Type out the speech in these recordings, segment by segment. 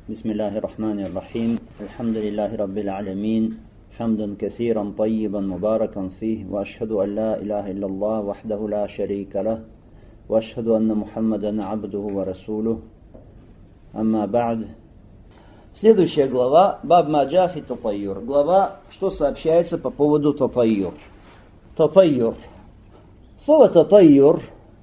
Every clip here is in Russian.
بسم الله الرحمن الرحيم الحمد لله رب العالمين حمدا كثيرا طيبا مباركا فيه وأشهد أن لا إله إلا الله وحده لا شريك له وأشهد أن محمدا عبده ورسوله أما بعد. Следующая глава Баб Маджафи Татайюр. Глава, что сообщается по поводу татайюр. Татайюр. Слово татайюр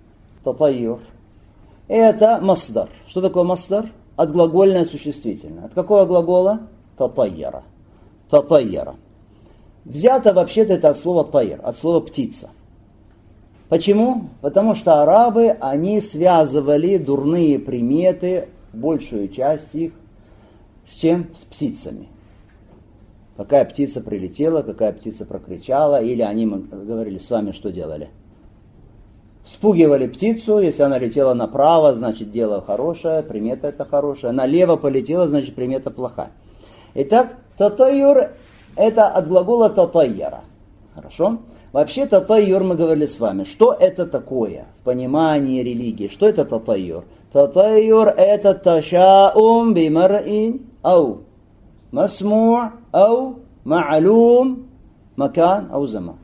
это масдар. Что такое масдар? Отглагольное существительное. От какого глагола? Татайяра. Татайяра. Взято вообще-то это от слова тайр, от слова птица. Почему? Потому что арабы, они связывали дурные приметы, большую часть их, с чем? С птицами. Какая птица прилетела, какая птица прокричала, или они, мы говорили с вами, что делали? Спугивали птицу, если она летела направо, значит дело хорошее, примета это хорошая. Налево полетела, значит примета плохая. Итак, татайюр это от глагола татайяра. Хорошо? Вообще татайюр мы говорили с вами. Что это такое в понимании религии? Что это татайюр? Татайюр это ташаум бимар'ин ау масму' ау ма'лум макан ау зама.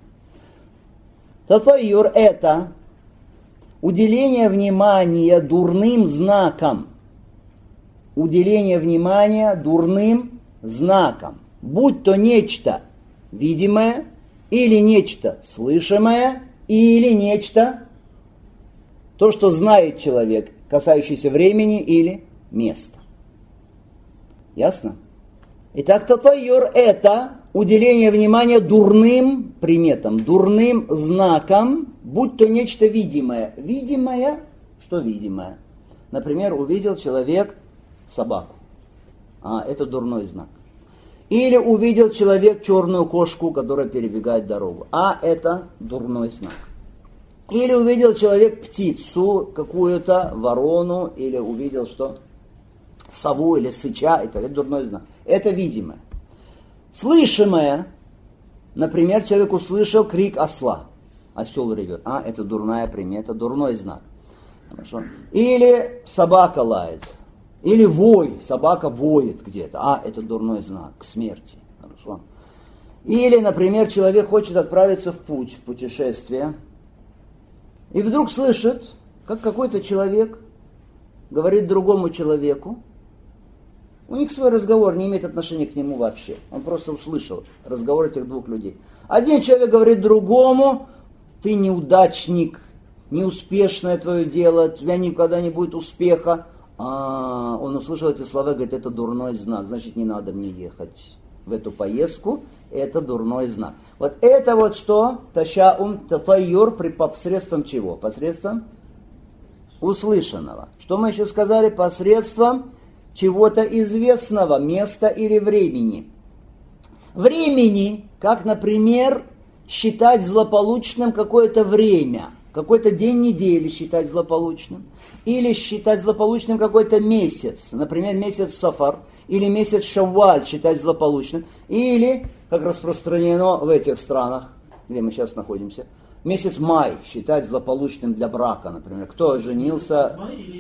Татайюр это уделение внимания дурным знакам. Уделение внимания дурным знакам. Будь то нечто видимое, или нечто слышимое, или нечто, то, что знает человек, касающееся времени или места. Ясно? Итак, татайюр это уделение внимания дурным приметам, дурным знакам, будь то нечто видимое. Видимое, что видимое? Например, увидел человек собаку. Это дурной знак. Или увидел человек черную кошку, которая перебегает дорогу. Это дурной знак. Или увидел человек птицу, какую-то ворону, или увидел что? Сову или сыча, это дурной знак. Это видимое. Слышимое, например, человек услышал крик осла. Осел ревет. Это дурная примета, дурной знак. Хорошо. Или собака лает. Или вой, собака воет где-то. Это дурной знак к смерти. Хорошо. Или, например, человек хочет отправиться в путь, в путешествие. И вдруг слышит, как какой-то человек говорит другому человеку. У них свой разговор не имеет отношения к нему вообще. Он просто услышал разговор этих двух людей. Один человек говорит другому: ты неудачник, неуспешное твое дело, у тебя никогда не будет успеха. Он услышал эти слова и говорит: это дурной знак, значит не надо мне ехать в эту поездку, это дурной знак. Вот это вот что? Ташаум, татайюр посредством чего? Посредством услышанного. Что мы еще сказали? Посредством чего-то известного, места или времени. Времени, как, например, считать злополучным какое-то время, какой-то день недели считать злополучным, или считать злополучным какой-то месяц, например, месяц Сафар, или месяц Шавваль считать злополучным, или, как распространено в этих странах, где мы сейчас находимся, месяц Май считать злополучным для брака, например. Кто женился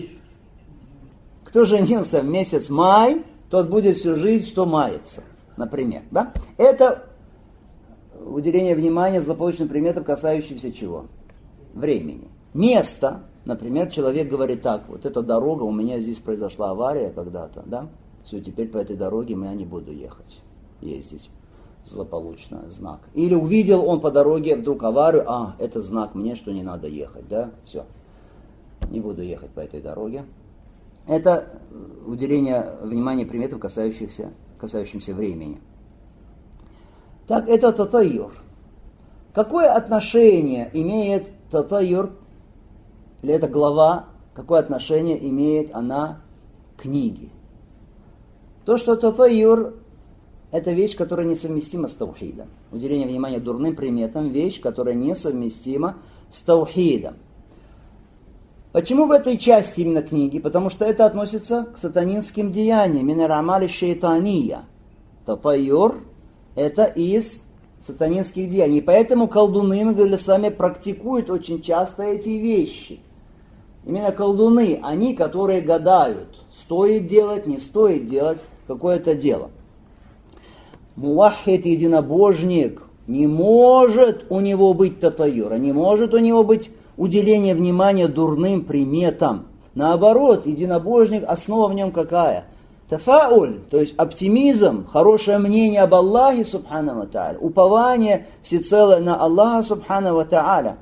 в месяц Май, тот будет всю жизнь что мается, например. Да? Это уделение внимания злополучным приметам, касающимся чего? Времени. Место, например, человек говорит так: вот эта дорога, у меня здесь произошла авария когда-то, да? Все, теперь по этой дороге я не буду ездить. Злополучно, знак. Или увидел он по дороге вдруг аварию, это знак мне, что не надо ехать, да? Все, не буду ехать по этой дороге. Это уделение внимания приметам, касающимся времени. Так, это татайюр. Какое отношение имеет татайюр, или эта глава, какое отношение имеет она к книге? То, что татайюр это вещь, которая несовместима с таухидом. Уделение внимания дурным приметам – вещь, которая несовместима с таухидом. Почему в этой части именно книги? Потому что это относится к сатанинским деяниям. Мин аль-амали шайтания. Татайюр – это из сатанинских деяний. И поэтому колдуны, мы говорили с вами, практикуют очень часто эти вещи. Именно колдуны, они, которые гадают, стоит делать, не стоит делать какое-то дело. Муваххид, единобожник, не может у него быть татайюра, не может у него быть уделение внимания дурным приметам. Наоборот, единобожник, основа в нем какая? Тафауль, то есть оптимизм, хорошее мнение об Аллахе, субхану ва тааля, упование всецело на Аллаха, субхану ва тааля.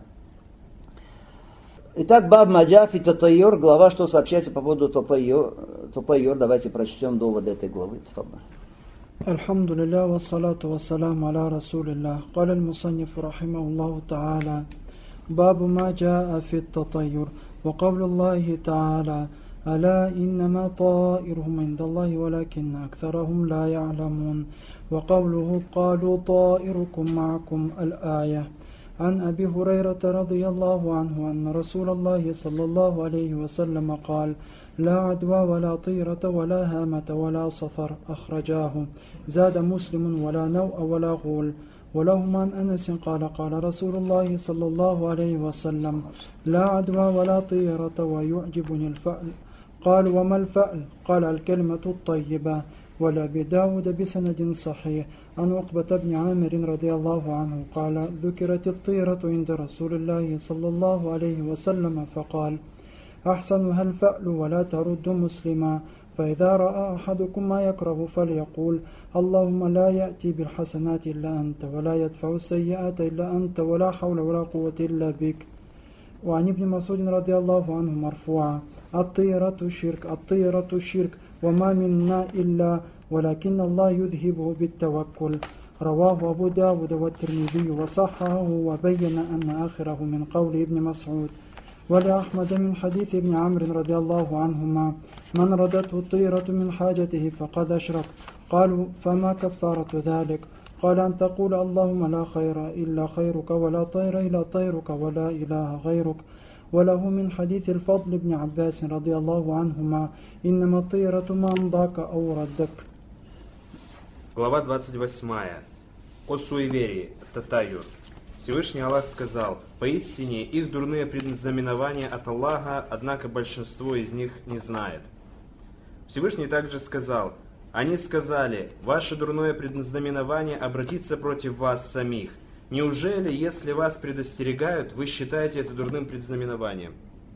Итак, Баб Маджафи Татайюр, глава, что сообщается по поводу Татайюр. Давайте прочтем доводы этой главы. الحمد لله والصلاة والسلام على رسول الله. قال المصنف رحمه الله تعالى: باب ما جاء في التطير وقول الله تعالى: ألا إنما طائرهم عند الله ولكن أكثرهم لا يعلمون. وقوله: قالوا طائركم معكم الآية. عن أبي هريرة رضي الله عنه أن رسول الله صلى الله عليه وسلم قال: لا عدوى ولا طيرة ولا هامة ولا صفر. أخرجاه. زاد مسلم: ولا نوء ولا غول. ولهم عن أنس قال: قال رسول الله صلى الله عليه وسلم: لا عدوى ولا طيرة ويعجبني الفأل. قال: وما الفأل؟ قال: الكلمة الطيبة. ولأبي داود بسند صحيح عن عقبة بن عامر رضي الله عنه قال: ذكرت الطيرة عند رسول الله صلى الله عليه وسلم فقال: أحسنها الفأل ولا ترد مسلما. فإذا رأى أحدكم ما يكره فليقول: اللهم لا يأتي بالحسنات إلا أنت ولا يدفع السيئات إلا أنت ولا حول ولا قوة إلا بك. وعن ابن مسعود رضي الله عنه مرفوعا: الطيرة شرك وما منا إلا ولكن الله يذهبه بالتوكل. رواه أبو داود والترمذي وصححه وبين أن آخره من قول ابن مسعود. ولأحمد من حديث ابن عمرو رضي الله عنهما: من ردته الطيرة من حاجته فقد أشرك. قالوا: فما كفارة ذلك؟ قال: أن تقول اللهم لا خير إلا خيرك ولا طير إلا طيرك ولا إله غيرك. وله من حديث الفضل بن عباس رضي الله عنهما: إنما الطيرة ما أمضاك أو ردك. Глава 28. О суеверии, Татайюр. Всевышний Аллах сказал: поистине их дурные предзнаменования от Аллаха, однако большинство из них не знает. Всевышний также сказал: они сказали: ваше дурное предзнаменование обратится против вас самих. Неужели, если вас предостерегают, вы считаете это дурным предзнаменованием?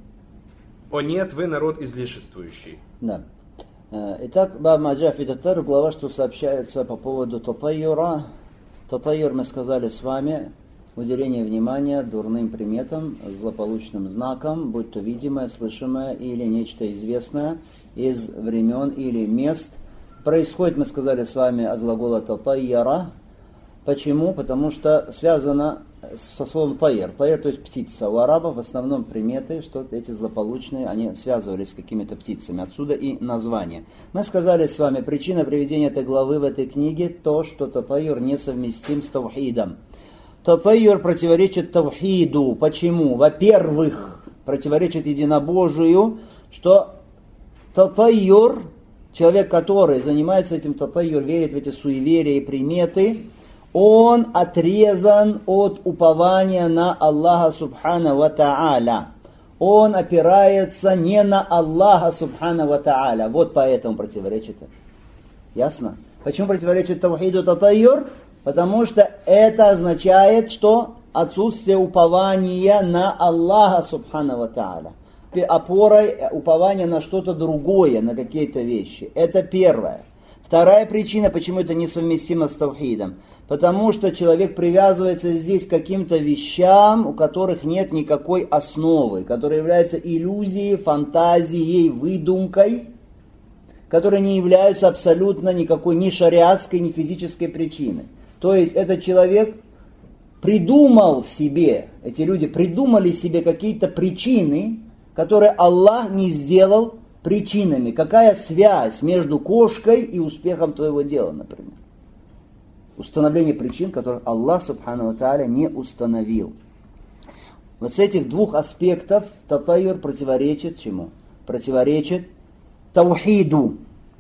О нет, вы народ излишествующий. Да. Итак, Баб Маджафи Татайюр, глава, что сообщается по поводу Татайюра. Татайюр, мы сказали с вами, уделение внимания дурным приметам, злополучным знакам, будь то видимое, слышимое или нечто известное из времен или мест. Происходит, мы сказали с вами, от глагола татайяра. Почему? Потому что связано со словом тайер. Тайер, то есть птица. У арабов в основном приметы, что эти злополучные, они связывались с какими-то птицами. Отсюда и название. Мы сказали с вами, причина приведения этой главы в этой книге, то, что татайюр несовместим с таухидом. Татайюр противоречит таухиду. Почему? Во-первых, противоречит единобожию, что татайюр, человек, который занимается этим татайюр, верит в эти суеверия и приметы, он отрезан от упования на Аллаха субхана ва тааля. Он опирается не на Аллаха субхана ва тааля. Вот поэтому противоречит это. Ясно? Почему противоречит таухиду татайюр? Потому что это означает, что отсутствие упования на Аллаха субхана ва тааля. Опорой упования на что-то другое, на какие-то вещи. Это первое. Вторая причина, почему это несовместимо с таухидом. Потому что человек привязывается здесь к каким-то вещам, у которых нет никакой основы, которые являются иллюзией, фантазией, выдумкой, которые не являются абсолютно никакой ни шариатской, ни физической причиной. То есть этот человек придумал себе, эти люди придумали себе какие-то причины, которые Аллах не сделал причинами. Какая связь между кошкой и успехом твоего дела, например? Установление причин, которых Аллах субхану ва тааля не установил. Вот с этих двух аспектов татайюр противоречит чему? Противоречит таухиду.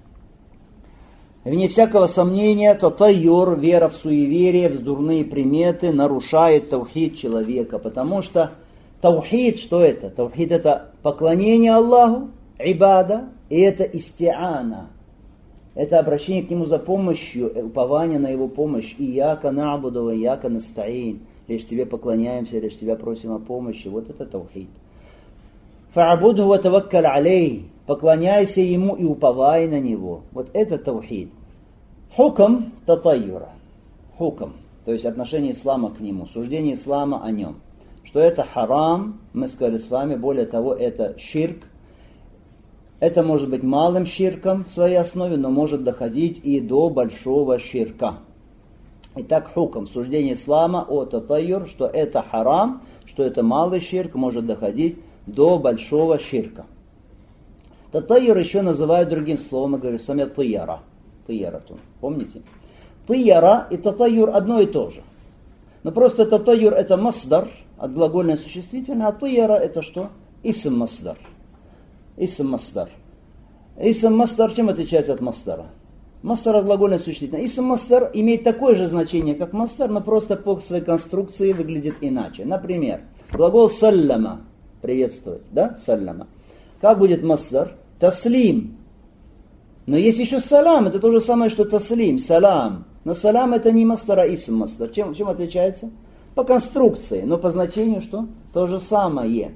Вне всякого сомнения, татайюр, вера в суеверие, в дурные приметы, нарушает таухид человека, потому что Таухид, что это? Таухид это поклонение Аллаху, ибада, и это истиана. Это обращение к Нему за помощью, упование на Его помощь. Ияка на'буду ва ияка наста'ин. Лишь Тебе поклоняемся, лишь Тебя просим о помощи. Вот это таухид. Фа'будху ва таваккаль алейх. Поклоняйся Ему и уповай на Него. Вот это таухид. Хукм татайюра. Хукм, то есть отношение ислама к Нему, суждение ислама о Нем. Что это харам, мы сказали с вами, более того, это ширк. Это может быть малым ширком в своей основе, но может доходить и до большого ширка. Итак, хукм, суждение ислама о татайюр, что это харам, что это малый ширк, может доходить до большого ширка. Татайюр еще называют другим словом, мы говорим с вами тияра. Тияратун, помните? Тияра и татайюр одно и то же. Но просто татайюр это масдар, от глагольное существительное, а тияра это что? Исм масдар. Исм масдар. Исм масдар чем отличается от мастара? Мастар от глагольное существительное. Исм масдар имеет такое же значение, как мастар, но просто по своей конструкции выглядит иначе. Например, глагол саллама, приветствовать, да? Саллама. Как будет мастар? Таслим. Но есть еще салам, это то же самое, что таслим, салам. Но салам это не мастар, а исм мастар. Чем отличается? По конструкции, но по значению что? То же самое.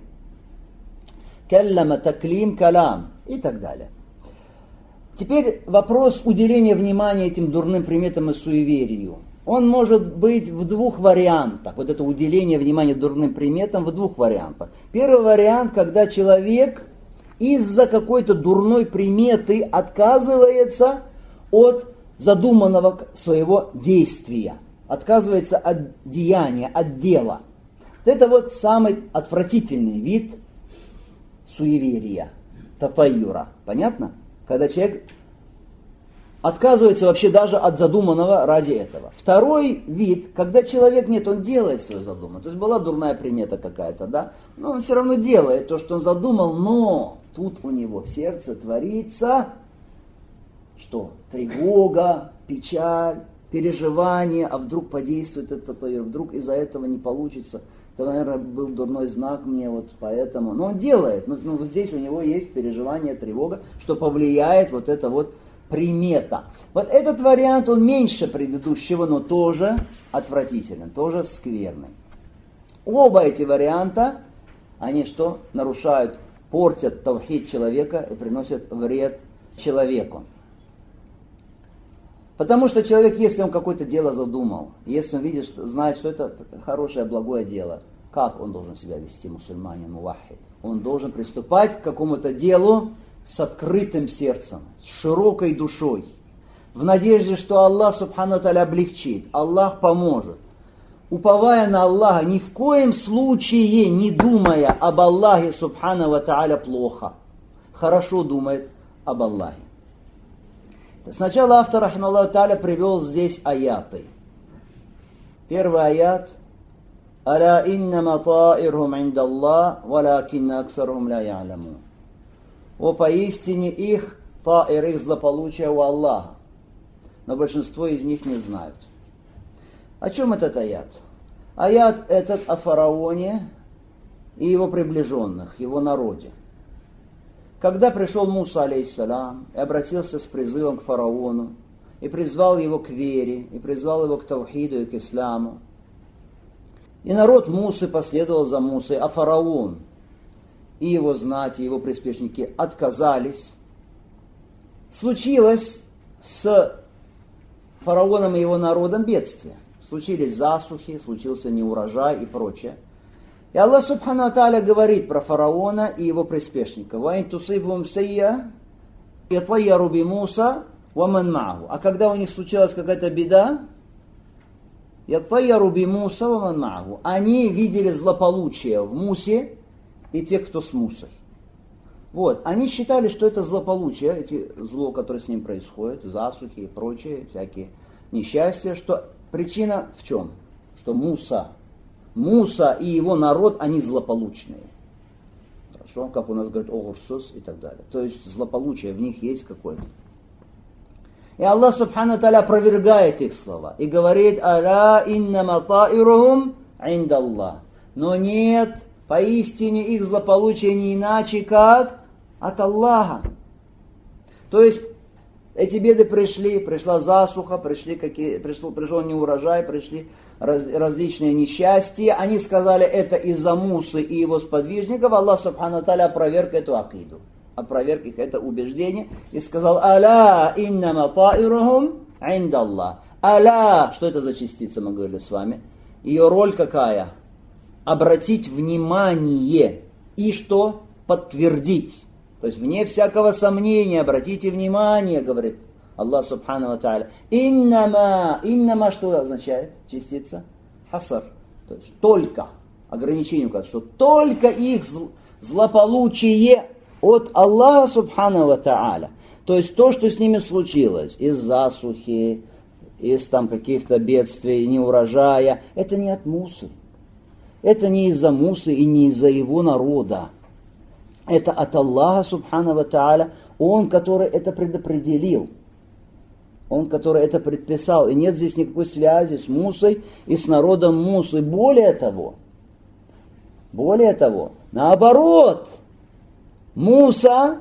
Каллама, таклим, калам и так далее. Теперь вопрос уделения внимания этим дурным приметам и суеверию. Он может быть в двух вариантах. Вот это уделение внимания дурным приметам в двух вариантах. Первый вариант, когда человек из-за какой-то дурной приметы отказывается от задуманного своего действия. Отказывается от деяния, от дела. Вот это вот самый отвратительный вид суеверия, татайюра. Понятно? Когда человек отказывается вообще даже от задуманного ради этого. Второй вид, когда человек нет, он делает свое задуманное. То есть была дурная примета какая-то, да? Но он все равно делает то, что он задумал, но тут у него в сердце творится что? Тревога, печаль, переживание, а вдруг подействует это, вдруг из-за этого не получится. Это, наверное, был дурной знак мне, вот поэтому. Но он делает, но вот здесь у него есть переживание, тревога, что повлияет вот эта вот примета. Вот этот вариант, он меньше предыдущего, но тоже отвратительный, тоже скверный. Оба эти варианта, они что? Нарушают, портят таухид человека и приносят вред человеку. Потому что человек, если он какое-то дело задумал, если он видит, знает, что это хорошее, благое дело, как он должен себя вести, мусульманин, муваххид? Он должен приступать к какому-то делу с открытым сердцем, с широкой душой, в надежде, что Аллах, субхану ва тааля, облегчит, Аллах поможет. Уповая на Аллаха, ни в коем случае не думая об Аллахе, субхану ва тааля, плохо. Хорошо думает об Аллахе. Сначала автор, рахималлаху тааля, привел здесь аяты. Первый аят. «Аля иннама таирхум индаллах, валякинна аксархум ля я'ламун». О, поистине их таир, их злополучие у Аллаха, но большинство из них не знают. О чем этот аят? Аят этот о фараоне и его приближенных, его народе. Когда пришел Муса, алейхиссалям, и обратился с призывом к фараону, и призвал его к вере, и призвал его к таухиду и к исламу, и народ Мусы последовал за Мусой, а фараон и его знати, его приспешники отказались, случилось с фараоном и его народом бедствие. Случились засухи, случился неурожай и прочее. И Аллах субхану ва тааля говорит про фараона и его приспешников. «Ваин тусибхум сайя, ятайяру би Муса ва ман ма'аху». А когда у них случилась какая-то беда, ятайяру би Муса ва ман ма'аху. Они видели злополучие в Мусе и тех, кто с Мусой. Вот, они считали, что это злополучие, эти зло, которое с ним происходит, засухи и прочие, всякие несчастья, что причина в чем? Что Муса и его народ, они злополучные. Хорошо, как у нас говорят, огурсус и так далее. То есть злополучие в них есть какое-то. И Аллах субхану ва тааля опровергает их слова и говорит: «Аля иннама таирухум индаллах». Но нет, Поистине их злополучие не иначе, как от Аллаха. То есть эти беды пришла засуха, пришел неурожай, пришли различные несчастья. Они сказали, это из-за Мусы и его сподвижников. Аллах Субхану Тааля опроверг эту акиду, опроверг их это убеждение и сказал: «Аля иннама таирухум индаллах». Аля, что это за частица, мы говорили с вами? Ее роль какая? Обратить внимание и что? Подтвердить. То есть вне всякого сомнения, обратите внимание, говорит Аллах Субхану Ва Тааля. Иннама что означает частица? Хасар. То есть только, ограничение указано, что только их злополучие от Аллаха Субхану Ва Тааля. То есть то, что с ними случилось, из засухи, из там каких-то бедствий, неурожая, это не от Мусы. Это не из-за Мусы и не из-за его народа. Это от Аллаха Субхану Ва Тааля, Он, который это предопределил. Он, который это предписал. И нет здесь никакой связи с Мусой и с народом Мусы. Более того, наоборот, Муса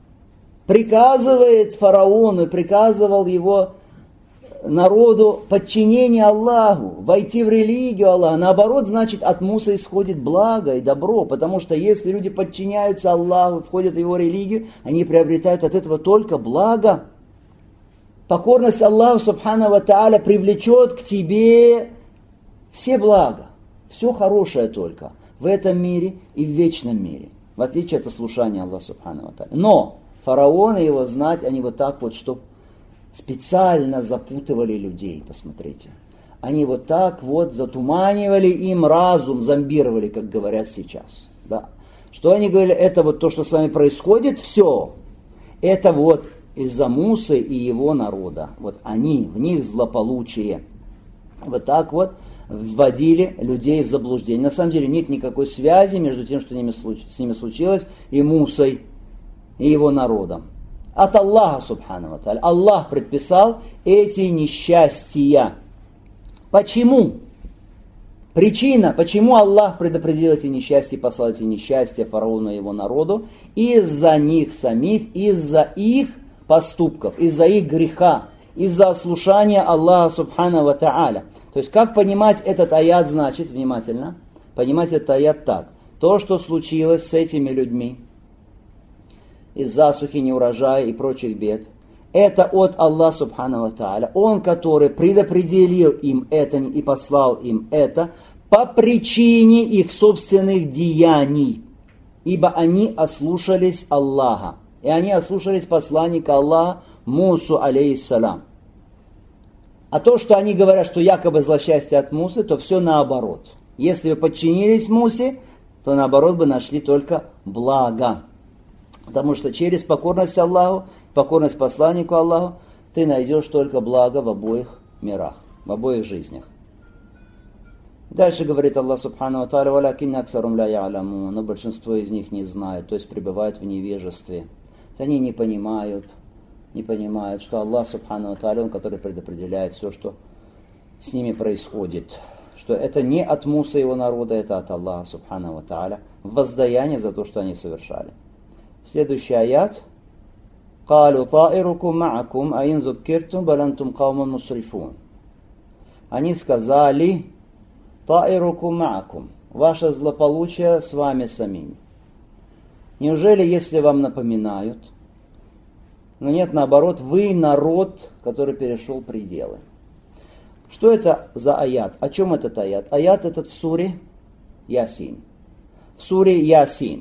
приказывает фараону, приказывал его народу подчинение Аллаху, войти в религию Аллаха. Наоборот, значит, от Мусы исходит благо и добро, потому что если люди подчиняются Аллаху, входят в его религию, они приобретают от этого только благо. Покорность Аллаху Субхану Ва Тааля привлечет к тебе все блага, все хорошее только в этом мире и в вечном мире, в отличие от ослушания Аллаха Субхану Ва Тааля. Но фараоны его знать, они вот так вот, что специально запутывали людей, посмотрите. Они вот так вот затуманивали им разум, зомбировали, как говорят сейчас. Да. Что они говорили? Это вот то, что с вами происходит, все. Это вот из-за Мусы и его народа. Вот они, в них злополучие. Вот так вот вводили людей в заблуждение. На самом деле нет никакой связи между тем, что с ними случилось, и Мусой, и его народом. От Аллаха Субхану Ва Тааля. Аллах предписал эти несчастья. Почему? Причина, почему Аллах предопределил эти несчастья и послал эти несчастья фараону и его народу? Из-за них самих, из-за их поступков, из-за их греха, из-за ослушания Аллаха Субхану Ва Тааля. То есть, как понимать этот аят, значит, внимательно, понимать этот аят так. То, что случилось с этими людьми, из засухи, неурожая и прочих бед, это от Аллаха Субхану Ва Тааля. Он, который предопределил им это и послал им это по причине их собственных деяний, ибо они ослушались Аллаха. И они ослушались посланника Аллаха Мусу, алейхиссалям. А то, что они говорят, что якобы злосчастье от Мусы, то все наоборот. Если вы подчинились Мусе, то наоборот бы нашли только благо. Потому что через покорность Аллаху, покорность посланнику Аллаху, ты найдешь только благо в обоих мирах, в обоих жизнях. Дальше говорит Аллах Субхану Ва Тааля: «Валякинна аксарум ля я'ламун», но большинство из них не знают, то есть пребывают в невежестве. Они не понимают, что Аллах Субхану Ва Тааля, Он, который предопределяет все, что с ними происходит. Что это не от Мусы и его народа, это от Аллаха Субхану Ва Тааля, воздаяние за то, что они совершали. Следующий аят. «Калу таирукум ма'акум, аин зуккиртум, балантум кауман мусрифун». Они сказали: «Таирукум ма'акум», ваше злополучие с вами самими. Неужели, если вам напоминают? Но нет, наоборот, вы народ, который перешел пределы. Что это за аят? О чем этот аят? Аят этот в суре Ясин. В суре Ясин.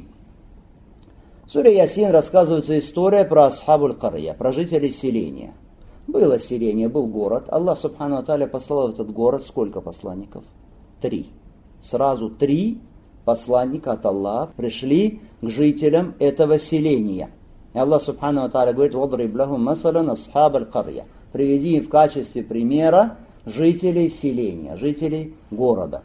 В суре Ясин рассказывается история про асхабуль карья, про жителей селения. Было селение, был город. Аллах Субхану Ва Тааля послал в этот город сколько посланников? 3. Сразу 3 посланника от Аллаха пришли к жителям этого селения. И Аллах Субхану Ва Тааля говорит: «Вадриб лахум масалан асхабуль карья». Приведи им в качестве примера жителей селения, жителей города.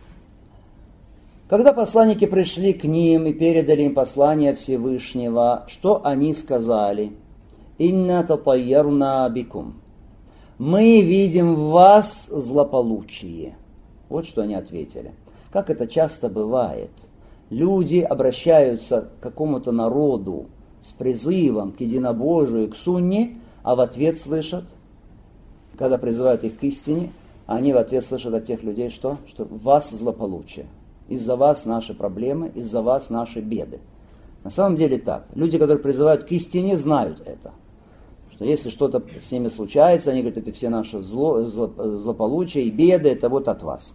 Когда посланники пришли к ним и передали им послание Всевышнего, что они сказали? «Инна татайярна бикум». Мы видим в вас злополучие. Вот что они ответили. Как это часто бывает. люди обращаются к какому-то народу с призывом к единобожию, к сунне, а в ответ слышат, когда призывают их к истине, они в ответ слышат от тех людей, что в вас злополучие, из-за вас наши проблемы, из-за вас наши беды. На самом деле так. Люди, которые призывают к истине, знают это. Что если что-то с ними случается, они говорят, это все наши злополучия и беды, это вот от вас.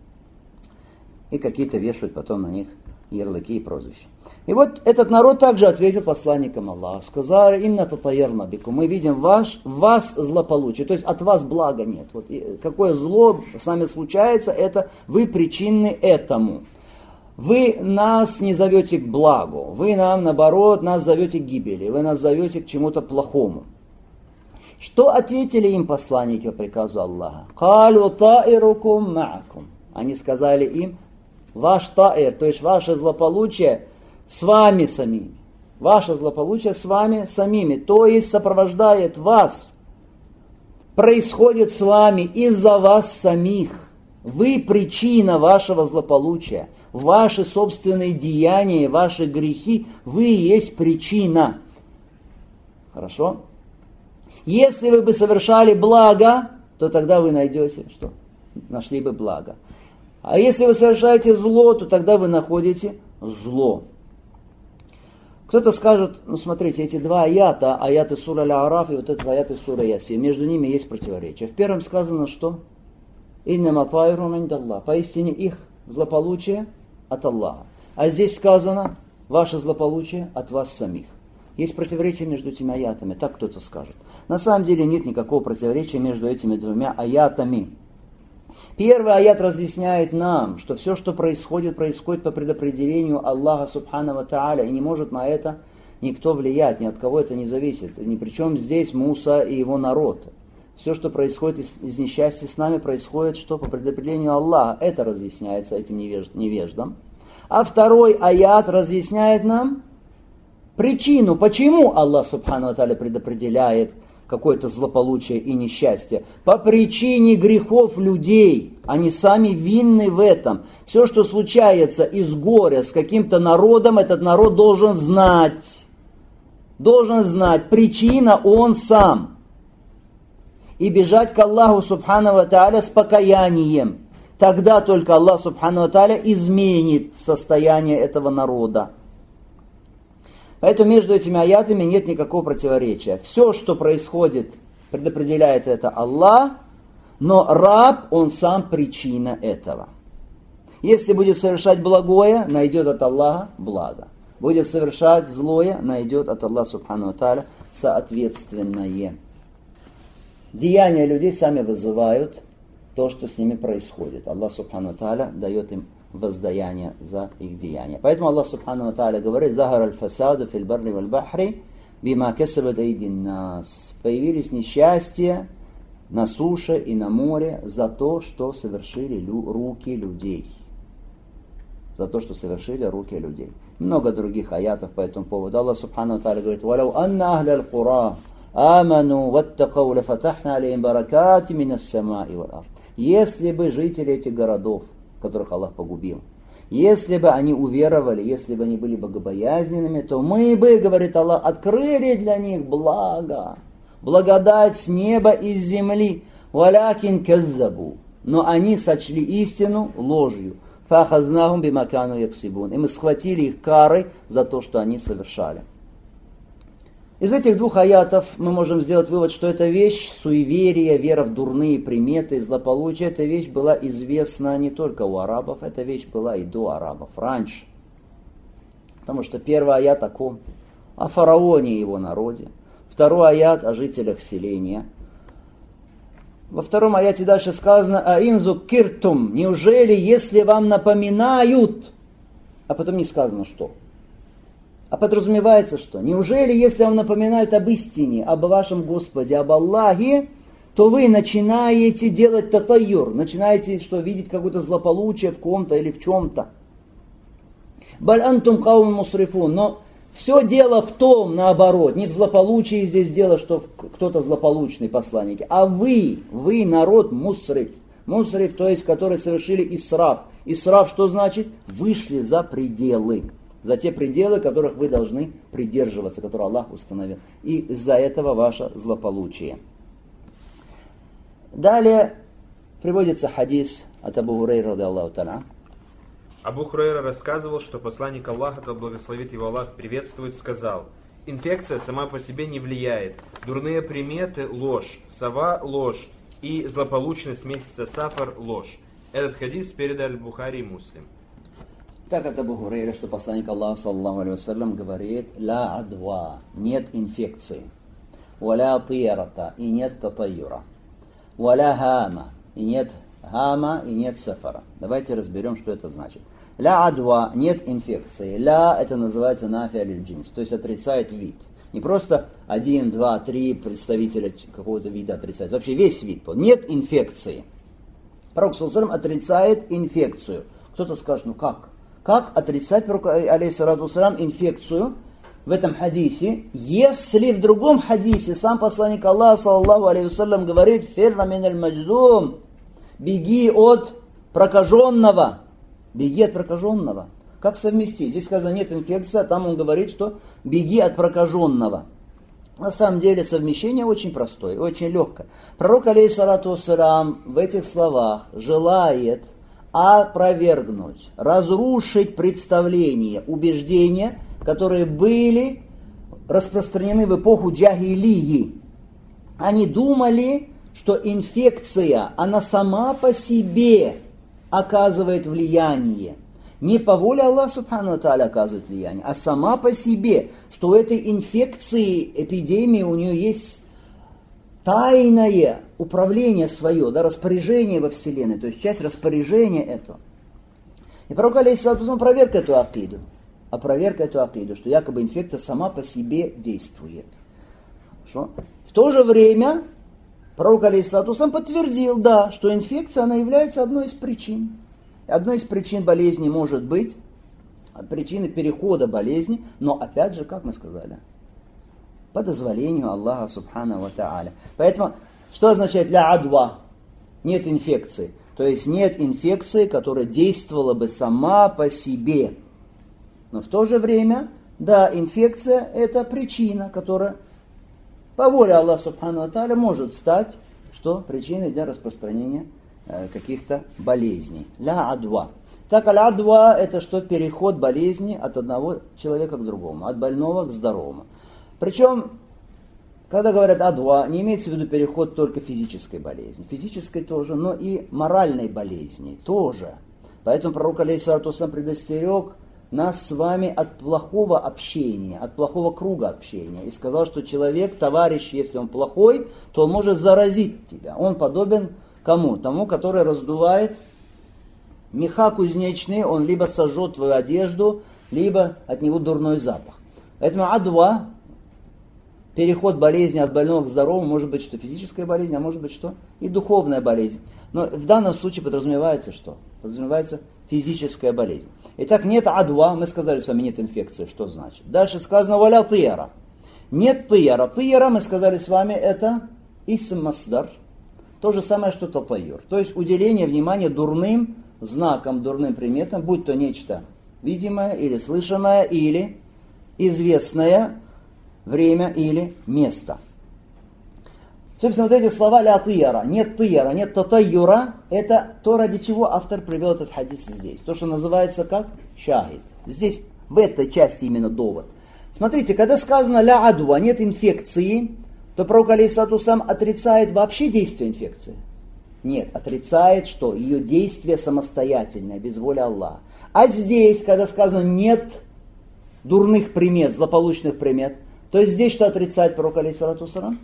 И какие-то вешают потом на них ярлыки и прозвища. И вот этот народ также ответил посланникам Аллаха. Сказали, инна татайярна бикум. Мы видим вас злополучие, то есть от вас блага нет. Вот какое зло с нами случается, это вы причинны этому. Вы нас не зовете к благу, вы нам, наоборот, нас зовете к гибели, вы нас зовете к чему-то плохому. Что ответили им посланники по приказу Аллаха? «Калю таирукум ма'акум». Они сказали им, ваш таир, то есть ваше злополучие с вами самими. Ваше злополучие с вами самими, то есть сопровождает вас, происходит с вами из-за вас самих. Вы причина вашего злополучия. Ваши собственные деяния, ваши грехи, вы и есть причина. Хорошо? Если вы бы совершали благо, то тогда вы найдете, что? Нашли бы благо. А если вы совершаете зло, то тогда вы находите зло. Кто-то скажет, ну смотрите, эти два аята, аяты сура Аль-А'раф и вот этот аят из сура Ясин, между ними есть противоречие. В первом сказано, что? «Иннама таиру миндаллах». Поистине их злополучие от Аллаха. А здесь сказано, ваше злополучие от вас самих. Есть противоречие между этими аятами, так кто-то скажет. На самом деле нет никакого противоречия между этими двумя аятами. Первый аят разъясняет нам, что все, что происходит по предопределению Аллаха Субхану ва Тааля, и не может на это никто влиять, ни от кого это не зависит. Ни при чем здесь Муса и его народ. Все, что происходит из несчастья с нами, происходит что по предопределению Аллаха. Это разъясняется этим невеждам. А второй аят разъясняет нам причину, почему Аллах Субхану ва Тааля предопределяет какое-то злополучие и несчастье. По причине грехов людей. Они сами винны в этом. Все, что случается из горя с каким-то народом, этот народ должен знать. Должен знать. Причина он сам. И бежать к Аллаху Субхану ва Тааля с покаянием. Тогда только Аллах Субхану ва Тааля изменит состояние этого народа. Поэтому между этими аятами нет никакого противоречия. Все, что происходит, предопределяет это Аллах, но раб, он сам причина этого. Если будет совершать благое, найдет от Аллаха благо. Будет совершать злое, найдет от Аллаха Субхану ва Тааля соответственное. Деяния людей сами вызывают то, что с ними происходит. Аллах Субхану ва Тааля дает им воздаяние за их деяния. Поэтому Аллах Субхану ва Тааля говорит: «Захар аль-фасаду фил барри валь бахри бима касабат айдин нас». Появились несчастья на суше и на море за то, что совершили руки людей. За то, что совершили руки людей. Много других аятов по этому поводу. Аллах Субхану ва Тааля говорит: «Валау анна ахля аль-кура аману ваттакау лафатахна алейхим баракати минас самаи валь ард». Если бы жители этих городов, которых Аллах погубил, если бы они уверовали, если бы они были богобоязненными, то мы бы, говорит Аллах, открыли для них благо, благодать с неба и с земли. Валякин каззабу. Но они сочли истину ложью. Фахазнахум бимакану яксибун. И мы схватили их карой за то, что они совершали. Из этих двух аятов мы можем сделать вывод, что эта вещь, суеверие, вера в дурные приметы, злополучие, эта вещь была известна не только у арабов, эта вещь была и до арабов, раньше. Потому что первый аят о ком? О фараоне и его народе. Второй аят о жителях селения. Во втором аяте дальше сказано: «Аинзу киртум», неужели, если вам напоминают, а потом не сказано что. А подразумевается что? Неужели, если вам напоминают об истине, об вашем Господе, об Аллахе, то вы начинаете делать татайюр, начинаете что, видеть какое-то злополучие в ком-то или в чем-то. Баль антум каум мусрифун. Но все дело в том, наоборот, не в злополучии здесь дело, что кто-то злополучный посланник, а вы народ мусриф, Мусриф, то есть, которые совершили исраф. Исраф что значит? Вышли за пределы. За те пределы, которых вы должны придерживаться, которые Аллах установил. И из-за этого ваше злополучие. Далее приводится хадис от Абу Хурайры, ради Аллаху та'аля. Абу Хурайра рассказывал, что посланник Аллаха, да благословит его Аллах, приветствует, сказал: инфекция сама по себе не влияет. Дурные приметы – ложь, сова – ложь и злополучность месяца Сафар – ложь. Этот хадис передали Бухари и Муслим. Так от Абу Хурайры, что посланник Аллаха, саллаллаху алейхи вассалям, говорит: ла адва, нет инфекции, валя тиярата, и нет татайюра, валя хама, и нет хама, и нет сафара. Давайте разберем, что это значит. Ля адва, нет инфекции. Ля, это называется нафи аль-джинс, то есть отрицает вид. Не просто 1, 2, 3 представителя какого-то вида отрицает, вообще весь вид. Нет инфекции. Пророк саллаллаху алейхи отрицает инфекцию. Кто-то скажет, ну как? Как отрицать пророк алейхиссалату вассалям инфекцию в этом хадисе, если в другом хадисе сам посланник Аллаха, саллаллаху алейхи вассалям, говорит: фирра миналь мадждум, беги от прокаженного. Беги от прокаженного. Как совместить? Здесь сказано нет инфекции, а там он говорит, что беги от прокаженного. На самом деле совмещение очень простое, очень легкое. Пророк алейхиссалату вассалям в этих словах желает опровергнуть, разрушить представления, убеждения, которые были распространены в эпоху джахилии. Они думали, что инфекция, она сама по себе оказывает влияние. Не по воле Аллаха субхану ва тааля оказывает влияние, а сама по себе, что у этой инфекции, эпидемии, у нее есть тайное управление свое, да, распоряжение во Вселенной, то есть часть распоряжения этого. И пророк алейхиссалату вассалям опроверг эту акиду, что якобы инфекция сама по себе действует. Хорошо? В то же время пророк алейхиссалату вассалям подтвердил, да, что инфекция, она является одной из причин. Одной из причин болезни может быть, причины перехода болезни, но опять же, как мы сказали, по дозволению Аллаха субхану ва тааля. Поэтому, что означает ля адва? Нет инфекции. То есть нет инфекции, которая действовала бы сама по себе. Но в то же время, да, инфекция это причина, которая по воле Аллаха субхану ва тааля может стать, что причиной для распространения каких-то болезней. Ля адва. Так аль-адва это что? Переход болезни от одного человека к другому, от больного к здоровому. Причем, когда говорят адва, не имеется в виду переход только физической болезни. Физической тоже, но и моральной болезни тоже. Поэтому пророк алейхиссалату вассалям предостерег нас с вами от плохого общения, от плохого круга общения. И сказал, что человек, товарищ, если он плохой, то он может заразить тебя. Он подобен кому? Тому, который раздувает меха кузнечные, он либо сожжет твою одежду, либо от него дурной запах. Поэтому адва, переход болезни от больного к здоровому, может быть, что физическая болезнь, а может быть, что и духовная болезнь. Но в данном случае подразумевается что? Подразумевается физическая болезнь. Итак, нет адва, мы сказали с вами, нет инфекции, что значит? Дальше сказано валя тияра. Нет тияра. Тияра, мы сказали с вами, это исм масдар. То же самое, что татайюр. То есть уделение внимания дурным знаком, дурным приметам, будь то нечто видимое или слышимое, или известное время или место. Собственно, вот эти слова ля тияра, нет татайюра, это то, ради чего автор привел этот хадис здесь. То, что называется как шахид. Здесь, в этой части именно довод. Смотрите, когда сказано ля адва, нет инфекции, то пророк алейхиссалату вассалям отрицает вообще действие инфекции. Нет, отрицает что? Ее действие самостоятельное, без воли Аллаха. А здесь, когда сказано нет дурных примет, злополучных примет, то есть здесь что отрицает пророк алейхиссалату вассалям?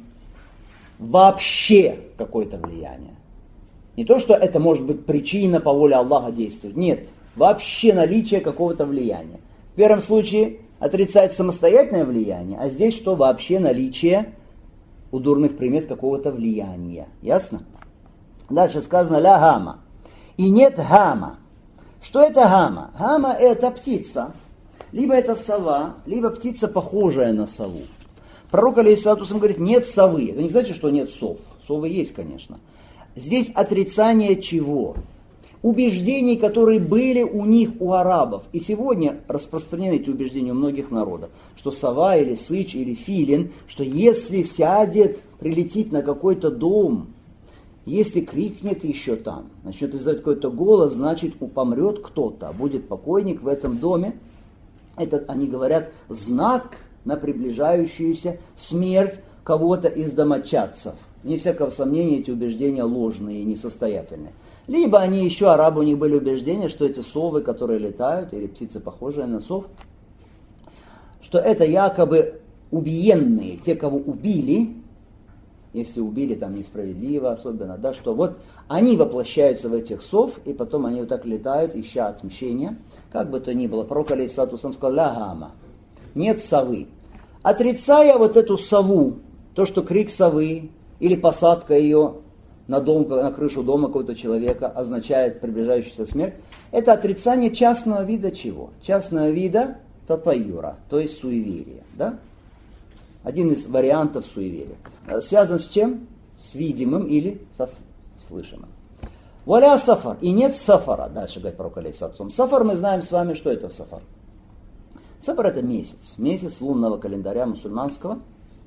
Вообще какое-то влияние. Не то, что это может быть причина по воле Аллаха действует. Нет, вообще наличие какого-то влияния. В первом случае отрицает самостоятельное влияние, а здесь что? Вообще наличие у дурных примет какого-то влияния. Ясно? Дальше сказано ля гама. И нет гама. Что это гама? Гама это птица. Либо это сова, либо птица, похожая на сову. Пророк алейхиссалату вассалям говорит, нет совы. Это не значит, что нет сов. Совы есть, конечно. Здесь отрицание чего? Убеждений, которые были у них, у арабов. И сегодня распространены эти убеждения у многих народов, что сова или сыч или филин, что если сядет, прилетит на какой-то дом, если крикнет еще там, начнет издавать какой-то голос, значит помрет кто-то, будет покойник в этом доме. Это, они говорят, знак на приближающуюся смерть кого-то из домочадцев. Вне всякого сомнения, эти убеждения ложные и несостоятельные. Либо они еще, арабы, у них были убеждения, что эти совы, которые летают, или птицы, похожие на сов, что это якобы убиенные, те, кого убили, если убили там несправедливо особенно, да, что вот они воплощаются в этих сов, и потом они вот так летают, ища отмщения. Как бы то ни было, пророк алейхиссалату вассалям сказал: ля гама, нет совы. Отрицая вот эту сову, то, что крик совы или посадка ее на дом, на крышу дома какого-то человека означает приближающуюся смерть, это отрицание частного вида чего? Частного вида татайюра, то есть суеверия. Да? Один из вариантов суеверия. Связан с чем? С видимым или со слышимым. Валя сафар. И нет сафара. Дальше говорит пророк алейхиссалату. Сафар, мы знаем с вами, что это сафар. Сафар это месяц. Месяц лунного календаря мусульманского.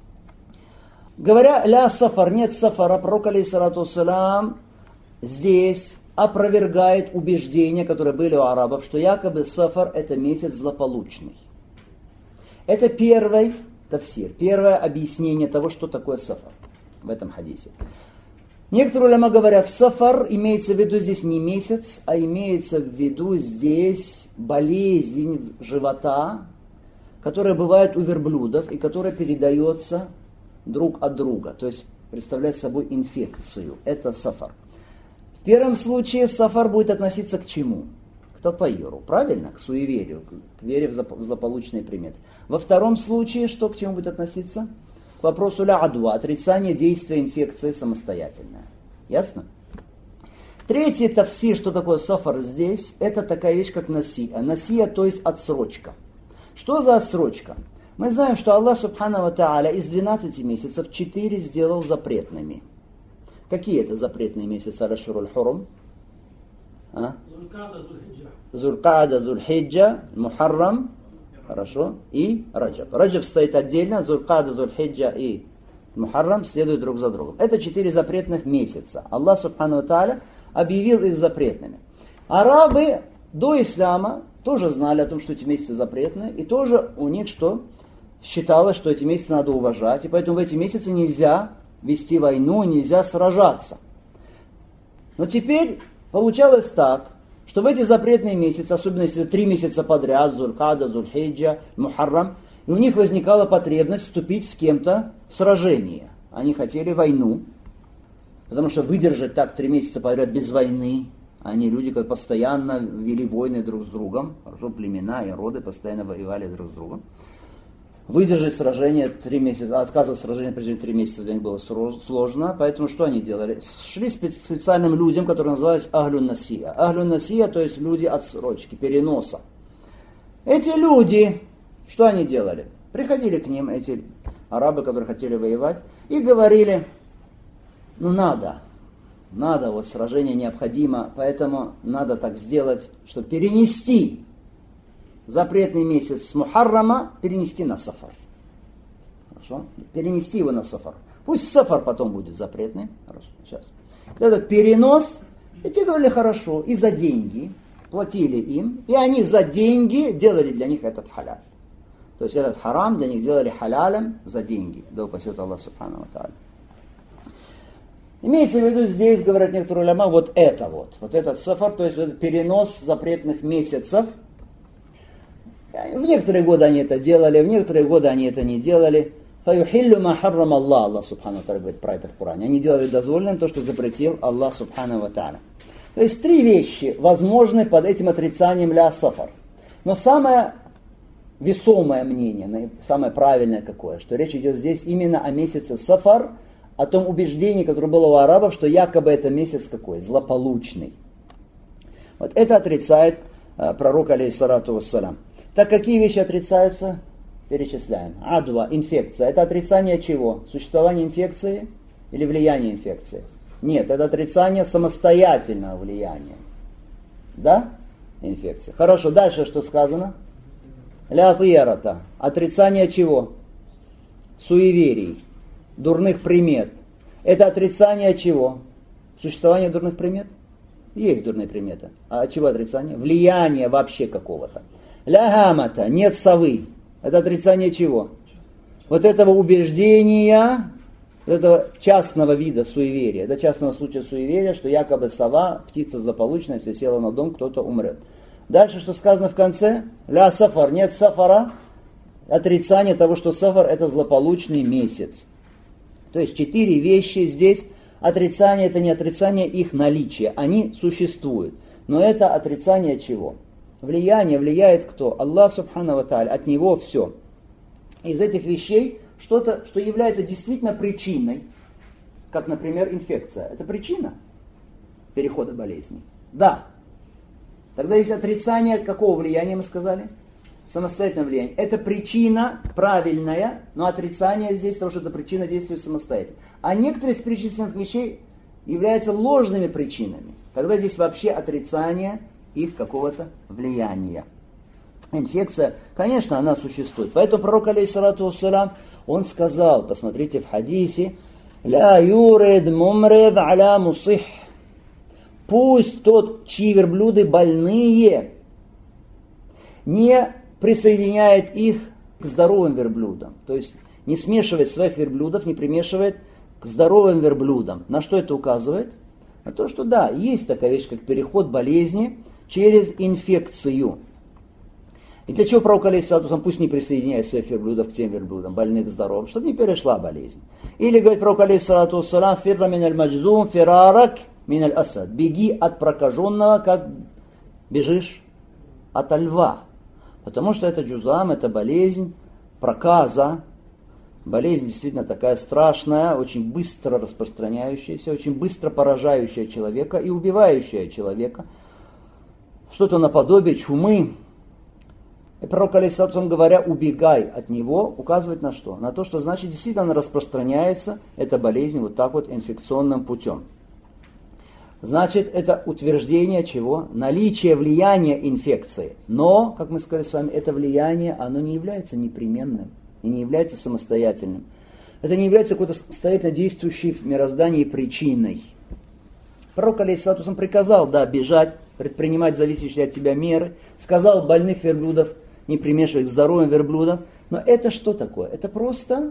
Говоря ля сафар, нет сафара, пророк алейхиссалату вассалям здесь опровергает убеждения, которые были у арабов, что якобы сафар это месяц злополучный. Это первый тафсир, первое объяснение того, что такое сафар в этом хадисе. Некоторые уляма говорят, сафар имеется в виду здесь не месяц, а имеется в виду здесь болезнь живота, которая бывает у верблюдов и которая передается друг от друга, то есть представляет собой инфекцию. Это сафар. В первом случае сафар будет относиться к чему? К татайюру, правильно? К суеверию, к вере в злополучные приметы. Во втором случае что к чему будет относиться? К вопросу ля-адва, отрицание действия инфекции самостоятельное. Ясно? Третий тафсир, что такое сафар здесь, это такая вещь, как насия. Насия, то есть отсрочка. Что за отсрочка? Мы знаем, что Аллах Субхану ва Тааля из 12 месяцев 4 сделал запретными. Какие это запретные месяцы? Ашуруль Хурум? Зулькада, Зульхиджа, Мухаррам, хорошо, и Раджаб. Раджаб стоит отдельно, Зулькада, Зульхиджа и Мухаррам следуют друг за другом. Это 4 запретных месяца. Аллах Субхану ва Тааля объявил их запретными. Арабы до ислама тоже знали о том, что эти месяцы запретны, и тоже у них что? Считалось, что эти месяцы надо уважать, и поэтому в эти месяцы нельзя вести войну, нельзя сражаться. Но теперь получалось так, что в эти запретные месяцы, особенно если 3 месяца подряд, Зулькада, Зульхиджа, Мухаррам, и у них возникала потребность вступить с кем-то в сражение. Они хотели войну, потому что выдержать так 3 месяца подряд без войны, они люди, которые постоянно вели войны друг с другом, хорошо, племена и роды постоянно воевали друг с другом. Выдержать сражение 3 месяца, отказываться от сражения прежде 3 месяца для них было сложно, поэтому что они делали? Шли специальным людям, которые назывались Ахлюн Насия. Ахлюн Насия, то есть люди отсрочки, переноса. Эти люди, что они делали? Приходили к ним, эти арабы, которые хотели воевать, и говорили, надо, вот сражение необходимо, поэтому надо так сделать, чтобы перенести запретный месяц с Мухаррама, перенести на Сафар. Хорошо? Перенести его на Сафар. Пусть Сафар потом будет запретный. Хорошо, сейчас. Этот перенос, и те говорили хорошо, и за деньги платили им, и они за деньги делали для них этот халяль. То есть этот харам для них делали халялем за деньги. Да упасет Аллах Субхану ва Тааля. Имеется в виду здесь, говорят некоторые уляма, вот этот Сафар, то есть этот перенос запретных месяцев. В некоторые годы они это делали, в некоторые годы они это не делали. فَيُحِلُّ مَا حَرَّمَ اللَّهُ Аллах Субхану ва Тааля говорит про это в Коране. Они делали дозволенным то, что запретил Аллах Субхану ва Тааля. То есть 3 вещи возможны под этим отрицанием ля сафар. Но самое весомое мнение, самое правильное какое, что речь идет здесь именно о месяце сафар, о том убеждении, которое было у арабов, что якобы это месяц какой? Злополучный. Вот это отрицает пророк алейхиссалату вассалям. Так какие вещи отрицаются? Перечисляем. Адва, инфекция. Это отрицание чего? Существование инфекции или влияние инфекции? Нет, это отрицание самостоятельного влияния. Да? Инфекция. Хорошо, дальше что сказано? Ля тыярата. Отрицание чего? Суеверий, дурных примет. Это отрицание чего? Существование дурных примет? Есть дурные приметы. А чего отрицание? Влияние вообще какого-то. Ля гамата. Нет совы. Это отрицание чего? Вот этого убеждения, этого частного вида суеверия, до частного случая суеверия, что якобы сова, птица злополучная, если села на дом, кто-то умрет. Дальше, что сказано в конце? Ля сафар, нет сафара, отрицание того, что сафар это злополучный месяц. То есть 4 вещи здесь, отрицание это не отрицание их наличия, они существуют. Но это отрицание чего? Влияние влияет кто? Аллах субхану ва тааля, от него все. Из этих вещей что-то, что является действительно причиной, как, например, инфекция. Это причина перехода болезни? Да. Тогда есть отрицание какого влияния, мы сказали? Самостоятельное влияние. Это причина правильная, но отрицание здесь того, что эта причина действует самостоятельно. А некоторые из перечисленных вещей являются ложными причинами. Тогда здесь вообще отрицание их какого-то влияния. Инфекция, конечно, она существует. Поэтому пророк, алейхиссалату вассалям, он сказал, посмотрите в хадисе, «Ля юрид мумрид аля мусих». Пусть тот, чьи верблюды больные, не присоединяет их к здоровым верблюдам. То есть не смешивает своих верблюдов, не примешивает к здоровым верблюдам. На что это указывает? На то, что да, есть такая вещь, как переход болезни через инфекцию. И для чего пророк алейхиссалату вассалям пусть не присоединяет своих верблюдов к тем верблюдам, больных к здоровым, чтобы не перешла болезнь. Или говорит пророк алейхиссалату вассалям, фирра миналь маджзум, фирарак миналь асад. Беги от прокаженного, как бежишь от льва. Потому что это джузам, это болезнь, проказа. Болезнь действительно такая страшная, очень быстро распространяющаяся, очень быстро поражающая человека и убивающая человека. Что-то наподобие чумы. И пророк, алейхиссалату вассалям, говоря, убегай от него, указывает на что? На то, что значит действительно она распространяется, эта болезнь, вот так вот инфекционным путем. Значит, это утверждение чего? Наличие влияния инфекции. Но, как мы сказали с вами, это влияние, оно не является непременным и не является самостоятельным. Это не является какой-то самостоятельно действующей в мироздании причиной. Пророк, алейхиссалату вассалям, приказал, да, бежать, предпринимать зависящие от тебя меры, сказал больных верблюдов не примешивать к здоровым верблюдам. Но это что такое? Это просто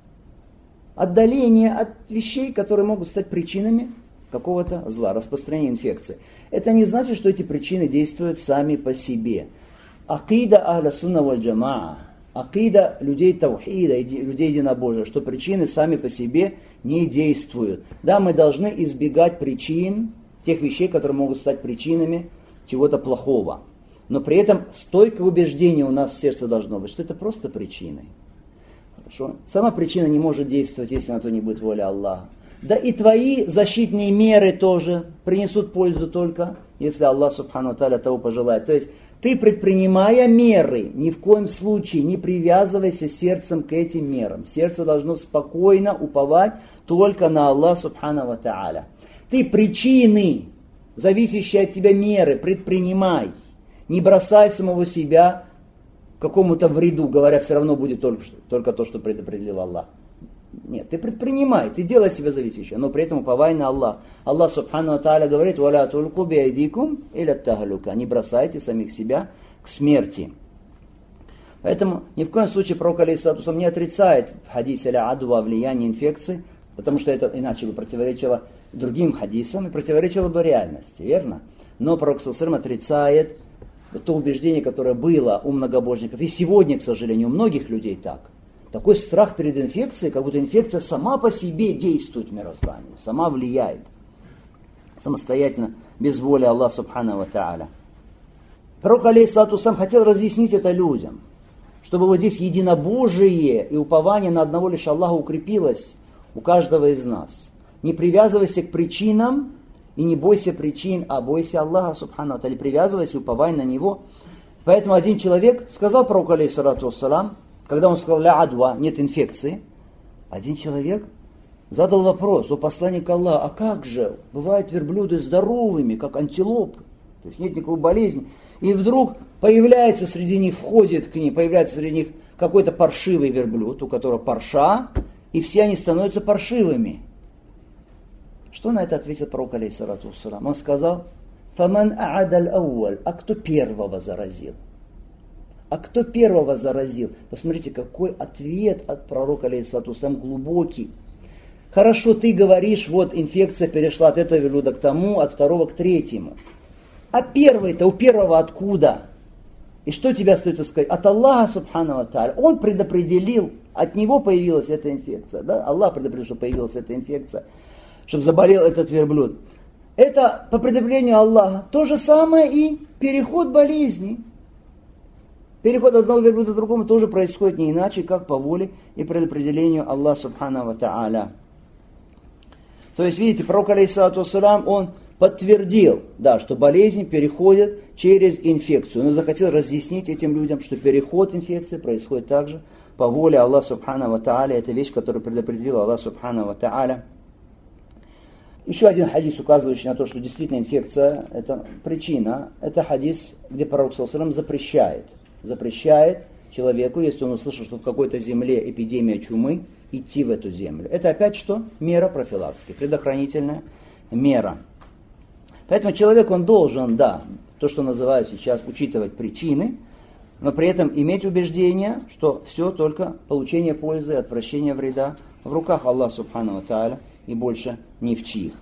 отдаление от вещей, которые могут стать причинами какого-то зла, распространения инфекции. Это не значит, что эти причины действуют сами по себе. Акида ахля сунна валь джамаа, акида людей таухида, людей единобожия, что причины сами по себе не действуют. Да, мы должны избегать причин, тех вещей, которые могут стать причинами чего-то плохого. Но при этом стойкое убеждение у нас в сердце должно быть, что это просто причиной. Хорошо? Сама причина не может действовать, если на то не будет воля Аллаха. Да и твои защитные меры тоже принесут пользу только, если Аллах субхану ва тааля того пожелает. То есть ты, предпринимая меры, ни в коем случае не привязывайся сердцем к этим мерам. Сердце должно спокойно уповать только на Аллах субхану ва тааля. Ты причины, зависящие от тебя меры, предпринимай. Не бросай самого себя какому-то вреду, говоря, все равно будет только то, что предопределил Аллах. Нет, ты предпринимай, ты делай себя зависящее, но при этом уповай на Аллах. Аллах субхану ва тааля говорит, «Валя тульку биайдикум иля тахлюка». Не бросайте самих себя к смерти. Поэтому ни в коем случае пророк алейхиссалату вассалям не отрицает в хадисе ля адва влияние инфекции, потому что это иначе бы противоречило другим хадисам и противоречило бы реальности, верно? Но пророк саллаллаху алейхи ва саллям отрицает то убеждение, которое было у многобожников, и сегодня, к сожалению, у многих людей так. Такой страх перед инфекцией, как будто инфекция сама по себе действует в мироздании, сама влияет, самостоятельно, без воли Аллаха субхану ва тааля. Пророк алейхиссалату вассалям хотел разъяснить это людям, чтобы вот здесь единобожие и упование на одного лишь Аллаха укрепилось у каждого из нас. Не привязывайся к причинам и не бойся причин, а бойся Аллаха субхану ва тааля, привязывайся, уповай на Него. Поэтому один человек сказал пророку алейхиссалату вассалям, когда он сказал «ля адва», нет инфекции, один человек задал вопрос: о посланник Аллаха, а как же? Бывают верблюды здоровыми, как антилопы, то есть нет никакой болезни. И вдруг появляется среди них, входит к ним, появляется среди них какой-то паршивый верблюд, у которого парша, и все они становятся паршивыми. Что на это ответил пророк, алейхиссалату вассалам? Он сказал: «Фаман а'адаль ауаль», а кто первого заразил? А кто первого заразил? Посмотрите, какой ответ от пророка, алейхиссалату вассалам, глубокий. Хорошо, ты говоришь, вот инфекция перешла от этого верблюда к тому, от второго к третьему. А первый-то у первого откуда? И что тебе остается сказать? От Аллаха, субхану ва тааля. Он предопределил, от него появилась эта инфекция. Да? Аллах предопределил, что появилась эта инфекция, чтобы заболел этот верблюд. Это по предопределению Аллаха. То же самое и переход болезни. Переход от одного верблюда к другому тоже происходит не иначе, как по воле и предопределению Аллаха, субхану ва тааля. То есть, видите, пророк, алейхиссалату вассалам, он подтвердил, да, что болезнь переходит через инфекцию. Но захотел разъяснить этим людям, что переход инфекции происходит также по воле Аллаха субхану ва тааля. Это вещь, которую предопределил Аллах субхану ва тааля. Еще один хадис, указывающий на то, что действительно инфекция – это причина. Это хадис, где пророк саллаллаху алейхи ва саллям запрещает человеку, если он услышал, что в какой-то земле эпидемия чумы, идти в эту землю. Это опять что? Мера профилактики, предохранительная мера. Поэтому человек, он должен, да, то, что называют сейчас, учитывать причины, но при этом иметь убеждение, что все только получение пользы, отвращение вреда в руках Аллаха субхану ва тааля и больше ни в чьих.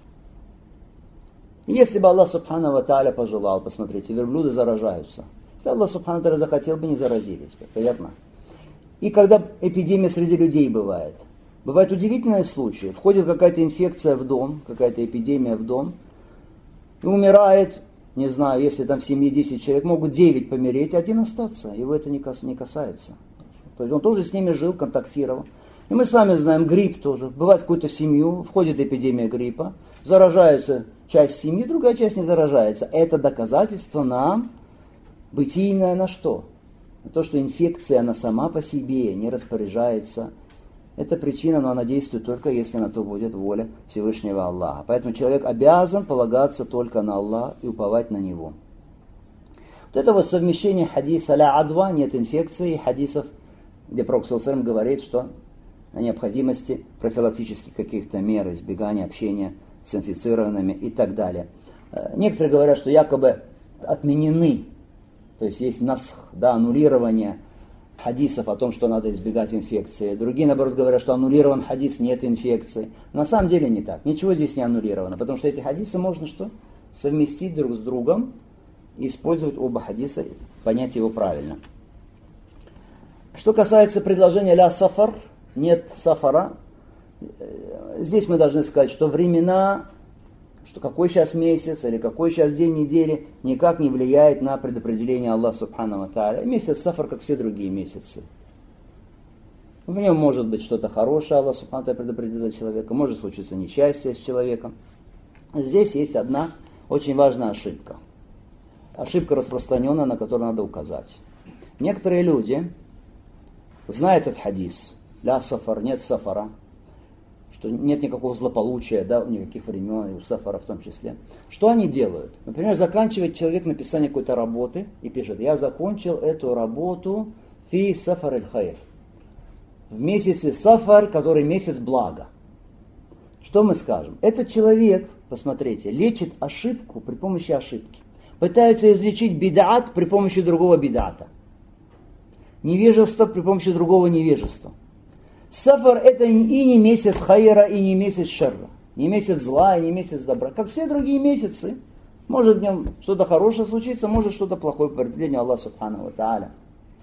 Если бы Аллах субхану ва тааля пожелал, посмотрите, верблюды заражаются. Если Аллах субхану ва тааля захотел бы, не заразились бы, верно? И когда эпидемия среди людей бывает удивительные случаи. Входит какая-то инфекция в дом, какая-то эпидемия в дом, и умирает, не знаю, если там в семье 10 человек, могут 9 помереть, один остаться. Его это не касается. То есть он тоже с ними жил, контактировал. И мы с вами знаем, грипп тоже. Бывает в какую-то семью, входит эпидемия гриппа, заражается часть семьи, другая часть не заражается. Это доказательство нам бытийное на что? На то, что инфекция, она сама по себе не распоряжается. Это причина, но она действует только, если на то будет воля Всевышнего Аллаха. Поэтому человек обязан полагаться только на Аллаха и уповать на Него. Вот это вот совмещение хадиса ля адва, нет инфекции, и хадисов, где пророк саллаллаху алейхи ва саллям говорит, что о необходимости профилактических каких-то мер, избегания общения с инфицированными и так далее. Некоторые говорят, что якобы отменены, то есть есть насх, да, аннулирование хадисов о том, что надо избегать инфекции. Другие, наоборот, говорят, что аннулирован хадис, нет инфекции. На самом деле не так. Ничего здесь не аннулировано, потому что эти хадисы можно что? Совместить друг с другом и использовать оба хадиса, понять его правильно. Что касается предложения ля сафар, нет сафара, здесь мы должны сказать, что времена, что какой сейчас месяц или какой сейчас день недели, никак не влияет на предопределение Аллаха субхану ва тааля. Месяц сафар, как все другие месяцы. В нем может быть что-то хорошее, Аллах субхану ва тааля предопределил человека, может случиться несчастье с человеком. Здесь есть одна очень важная ошибка. Ошибка распространенная, на которую надо указать. Некоторые люди знают этот хадис, ля сафар, нет сафара, что нет никакого злополучия, да, никаких времен, и у сафара в том числе. Что они делают? Например, заканчивает человек написание какой-то работы и пишет: я закончил эту работу фи сафар аль-хайр. В месяце сафар, который месяц блага. Что мы скажем? Этот человек, посмотрите, лечит ошибку при помощи ошибки. Пытается излечить бид'ат при помощи другого бид'ата. Невежество при помощи другого невежества. Сафар это и не месяц хайра, и не месяц шарра. Не месяц зла, и не месяц добра. Как все другие месяцы. Может в нем что-то хорошее случиться, может что-то плохое по определению Аллаха субхану ва тааля.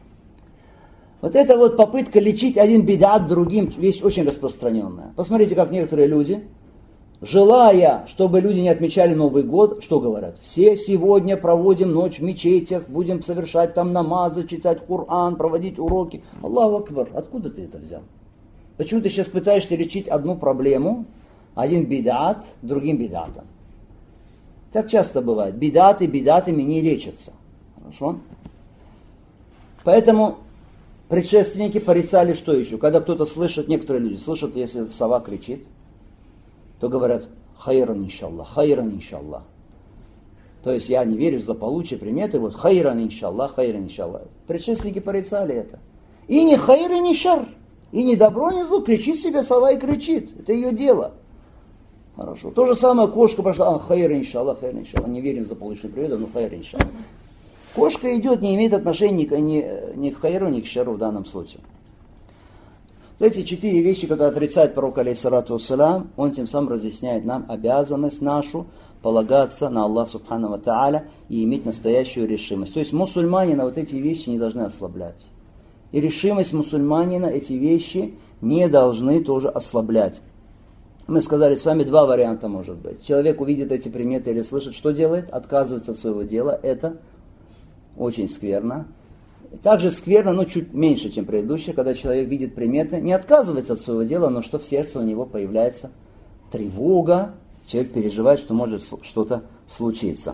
Вот эта вот попытка лечить один бид'ат другим, вещь очень распространенная. Посмотрите, как некоторые люди, желая, чтобы люди не отмечали Новый год, что говорят? Все сегодня проводим ночь в мечетях, будем совершать там намазы, читать Коран, проводить уроки. Аллаху акбар, откуда ты это взял? Почему ты сейчас пытаешься лечить одну проблему, один бид'ат, другим бид'атом? Так часто бывает. Бид'аты бид'атами не лечатся. Хорошо? Поэтому Предшественники порицали что еще? Когда кто-то слышит, некоторые люди слышат, если сова кричит, то говорят хайран иншаллах, хайран иншаллах. То есть я не верю в злополучие, приметы, вот хайран иншаллах, хайран иншаллах. Предшественники порицали это. И не хайр, и не шар, и не добро, ни зло, кричит себе сова и кричит. Это ее дело. Хорошо. То же самое кошка пошла, хайр иншаллах, не верим в злополучие приметы, но хайр иншаллах. Кошка идет, не имеет отношения ни к хайру, ни к шару в данном случае. Эти 4 вещи, когда отрицает пророк, алейхиссалату вассалям, он тем самым разъясняет нам обязанность нашу полагаться на Аллаха субхану ва тааля и иметь настоящую решимость. То есть мусульманина вот эти вещи не должны ослаблять. И решимость мусульманина эти вещи не должны тоже ослаблять. Мы сказали с вами 2 варианта может быть. Человек увидит эти приметы или слышит, что делает? Отказывается от своего дела. Это очень скверно. Также скверно, но чуть меньше, чем предыдущее, когда человек видит приметы, не отказывается от своего дела, но что в сердце у него появляется тревога, человек переживает, что может что-то случиться.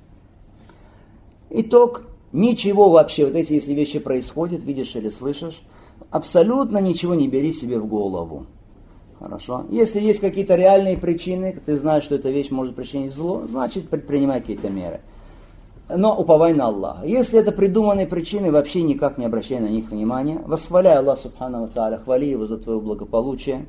Итог. Ничего вообще, вот эти, если вещи происходят, видишь или слышишь, абсолютно ничего не бери себе в голову. Хорошо? Если есть какие-то реальные причины, ты знаешь, что эта вещь может причинить зло, значит предпринимай какие-то меры. Но уповай на Аллаха. Если это придуманные причины, вообще никак не обращай на них внимания. Восхваляй Аллаха субхану ва тааля, хвали Его за твое благополучие.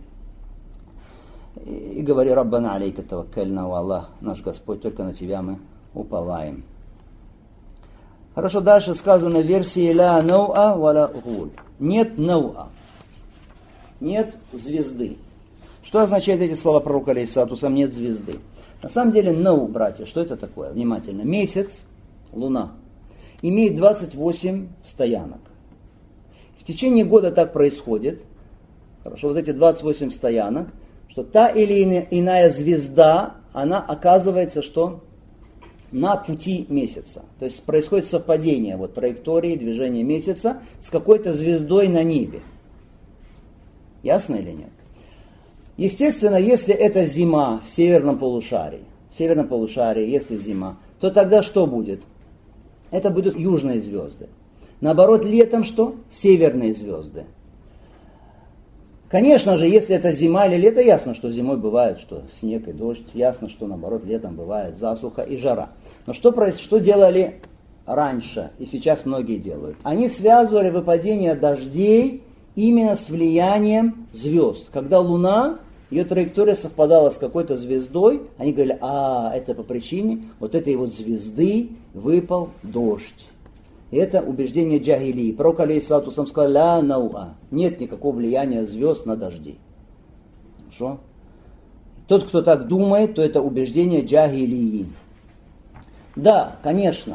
И говори: Раббана алейка таваккальна, о Аллах, наш Господь, только на Тебя мы уповаем. Хорошо, дальше сказано в версии ля науа валя гуль. Нет науа. Нет звезды. Что означают эти слова пророка алейхиссалату вассалям? Нет звезды. На самом деле, нау, братья, что это такое? Внимательно. Месяц, Луна, имеет 28 стоянок. В течение года так происходит. Хорошо, вот эти 28 стоянок, что та или иная звезда, она оказывается, что на пути месяца. То есть происходит совпадение вот, траектории движения месяца с какой-то звездой на небе. Ясно или нет? Естественно, если это зима в северном полушарии, если зима, то тогда что будет? Это будут южные звезды. Наоборот, летом что? Северные звезды. Конечно же, если это зима или лето, ясно, что зимой бывает что снег и дождь, ясно, что наоборот летом бывает засуха и жара. Но что делали раньше, и сейчас многие делают? Они связывали выпадение дождей именно с влиянием звезд. Когда Луна, ее траектория совпадала с какой-то звездой, они говорили: это по причине вот этой вот звезды выпал дождь. И это убеждение джахилии. Пророк алейхиссалату вассалям сказал: ля науа. Нет никакого влияния звезд на дожди. Хорошо? Тот, кто так думает, то это убеждение джахилии. Да, конечно.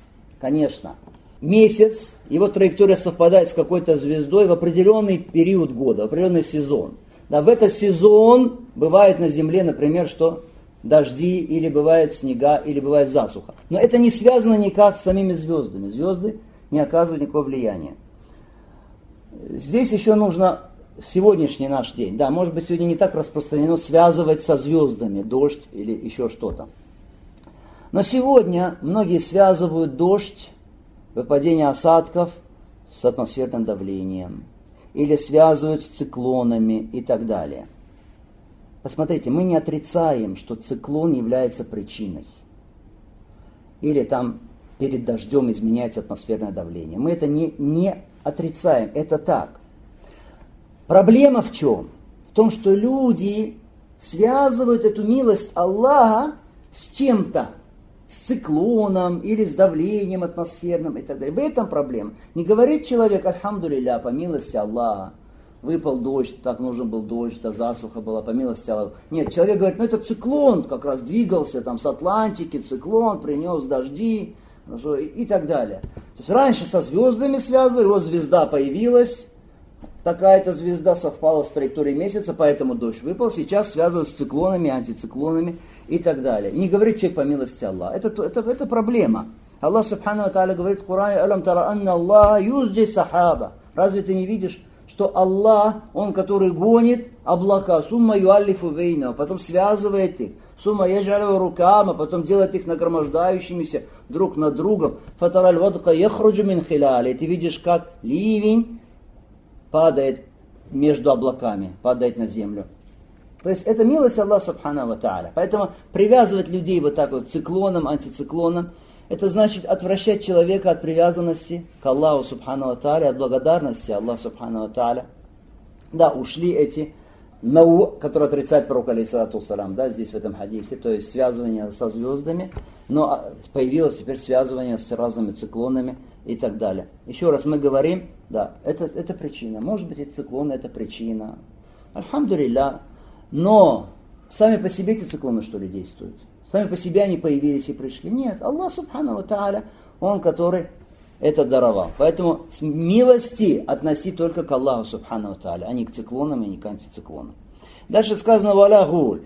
Месяц, его траектория совпадает с какой-то звездой в определенный период года, в определенный сезон. Да, в этот сезон бывает на земле, например, что дожди, или бывают снега, или бывает засуха. Но это не связано никак с самими звездами. Звезды не оказывают никакого влияния. Здесь еще нужно в сегодняшний наш день, да, может быть, сегодня не так распространено связывать со звездами дождь или еще что-то. Но сегодня многие связывают дождь, выпадение осадков с атмосферным давлением, или связывают с циклонами и так далее. Посмотрите, мы не отрицаем, что циклон является причиной. Или там перед дождем изменяется атмосферное давление. Мы это не отрицаем, это так. Проблема в чем? В том, что люди связывают эту милость Аллаха с чем-то. С циклоном или с давлением атмосферным и так далее. В этом проблема. Не говорит человек: альхамдулилля, по милости Аллаха, выпал дождь, так нужен был дождь, а засуха была, по милости Аллаха. Нет, человек говорит: это циклон, как раз двигался там с Атлантики, циклон принес дожди и так далее. То есть раньше со звездами связывали, вот звезда появилась, такая-то звезда совпала с траекторией месяца, поэтому дождь выпал. Сейчас связывают с циклонами, антициклонами и так далее. И не говорит человек: по милости Аллаха. Это проблема. Аллах субхану ва тааля говорит в Коране: «Алям тара анна Аллаха юзджи сахаба». Разве ты не видишь, что Аллах, Он, который гонит облака, сумма юаллифу вейна, потом связывает их, сумма яджалю рукама, потом делает их нагромождающимися друг над другом, фатараль вадка яхруджу мин хиляли. Ты видишь, как ливень падает между облаками, падает на землю. То есть это милость Аллаха Субхану ва Тааля. Поэтому привязывать людей вот так вот циклоном, антициклоном, это значит отвращать человека от привязанности к Аллаху Субхану ва Тааля, от благодарности Аллаху Субхану ва Тааля. Да, ушли эти которые отрицают пророка, алейхиссалату вассалям, да, здесь в этом хадисе, то есть связывание со звездами, но появилось теперь связывание с разными циклонами и так далее. Еще раз мы говорим, да, это причина. Может быть, и циклоны это причина. Альхамдулилля. Но сами по себе эти циклоны, что ли, действуют? Сами по себе они появились и пришли? Нет. Аллах Субхану ва Тааля, Он, который это даровал. Поэтому милости относи только к Аллаху Субхану ва Тааля, а не к циклонам и не к антициклонам. Дальше сказано «Валя гуль».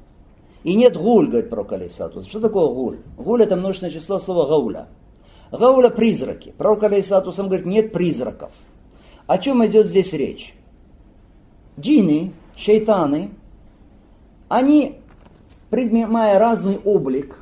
И нет гуль, говорит пророк алейхиссалату. Что такое гуль? Гуль это множественное число слова гауля. Гауля призраки. Пророк алейхиссалату говорит, нет призраков. О чем идет здесь речь? Джинны, шейтаны, они, принимая разный облик,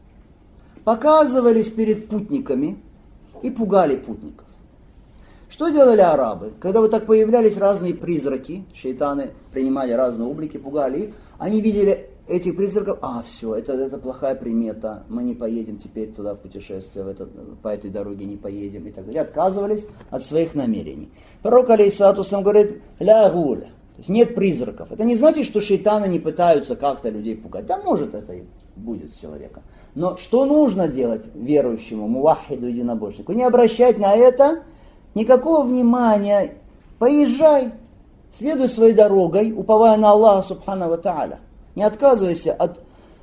показывались перед путниками и пугали путников. Что делали арабы? Когда вот так появлялись разные призраки, шейтаны принимали разные облики, пугали их, они видели этих призраков, все, это плохая примета, мы не поедем теперь туда в путешествие, по этой дороге не поедем и так далее. Отказывались от своих намерений. Пророк алейхиссалату говорит, ля гуля. То есть нет призраков. Это не значит, что шейтаны не пытаются как-то людей пугать. Да, может, это и будет с человека. Но что нужно делать верующему, муваххиду, единобожнику? Не обращать на это никакого внимания. Поезжай, следуй своей дорогой, уповая на Аллаха Субхану ва Тааля. Не отказывайся от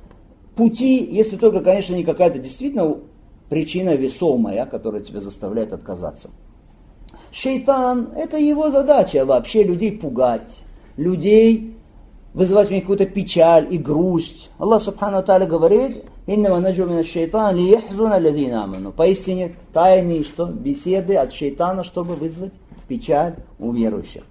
пути, если только, конечно, не какая-то действительно причина весомая, которая тебя заставляет отказаться. Шейтан, это его задача вообще людей пугать, людей вызывать в них какую-то печаль и грусть. Аллах Субхану ва Тааля говорит, «Иннама наджу мина шейтан ли яхзуна ладзина аману». Поистине тайные беседы от шейтана, чтобы вызвать печаль у верующих.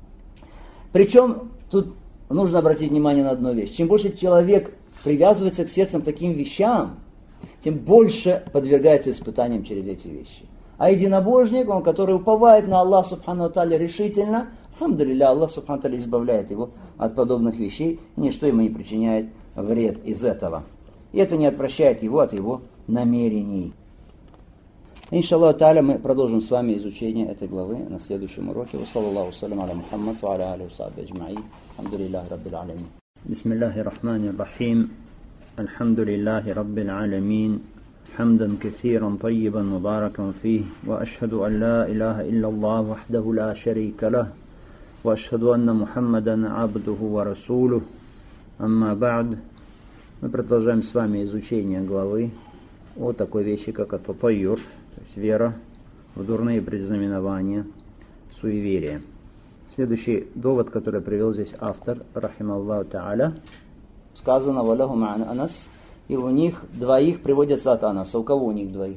Причем тут нужно обратить внимание на одну вещь. Чем больше человек привязывается к сердцам таким вещам, тем больше подвергается испытаниям через эти вещи. А единобожник, он, который уповает на Аллаха Субхану ва Тааля решительно, альхамдулилля, Аллах Субхану ва Тааля избавляет его от подобных вещей, и ничто ему не причиняет вред из этого. И это не отвращает его от его намерений. Иншаллаху Тааля, мы продолжим с вами изучение этой главы на следующем уроке. Вассалаллаху салям аля Мухаммад ва аля алихи ва сахбихи аджмаин. Альхамдулиллахи раббил аламин. Бисмиллахи рахмани рахим. Альхамдулиллахи раббил аламин. حمدا كثيرا طيبا مباركا فيه وأشهد أن لا إله إلا الله وحده لا شريك له وأشهد أن محمدا عبده ورسوله أما بعد. Мы продолжаем с вами изучение главы о такой вещи, как ат-татайюр, то есть вера в дурные предзнаменования, суеверия. Следующий довод, который привел здесь автор, рахималлаху та'аля, сказано «Валяху ма'ан Анас», и у них двоих приводится от Анаса. У кого у них двоих?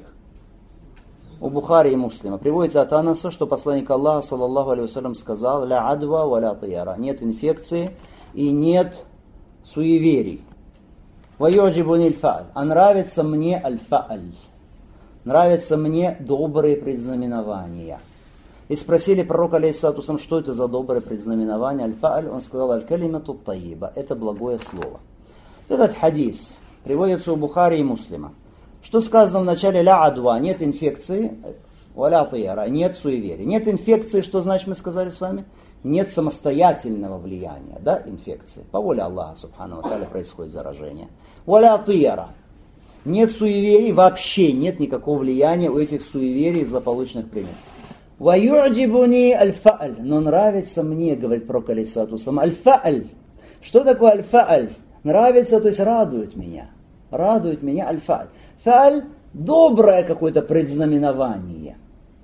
У Бухари и Муслима. Приводится от Анаса, что посланник Аллаха, саллаллаху алейхи вассалям, сказал «Ля адва ва ля тияра». Нет инфекции и нет суеверий. «Ва юджибуни аль-фа'аль». А нравится мне аль-фа'аль. Нравятся мне добрые предзнаменования. И спросили пророка, алейхиссалату, что это за доброе предзнаменование? Аль-фа'аль. Он сказал «Аль-калимату тайиба». Это благое слово. Этот хадис приводится у Бухари и Муслима. Что сказано в начале «ля адва», нет инфекции, «ва-ля тияра», нет суеверия. Нет инфекции, что значит, мы сказали с вами? Нет самостоятельного влияния, да, инфекции. По воле Аллаха, субхану ва тааля, происходит заражение. «Ва-ля тияра». Нет суеверий, вообще нет никакого влияния у этих суеверий и злополучных примет. «Ва юджибуни аль-фа'аль». Но нравится мне, говорит пророк, алейхиссалату вассалям, аль-фа'аль. Что такое аль-фа'аль? Нравится, то есть радует меня. Радует меня аль-фа'аль. Фа'аль – доброе какое-то предзнаменование.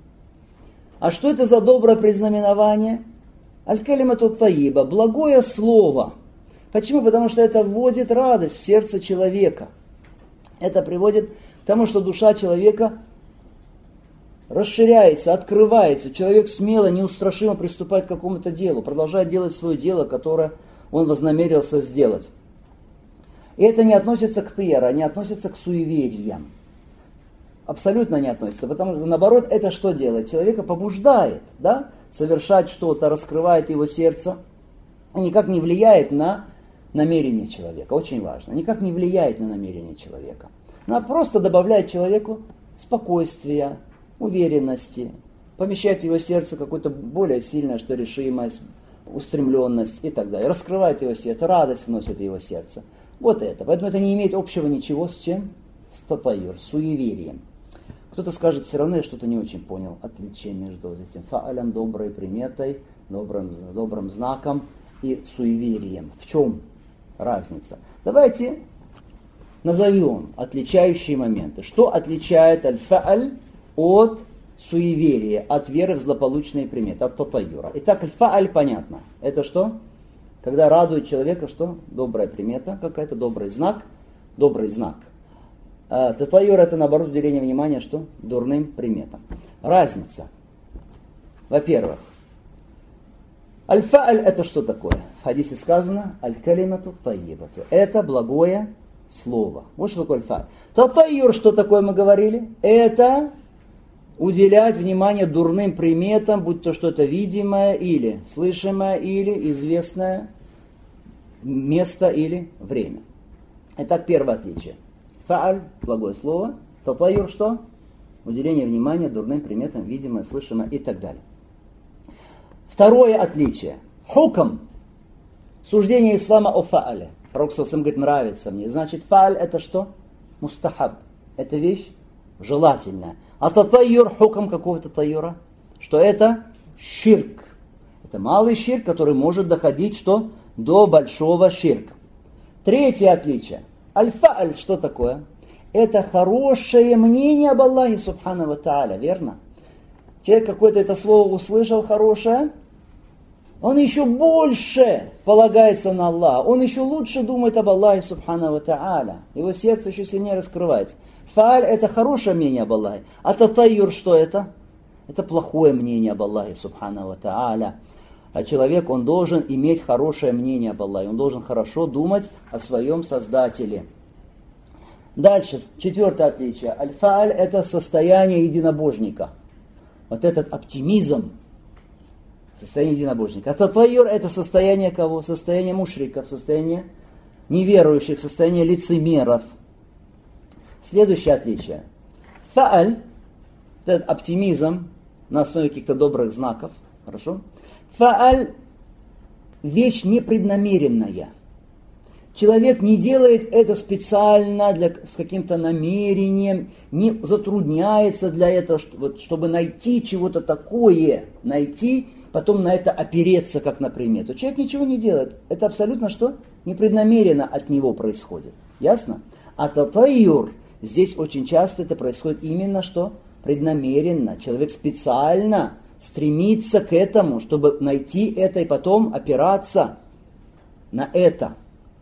А что это за доброе предзнаменование? Аль-калимату тайиба, благое слово. Почему? Потому что это вводит радость в сердце человека. Это приводит к тому, что душа человека расширяется, открывается. Человек смело, неустрашимо приступает к какому-то делу, продолжает делать свое дело, которое он вознамерился сделать. И это не относится к тияра, не относится к суевериям. абсолютно не относится, потому что, наоборот, это что делает? Человека побуждает, да, совершать что-то, раскрывает его сердце, и никак не влияет на намерение человека. Очень важно. Никак не влияет на намерение человека. Она просто добавляет человеку спокойствия, уверенности, помещает в его сердце какое-то более сильное, что решимость, устремленность и так далее. Раскрывает его сердце, радость вносит в его сердце. Вот это. Поэтому это не имеет общего ничего с чем? С татайюр, с суеверием. Кто-то скажет, все равно я что-то не очень понял. Отличие между этим фаалем, доброй приметой, добрым знаком и суеверием. В чем разница? Давайте назовем отличающие моменты. Что отличает аль-фааль от суеверия, от веры в злополучные приметы, от татайюра? Итак, аль-фааль понятно. Это что? Когда радует человека, что? Добрая примета какая-то, добрый знак. Добрый знак. Татайюр это наоборот уделение внимания, что? Дурным приметам. Разница. Во-первых, аль-фааль это что такое? В хадисе сказано аль-калимату тайибату. Это благое слово. Вот что такое аль-фааль. Татайюр что такое мы говорили? Это уделять внимание дурным приметам, будь то что-то видимое или слышимое, или известное место или время. Итак, первое отличие. Фааль, благое слово. Татайюр что? Уделение внимания дурным приметам, видимое, слышимое и так далее. Второе отличие. Хукам. Суждение ислама о фаале. Пророк сам говорит, нравится мне. Значит, фааль это что? Мустахаб. Это вещь желательная. А татайюр, хукам какого татайюра? Что это? Ширк. Это малый ширк, который может доходить что? До большого ширка. Третье отличие. Аль-фааль что такое? Это хорошее мнение об Аллахе Субхану ва Тааля, верно? Человек какое-то это слово услышал хорошее, он еще больше полагается на Аллаха, он еще лучше думает об Аллахе Субхану ва Тааля, его сердце еще сильнее раскрывается. Фааль это хорошее мнение об Аллахе, а татайюр что это? Это плохое мнение об Аллахе Субхану ва Тааля. А человек, он должен иметь хорошее мнение об Аллахе, он должен хорошо думать о своем Создателе. Дальше, четвертое отличие. Аль-фааль это состояние единобожника. Вот этот оптимизм, состояние единобожника. А татайюр это состояние кого? Состояние мушриков, состояние неверующих, состояние лицемеров. Следующее отличие. Фааль, этот оптимизм на основе каких-то добрых знаков. Хорошо? Фааль вещь непреднамеренная. Человек не делает это специально с каким-то намерением, не затрудняется для этого, чтобы найти чего-то такое, найти, потом на это опереться, как на примету. Человек ничего не делает. Это абсолютно что? Непреднамеренно от него происходит. Ясно? А татайюр, здесь очень часто это происходит именно что? Преднамеренно. Человек специально стремится к этому, чтобы найти это и потом опираться на это.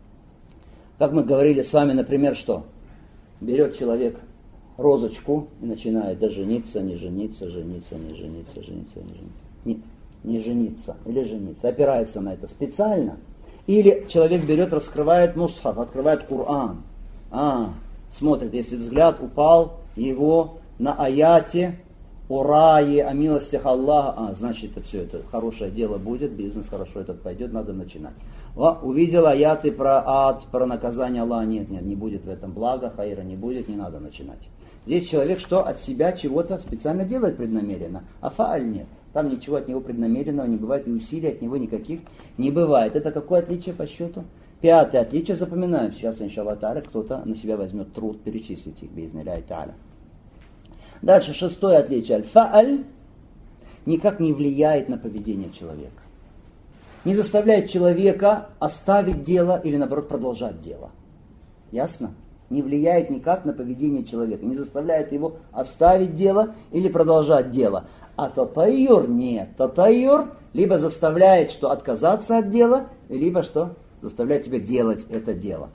Как мы говорили с вами, например, что? Берет человек розочку и начинает жениться, не жениться, жениться, не жениться, жениться, не жениться. Не жениться или жениться. Опирается на это специально. Или человек берет, раскрывает мусхаф, открывает Коран. Смотрит, если взгляд упал его на аяте о рае, о милостях Аллаха, значит, это все, это хорошее дело будет, бизнес хорошо этот пойдет, надо начинать. Увидел аяты про ад, про наказание Аллаха, нет, не будет в этом блага, хайра не будет, не надо начинать. Здесь человек что от себя чего-то специально делает преднамеренно, а фааль нет. Там ничего от него преднамеренного не бывает, и усилий от него никаких не бывает. Это какое отличие по счету? Пятое отличие, запоминаем. Сейчас, иншаллах та'аля, кто-то на себя возьмет труд перечислить их, би'изниляхи та'аля. Дальше, шестое отличие. Аль-фааль никак не влияет на поведение человека. Не заставляет человека оставить дело или, наоборот, продолжать дело. Ясно? Не влияет никак на поведение человека. Не заставляет его оставить дело или продолжать дело. А татайюр нет. Татайюр либо заставляет, что отказаться от дела, либо что заставляет тебя делать это дело.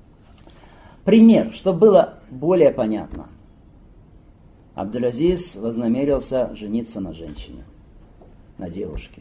Пример, чтобы было более понятно. Абдул-Азиз вознамерился жениться на женщине, на девушке.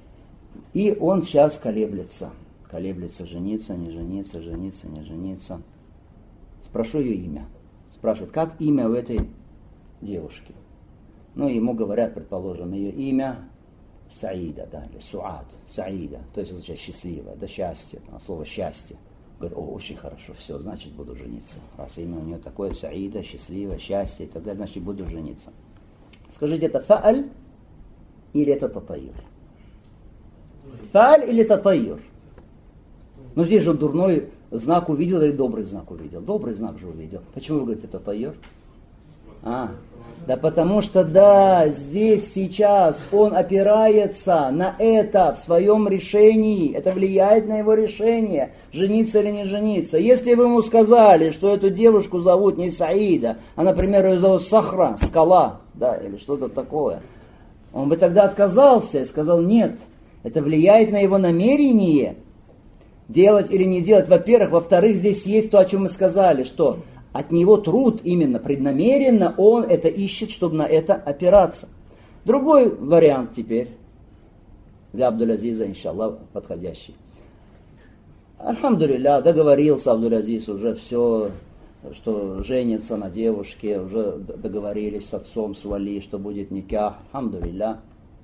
И он сейчас колеблется. Колеблется, жениться, не жениться, жениться, не жениться. Спрошу ее имя. Спрашивает, как имя у этой девушки. Ну, ему говорят, предположим, ее имя Саида, да, или Суад, Саида, то есть означает счастливая, да, счастье, слово счастье. Говорит, очень хорошо, все, значит, буду жениться. Раз имя у нее такое, Саида, счастливое, счастье и так далее, значит, буду жениться. Скажите, это фа'аль или это татайюр? Фа'аль или татайюр? Ну, здесь же он дурной знак увидел или добрый знак увидел? Добрый знак же увидел. Почему вы говорите татайюр? Да потому что, да, здесь сейчас он опирается на это в своем решении. Это влияет на его решение, жениться или не жениться. Если бы ему сказали, что эту девушку зовут не Саида, а, например, ее зовут Сахра, скала, да, или что-то такое, он бы тогда отказался и сказал, нет, это влияет на его намерение, делать или не делать, во-первых. Во-вторых, здесь есть то, о чем мы сказали, что от него труд именно, преднамеренно он это ищет, чтобы на это опираться. Другой вариант теперь, для Абдул-Азиза, иншаллах, подходящий. Альхамдулилля, договорился Абдул-Азиз уже все, что женится на девушке, уже договорились с отцом, с вали, что будет никах, альхамдулилля.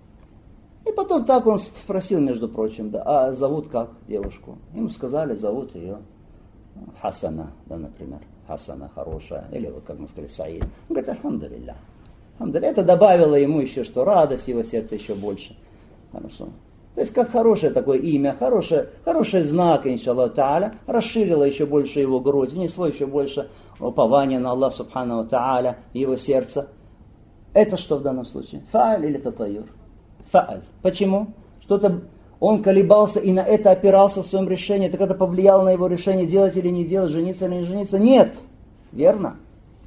И потом так он спросил, между прочим, да, а зовут как девушку? Ему сказали, зовут ее Хасана, да, например. Хасана хорошая, или вот как мы сказали, Саид. Он говорит, альхамдулилля. Это добавило ему еще, что радость его сердца еще больше. Хорошо. То есть как хорошее такое имя, хороший знак, иншаллах та'аля, расширило еще больше его грудь, внесло еще больше упования на Аллах субхану та'аля в его сердце. Это что в данном случае? Фа'аль или татайюр? Фа'аль. Почему? Что-то он колебался и на это опирался в своем решении. Так это повлияло на его решение, делать или не делать, жениться или не жениться? Нет. Верно?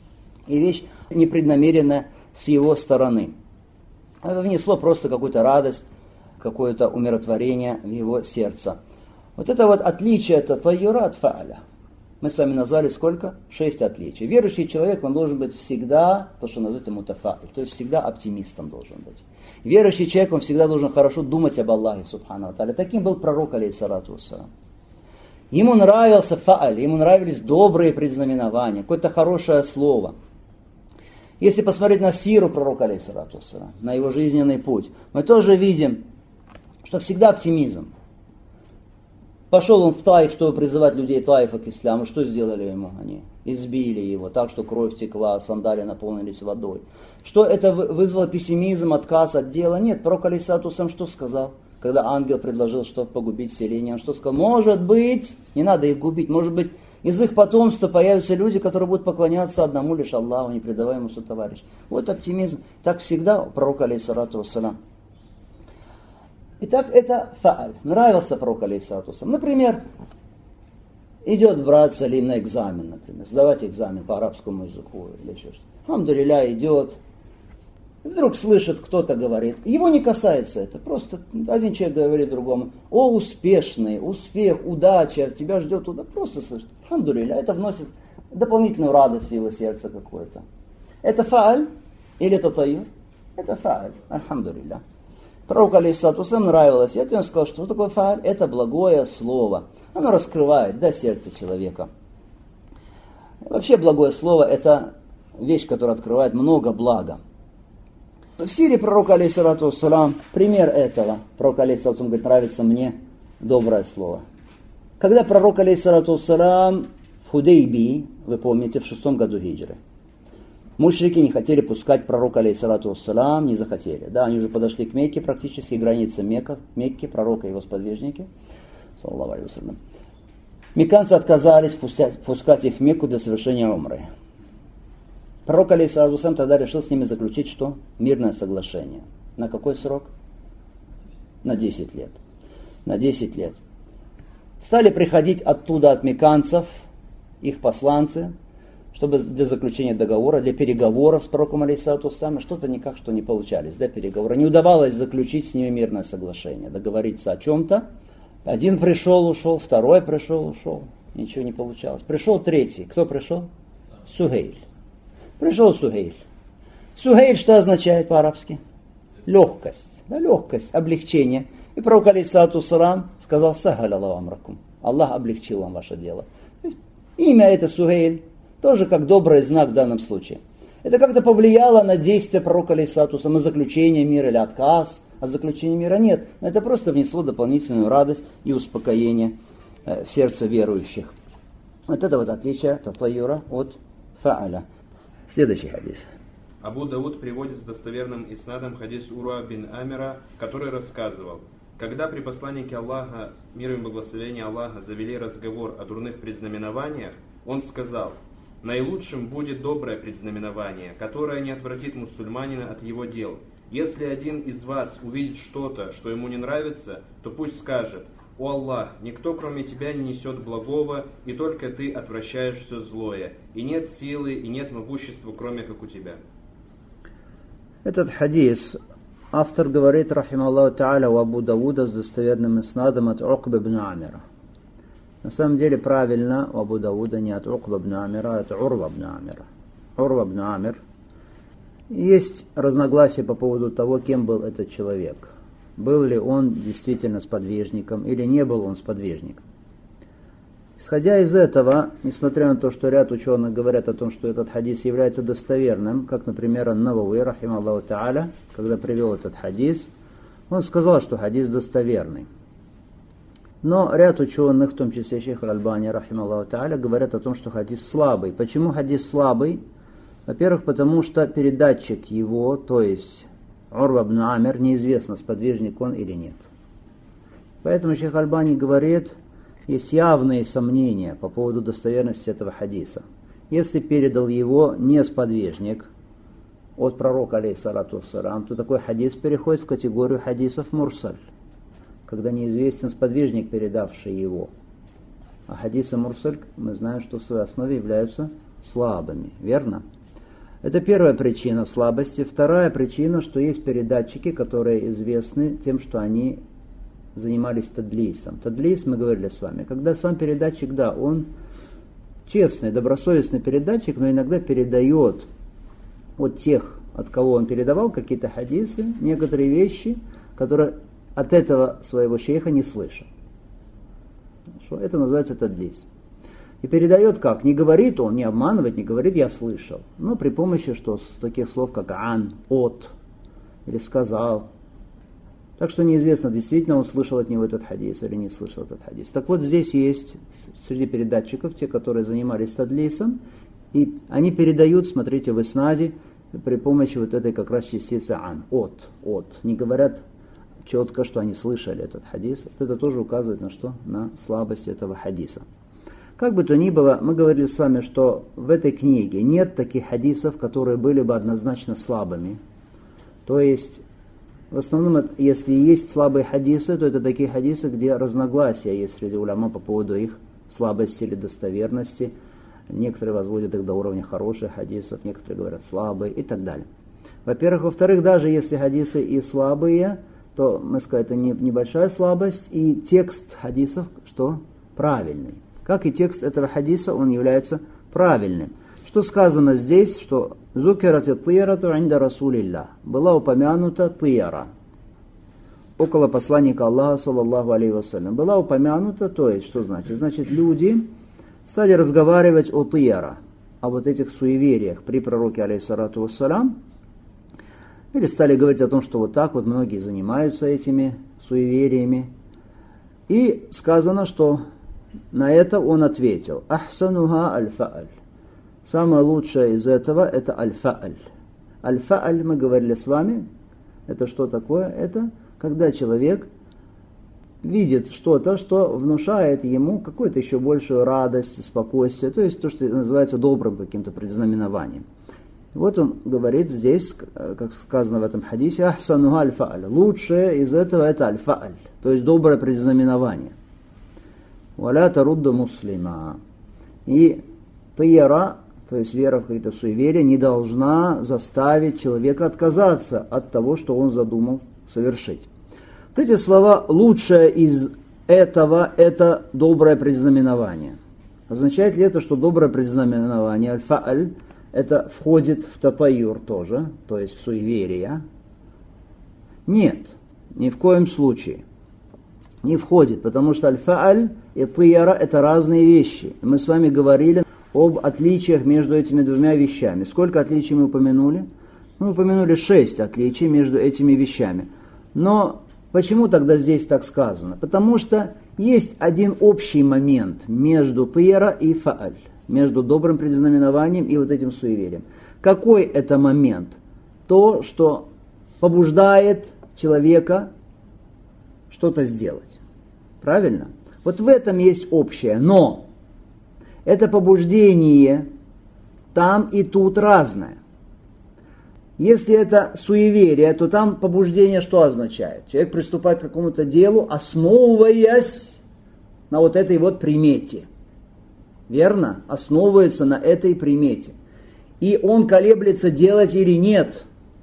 И вещь непреднамеренная с его стороны. Это внесло просто какую-то радость, какое-то умиротворение в его сердце. Вот это вот отличие от татайюра от фа'аля. Мы с вами назвали сколько? 6 отличий. Верующий человек, он должен быть всегда, то, что называется мутафа'иль, то есть всегда оптимистом должен быть. Верующий человек, он всегда должен хорошо думать об Аллахе, субхану ва тааля. Таким был пророк, алейхиссалату вассалам. Ему нравился фа'аль, ему нравились добрые предзнаменования, какое-то хорошее слово. Если посмотреть на сиру пророка, алейхиссалату вассалам, на его жизненный путь, мы тоже видим, что всегда оптимизм. Пошел он в Таиф, чтобы призывать людей Таифа к исламу. Что сделали ему они? Избили его так, что кровь текла, сандали наполнились водой. Что это вызвало пессимизм, отказ от дела? Нет, пророк алейхиссалату вассалам что сказал? Когда ангел предложил, чтобы погубить селение, он что сказал? Может быть, не надо их губить, может быть, из их потомства появятся люди, которые будут поклоняться одному лишь Аллаху, не предавая ему сотоварищ. Вот оптимизм. Так всегда у пророка алейхиссалату вассалам. Итак, это фа'аль. Нравился пророк алейхиссалату вассалам. Например, идет брат Салим на экзамен, например, сдавать экзамен по арабскому языку или еще что-то. Альхамдулилля, идет. Вдруг слышит, кто-то говорит. Его не касается это. Просто один человек говорит другому: о, успешный, успех, удача, тебя ждет туда. Просто слышит. Альхамдулилля, это вносит дополнительную радость в его сердце какое-то. Это фа'аль или татайюр? Это фа'аль. Альхамдулилля. Пророку алейхиссалату вассалам нравилось это, и он сказал, что такое фа'аль? Это благое слово. Оно раскрывает, да, сердце человека. Вообще благое слово – это вещь, которая открывает много блага. В сире пророка алейхиссалату вассалам пример этого. Пророк алейхиссалату вассалам говорит: нравится мне доброе слово. Когда пророк алейхиссалату вассалам в Худейбии, вы помните, в 6 году хиджры, мушрики не хотели пускать пророка алейхиссалату вассалам, не захотели. Да, они уже подошли к Мекке, практически границе Мекки, пророка и его сподвижники. Саллаллаху алейхи вассалям. Мекканцы отказались пускать их в Мекку до совершения умры. Пророк алейхиссалату вассалам тогда решил с ними заключить что? Мирное соглашение. На какой срок? На 10 лет. На 10 лет. Стали приходить оттуда, от мекканцев, их посланцы, чтобы для заключения договора, для переговоров с пророком алейхиссалату вассалам, что-то никак что не получались, да, переговоры. Не удавалось заключить с ними мирное соглашение, договориться о чем-то. Один пришел, ушел, второй пришел, ушел. Ничего не получалось. Пришел третий. Кто пришел? Сухейль. Пришел Сухейль. Сухейль что означает по-арабски? Легкость. Да, легкость, облегчение. И пророк алейхиссалату вассалам сказал: сахаля Аллаху амракум. Аллах облегчил вам ваше дело. Имя это Сухейль. Тоже как добрый знак в данном случае. это как-то повлияло на действие пророка алейхиссалату вассалам, на заключение мира или отказ от заключения мира? Нет. Это просто внесло дополнительную радость и успокоение в сердце верующих. Вот это вот отличие татайюра от фа'аля. Следующий хадис. Абу Дауд приводит с достоверным иснадом хадис Ура бин Амира, который рассказывал: когда при посланнике Аллаха, мир и благословение Аллаха, завели разговор о дурных предзнаменованиях, он сказал: наилучшим будет доброе предзнаменование, которое не отвратит мусульманина от его дел. Если один из вас увидит что-то, что ему не нравится, то пусть скажет: «О Аллах, никто кроме Тебя не несет благого, и только Ты отвращаешь все злое, и нет силы, и нет могущества, кроме как у Тебя». Этот хадис автор говорит, рахималлаху та'аля, у Абу Дауда с достоверным иснадом от Укбы ибн Амира. На самом деле правильно у Абу Дауда не от Укбы ибн Амира, а от Урва ибн Амира. Урва ибн Амир. Есть разногласия по поводу того, кем был этот человек. Был ли он действительно сподвижником или не был он сподвижником. Исходя из этого, несмотря на то, что ряд ученых говорят о том, что этот хадис является достоверным, как, например, Ан-Навави, рахималлаху та'аля, когда привел этот хадис, он сказал, что хадис достоверный. Но ряд ученых, в том числе шейх Аль-Альбани, рахималлаху та'аля, говорят о том, что хадис слабый. Почему хадис слабый? Во-первых, потому что передатчик его, то есть Урва ибн Амир, неизвестно, сподвижник он или нет. Поэтому шейх Аль-Альбани говорит, есть явные сомнения по поводу достоверности этого хадиса. Если передал его не сподвижник от пророка, алейхиссалату вассалам, то такой хадис переходит в категорию хадисов мурсаль, когда неизвестен сподвижник, передавший его. А хадисы мурсаль, мы знаем, что в своей основе являются слабыми, верно? Это первая причина слабости. Вторая причина, что есть передатчики, которые известны тем, что они занимались тадлисом. Тадлис, мы говорили с вами, когда сам передатчик, да, он честный, добросовестный передатчик, но иногда передает от тех, от кого он передавал какие-то хадисы, некоторые вещи, которые от этого своего шейха не слышал. Это называется тадлис. И передает как? Не говорит он, не обманывает, не говорит «я слышал», но при помощи таких слов, как «ан», «от» или «сказал». Так что неизвестно, действительно он слышал от него этот хадис или не слышал этот хадис. Так вот, здесь есть среди передатчиков те, которые занимались тадлисом, и они передают, смотрите, в иснаде при помощи вот этой как раз частицы «ан», «от». Не говорят четко, что они слышали этот хадис. Это тоже указывает на что? На слабость этого хадиса. Как бы то ни было, мы говорили с вами, что в этой книге нет таких хадисов, которые были бы однозначно слабыми. То есть, в основном, если есть слабые хадисы, то это такие хадисы, где разногласия есть среди уляма по поводу их слабости или достоверности. Некоторые возводят их до уровня хороших хадисов, некоторые говорят слабые и так далее. Во-первых. Во-вторых, даже если хадисы и слабые, то, мы скажем, это небольшая слабость, и текст хадисов, что правильный. Как и текст этого хадиса, он является правильным. Что сказано здесь, что «Зукират ат-тиярату инда Расулилля» была упомянута тияра около посланника Аллаха, саллаллаху алейхи вассалям. Была упомянута, то есть, что значит? Значит, люди стали разговаривать о тияра, о вот этих суевериях при пророке, алейхиссалату вассалям, или стали говорить о том, что вот так вот многие занимаются этими суевериями. И сказано, что на это он ответил: «Ахсануха аль-фа'аль». Самое лучшее из этого это аль-фа'аль. Аль-фа'аль, мы говорили с вами, это что такое? Это когда человек видит что-то, что внушает ему какую-то еще большую радость, спокойствие, то есть то, что называется добрым каким-то предзнаменованием. Вот он говорит здесь, как сказано в этом хадисе, «Ахсануха аль-фа'аль». Лучшее из этого это аль-фа'аль, то есть доброе предзнаменование. «Валя тарудда муслима». И тияра, то есть вера в какие-то суеверия, не должна заставить человека отказаться от того, что он задумал совершить. Вот эти слова «лучшее из этого» – это доброе предзнаменование. Означает ли это, что доброе предзнаменование, аль-фа'аль, это входит в татайюр тоже, то есть в суеверие? Нет, ни в коем случае. Не входит, потому что аль-фа'аль и тияра – это разные вещи. Мы с вами говорили об отличиях между этими двумя вещами. Сколько отличий мы упомянули? Мы упомянули 6 отличий между этими вещами. Но почему тогда здесь так сказано? Потому что есть один общий момент между тыра и фааль, между добрым предзнаменованием и вот этим суеверием. Какой это момент? То, что побуждает человека что-то сделать. Правильно? Вот в этом есть общее. Но это побуждение там и тут разное. Если это суеверие, то там побуждение что означает? Человек приступает к какому-то делу, основываясь на вот этой вот примете. Верно? Основывается на этой примете. И он колеблется, делать или нет.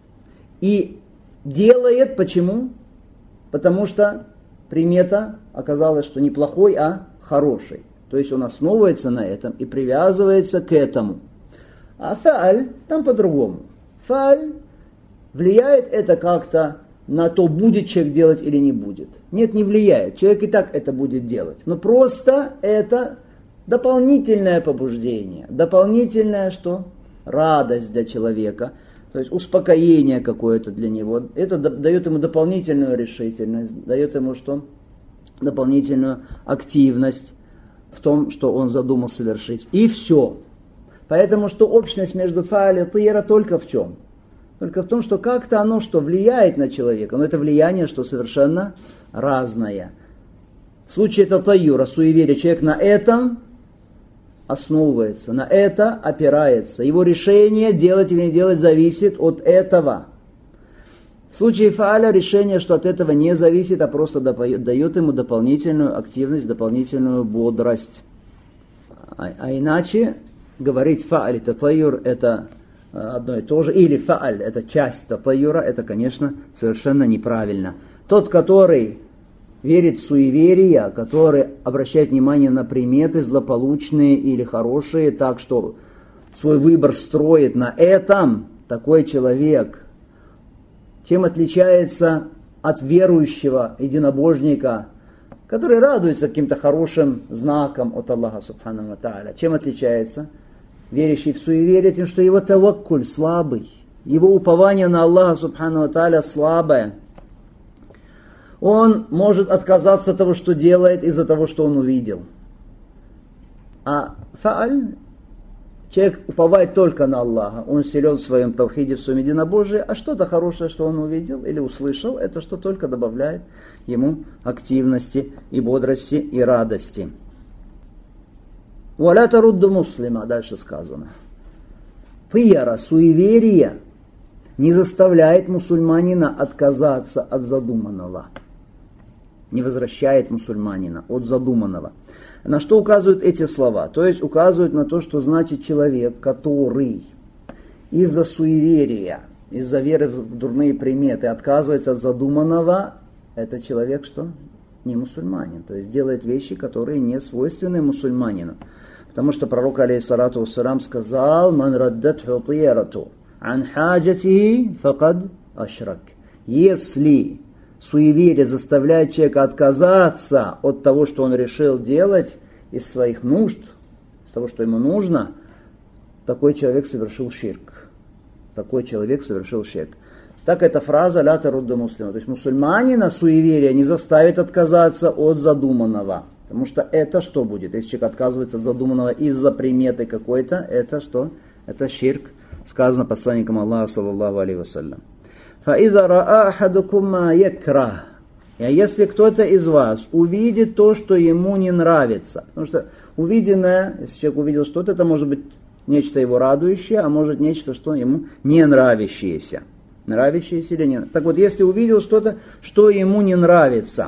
И делает, почему? Потому что примета оказалась, что не плохой, а хороший. То есть он основывается на этом и привязывается к этому. А фааль там по-другому. Фааль влияет это как-то на то, будет человек делать или не будет. Нет, не влияет. Человек и так это будет делать. Но просто это дополнительное побуждение. Дополнительное что? Радость для человека. То есть успокоение какое-то для него. Это дает ему дополнительную решительность. Дает ему что? Дополнительную активность в том, что он задумал совершить. И все. Поэтому что общность между фааль и тыра только в чем? Только в том, что как-то оно что влияет на человека. Но это влияние что совершенно разное. В случае это тайюра, суеверие, человек на этом основывается, на это опирается. Его решение делать или не делать зависит от этого. В случае фааля решение, что от этого не зависит, а просто дает ему дополнительную активность, дополнительную бодрость. А иначе говорить фааль и татайюр это одно и то же, или фааль это часть татайюра, это, конечно, совершенно неправильно. Тот, который верит в суеверия, который обращает внимание на приметы злополучные или хорошие, так что свой выбор строит на этом, такой человек, чем отличается от верующего единобожника, который радуется каким-то хорошим знаком от Аллаха Субхану ва Тааля. Чем отличается? Верящий в суеверие тем, что его таваккуль слабый, его упование на Аллаха Субхану ва Тааля слабое. Он может отказаться от того, что делает, из-за того, что он увидел. А фааль, человек уповает только на Аллаха, он силен в своем тавхиде, в своем единобожии, а что-то хорошее, что он увидел или услышал, это что только добавляет ему активности и бодрости и радости. «Валя тарудду муслима», дальше сказано. Тыяра, суеверие, не заставляет мусульманина отказаться от задуманного. Не возвращает мусульманина от задуманного. На что указывают эти слова? То есть указывают на то, что значит человек, который из-за суеверия, из-за веры в дурные приметы отказывается от задуманного, это человек что? Не мусульманин. То есть делает вещи, которые не свойственны мусульманину. Потому что пророк алейхиссалату вассалам сказал: «Ман раддатху тиярату ан хаджатихи факад ашрак». Если суеверие заставляет человека отказаться от того, что он решил делать из своих нужд, из того, что ему нужно, такой человек совершил ширк. Такой человек совершил ширк. Так эта фраза «ля тарудду муслима». То есть мусульманина суеверие не заставит отказаться от задуманного. Потому что это что будет? Если человек отказывается от задуманного из-за приметы какой-то, это что? Это ширк. Сказано посланником Аллаха, саллаллаху алейхи вассалям. فَإِذَا رَأَى أَحَدُكُمْ مَا يَكْرَهُ. А если кто-то из вас увидит то, что ему не нравится, потому что увиденное, если человек увидел что-то, это может быть нечто его радующее, а может нечто, что ему не нравящееся. Нравящееся или нет. Так вот, если увидел что-то, что ему не нравится,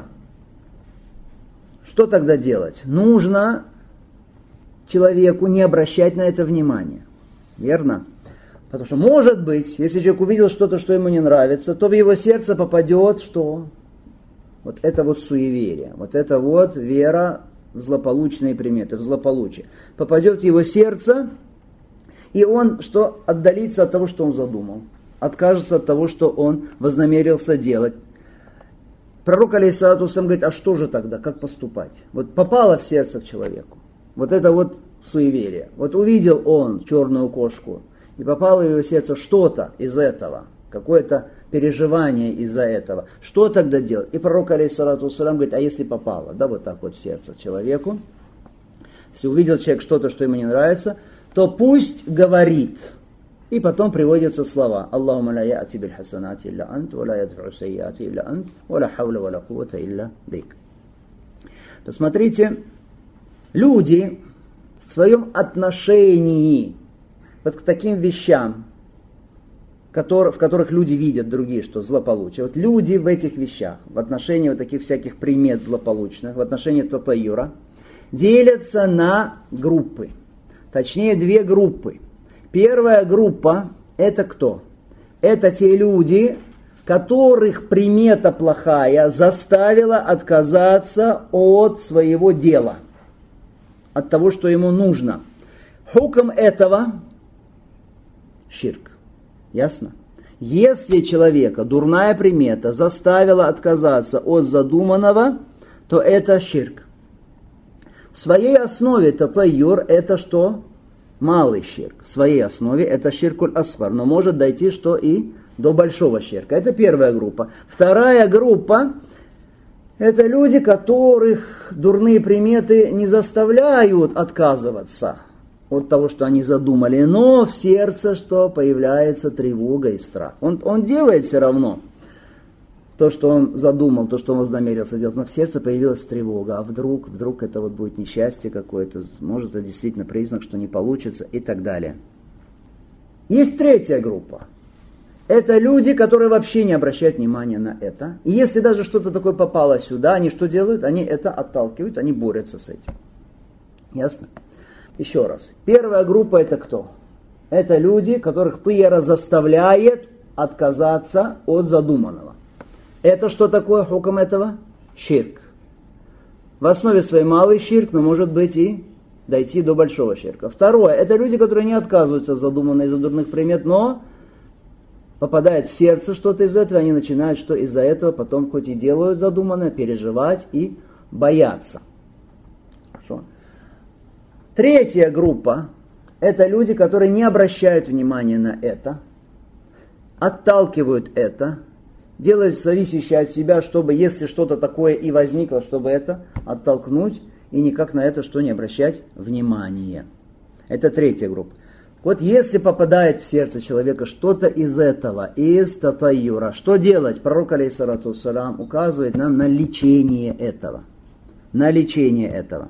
что тогда делать? Нужно человеку не обращать на это внимания. Верно? Потому что, может быть, если человек увидел что-то, что ему не нравится, то в его сердце попадет что? Вот это вот суеверие, вот это вот вера в злополучные приметы, в злополучие. Попадет в его сердце, и он что? Отдалится от того, что он задумал. Откажется от того, что он вознамерился делать. Пророк алейхиссалату вассалям говорит: а что же тогда, как поступать? Вот попало в сердце к человеку. Вот это вот суеверие. Вот увидел он черную кошку, и попало в его сердце что-то из этого, какое-то переживание из-за этого. Что тогда делать? И пророк, алейхиссалату вассалям, говорит, а если попало, да, вот так вот в сердце человеку, если увидел человек что-то, что ему не нравится, то пусть говорит. И потом приводятся слова. Аллахумма ла я'ти биль хасанати илля ант, ва ла ядфу сайяти илля ант, ва ла хавля ва ла куввата илля бик. Посмотрите, люди в своем отношении вот к таким вещам, в которых люди видят другие, что злополучие. Вот люди в этих вещах, в отношении вот таких всяких примет злополучных, в отношении татайюра, делятся на группы. Точнее, две группы. Первая группа – это кто? Это те люди, которых примета плохая заставила отказаться от своего дела, от того, что ему нужно. Хукм этого – ширк. Ясно? Если человека дурная примета заставила отказаться от задуманного, то это ширк. В своей основе татайюр – это что? Малый ширк. В своей основе это ширкуль асгар, но может дойти что и до большого ширка. Это первая группа. Вторая группа – это люди, которых дурные приметы не заставляют отказываться от того, что они задумали, но в сердце что появляется тревога и страх. Он делает все равно то, что он задумал, то, что он вознамерился делать, но в сердце появилась тревога. А вдруг это вот будет несчастье какое-то, может, это действительно признак, что не получится и так далее. Есть третья группа. Это люди, которые вообще не обращают внимания на это. И если даже что-то такое попало сюда, они что делают? Они это отталкивают, они борются с этим. Ясно? Еще раз. Первая группа это кто? Это люди, которых тыяра заставляет отказаться от задуманного. Это что такое хукм этого? Ширк. В основе своей малый ширк, но может быть и дойти до большого ширка. Второе, это люди, которые не отказываются от задуманного из-за дурных примет, но попадает в сердце что-то из этого, они начинают что из-за этого потом хоть и делают задуманное, переживать и бояться. Хорошо. Третья группа, это люди, которые не обращают внимания на это, отталкивают это, делают зависящее от себя, чтобы, если что-то такое и возникло, чтобы это оттолкнуть и никак на это что не обращать внимания. Это третья группа. Вот если попадает в сердце человека что-то из этого, из татайюра, что делать? Пророк, алейхиссалату вассалям, указывает нам на лечение этого. На лечение этого.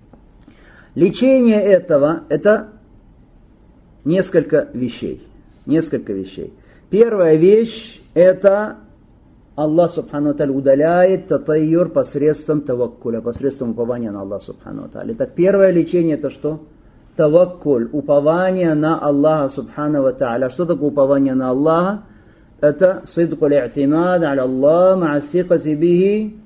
Лечение этого – это несколько вещей. Несколько вещей. Первая вещь – это Аллах Субхану ва Тааля удаляет татайюр посредством таваккуля, посредством упования на Аллах Субхану ва Тааля. Так первое лечение – это что? Таваккуль, упование на Аллаха Субхану ва Тааля. Что такое упование на Аллаха? Это сидкуль и'тимад аля Аллах ма'а сикати бихи.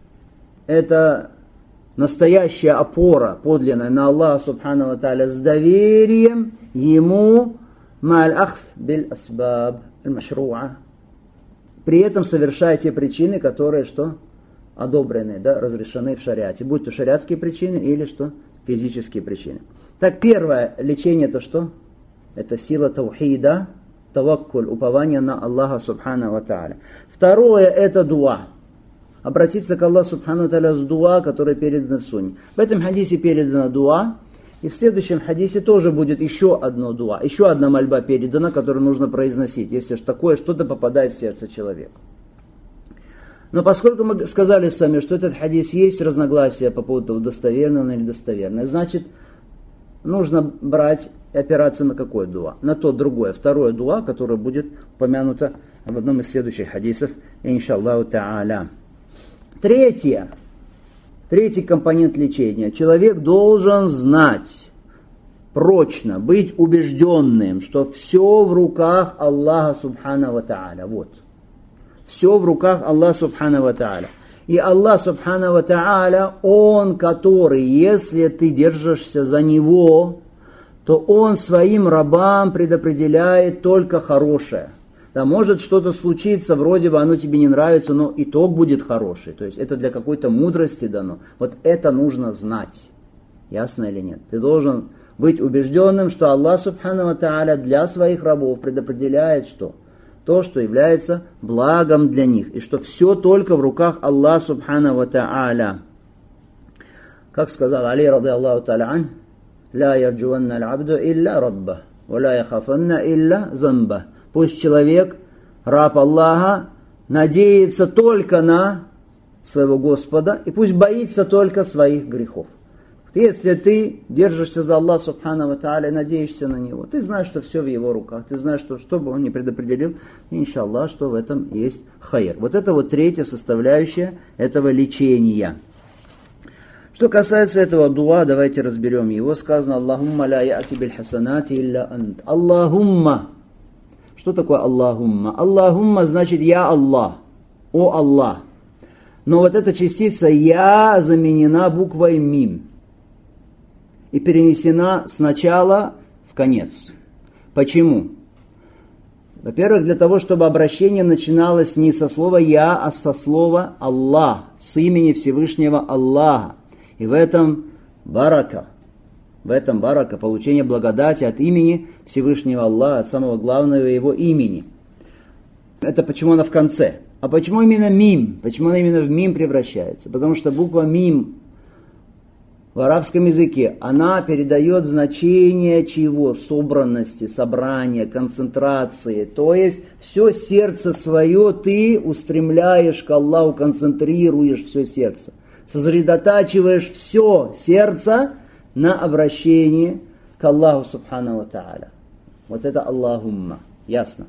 Это настоящая опора подлинная на Аллаха Субхану ва Тааля с доверием Ему ма'аль ахз биль асбаб аль-машру'a. При этом совершая те причины, которые что? Одобрены, да, разрешены в шариате. Будь то шариатские причины или что? Физические причины. Так, первое лечение это что? Это сила таухида, таваккуль, упование на Аллаха Субхану ва Тааля. Второе это дуа. Обратиться к Аллаху Субхану ва Тааля с дуа, которая передана в сунне. В этом хадисе передана дуа, и в следующем хадисе тоже будет еще одно дуа, еще одна мольба передана, которую нужно произносить, если такое что-то попадает в сердце человека. Но поскольку мы сказали сами, что этот хадис есть разногласия по поводу того, достоверный он или недостоверный, значит, нужно брать и опираться на какое дуа? На то другое, второе дуа, которое будет упомянуто в одном из следующих хадисов, иншаллаху та'аля. Третий компонент лечения. Человек должен знать, прочно, быть убежденным, что все в руках Аллаха Субхану ва Тааля. Вот. Все в руках Аллаха Субхану ва Тааля. И Аллах Субхану ва Тааля, Он, который, если ты держишься за Него, то Он своим рабам предопределяет только хорошее. Да, может что-то случиться, вроде бы оно тебе не нравится, но итог будет хороший. То есть это для какой-то мудрости дано. Вот это нужно знать. Ясно или нет? Ты должен быть убежденным, что Аллах Субхану ва Тааля для своих рабов предопределяет что? То, что является благом для них, и что все только в руках Аллаха Субхану ва Тааля. Как сказал Али ради Аллаху Тааля ан, «Ла ярджуванна аль-абду илля рабба, ва ла яхафанна илля замба». Пусть человек, раб Аллаха, надеется только на своего Господа, и пусть боится только своих грехов. Если ты держишься за Аллаха Субхану ва Тааля и надеешься на Него, ты знаешь, что все в Его руках, ты знаешь, что бы Он ни предопределил, иншаллах, что в этом есть хайр. Вот это вот третья составляющая этого лечения. Что касается этого дуа, давайте разберем его. Сказано: «Аллахумма ла я'ти биль хасанати илля ант». Аллахумма. Что такое Аллахумма? Аллахумма значит «Я Аллах», «О Аллах». Но вот эта частица «Я» заменена буквой «Мим» и перенесена сначала в конец. Почему? Во-первых, для того, чтобы обращение начиналось не со слова «Я», а со слова «Аллах», с имени Всевышнего Аллаха. И в этом барака, получение благодати от имени Всевышнего Аллаха, от самого главного Его имени. Это почему она в конце. А почему именно «Мим»? Почему она именно в «Мим» превращается? Потому что буква «Мим» в арабском языке, она передает значение чего? Собранности, собрания, концентрации. То есть все сердце свое ты устремляешь к Аллаху, концентрируешь все сердце. Сосредотачиваешь все сердце на обращении к Аллаху Субхану ва Тааля. Вот это Аллахумма. Ясно?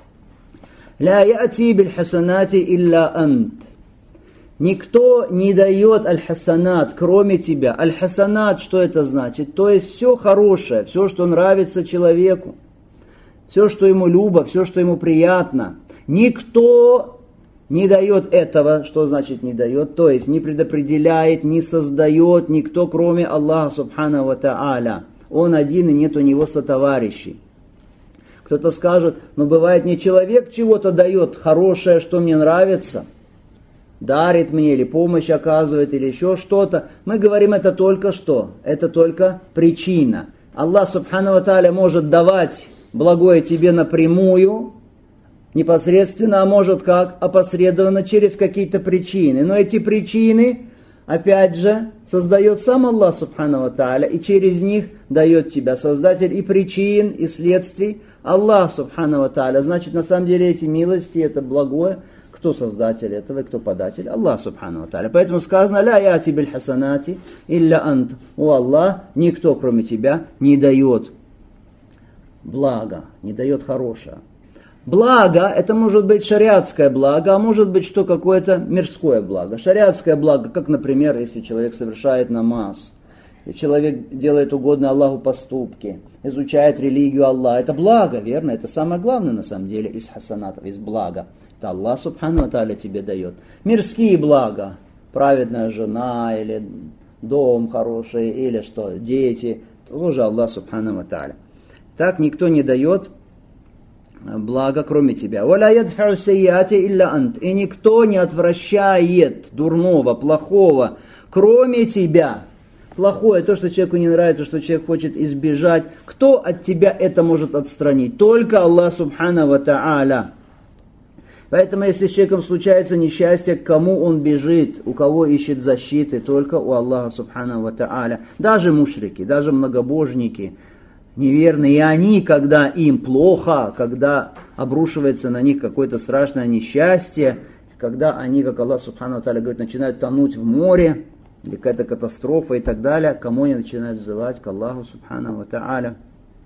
«Ля я'ти биль хасанати илля ант». Никто не дает аль-хасанат, кроме тебя. Аль-хасанат, что это значит? То есть все хорошее, все, что нравится человеку, все, что ему любо, все, что ему приятно. Никто не дает этого. Что значит не дает? То есть не предопределяет, не создает никто, кроме Аллаха Субхану ва Тааля. Он один, и нет у него сотоварищей. Кто-то скажет: ну бывает, мне человек чего-то дает хорошее, что мне нравится, дарит мне или помощь оказывает, или еще что-то. Мы говорим, это только что? Это только причина. Аллах Субхану ва Тааля может давать благое тебе напрямую, непосредственно, а может как? Опосредованно, через какие-то причины. Но эти причины, опять же, создает сам Аллах Субхану ва Тааля, и через них дает тебя создатель и причин, и следствий Аллах Субхану ва Тааля. Значит, на самом деле эти милости, это благое, кто создатель этого и кто податель? Аллах Субхану ва Тааля. Поэтому сказано: «Ля я'ти биль хасанати илля ант». О Аллах, никто кроме тебя не дает благо, не дает хорошее. Благо, это может быть шариатское благо, а может быть что какое-то мирское благо. Шариатское благо, как, например, если человек совершает намаз, и человек делает угодные Аллаху поступки, изучает религию Аллаха. Это благо, верно? Это самое главное на самом деле из хасанатов, из блага. Это Аллах Субхану ва Тааля тебе дает. Мирские блага, праведная жена, или дом хороший, или что, дети, тоже Аллах Субхану ва Тааля. Так никто не дает благо, кроме тебя. «Валя ядфау сайяти илля ант». И никто не отвращает дурного, плохого, кроме тебя. Плохое, то, что человеку не нравится, что человек хочет избежать. Кто от тебя это может отстранить? Только Аллах Субхану ва Тааля. Поэтому, если с человеком случается несчастье, к кому он бежит, у кого ищет защиты? Только у Аллаха Субхану ва Тааля. Даже мушрики, даже многобожники, неверные, и они, когда им плохо, когда обрушивается на них какое-то страшное несчастье, когда они, как Аллах Субхану ва Тааля говорит, начинают тонуть в море, или какая-то катастрофа и так далее, кому они начинают взывать? К Аллаху Субхану ва Тааля.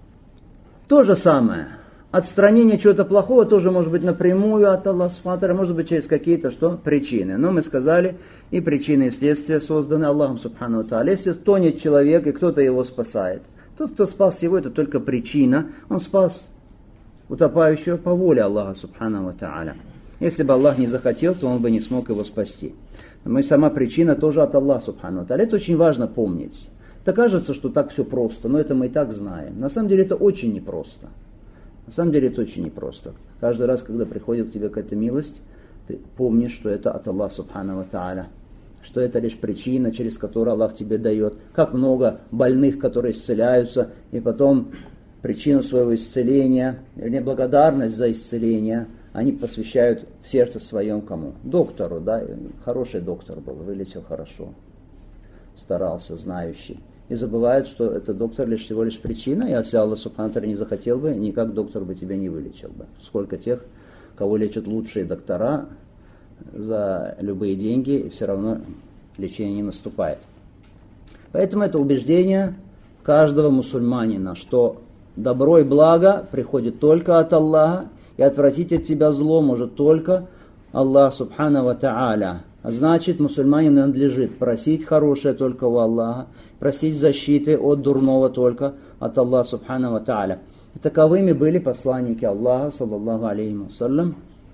То же самое. Отстранение чего-то плохого тоже может быть напрямую от Аллаха Субхану ва Тааля, может быть через какие-то что? Причины. Но мы сказали, и причины, и следствия созданы Аллахом Субхану ва Тааля. Если тонет человек, и кто-то его спасает, тот, кто спас его, это только причина. Он спас утопающего по воле Аллаха Субхану ва Тааля. Если бы Аллах не захотел, то он бы не смог его спасти. Но и сама причина тоже от Аллаха Субхану ва Тааля. Это очень важно помнить. Это кажется, что так все просто, но это мы и так знаем. На самом деле это очень непросто. На самом деле это очень непросто. Каждый раз, когда приходит к тебе какая-то милость, ты помнишь, что это от Аллаха Субхану ва Тааля. что это лишь причина, через которую Аллах тебе дает. Как много больных, которые исцеляются, и потом причину своего исцеления, или благодарность за исцеление, они посвящают в сердце своем кому? Доктору, да, хороший доктор был, вылечил хорошо, старался, знающий. И забывают, что этот доктор лишь всего лишь причина, и если Аллах Субхану ва Тааля не захотел бы, никак доктор бы тебя не вылечил бы. Сколько тех, кого лечат лучшие доктора за любые деньги, и все равно лечение не наступает. Поэтому это убеждение каждого мусульманина, что добро и благо приходит только от Аллаха, и отвратить от тебя зло может только Аллах Субхану ва Тааля. А значит, мусульманину надлежит просить хорошее только у Аллаха, просить защиты от дурного только от Аллаха Субхану ва Тааля. И таковыми были посланники Аллаха, саллаллаху алейхи вассалям.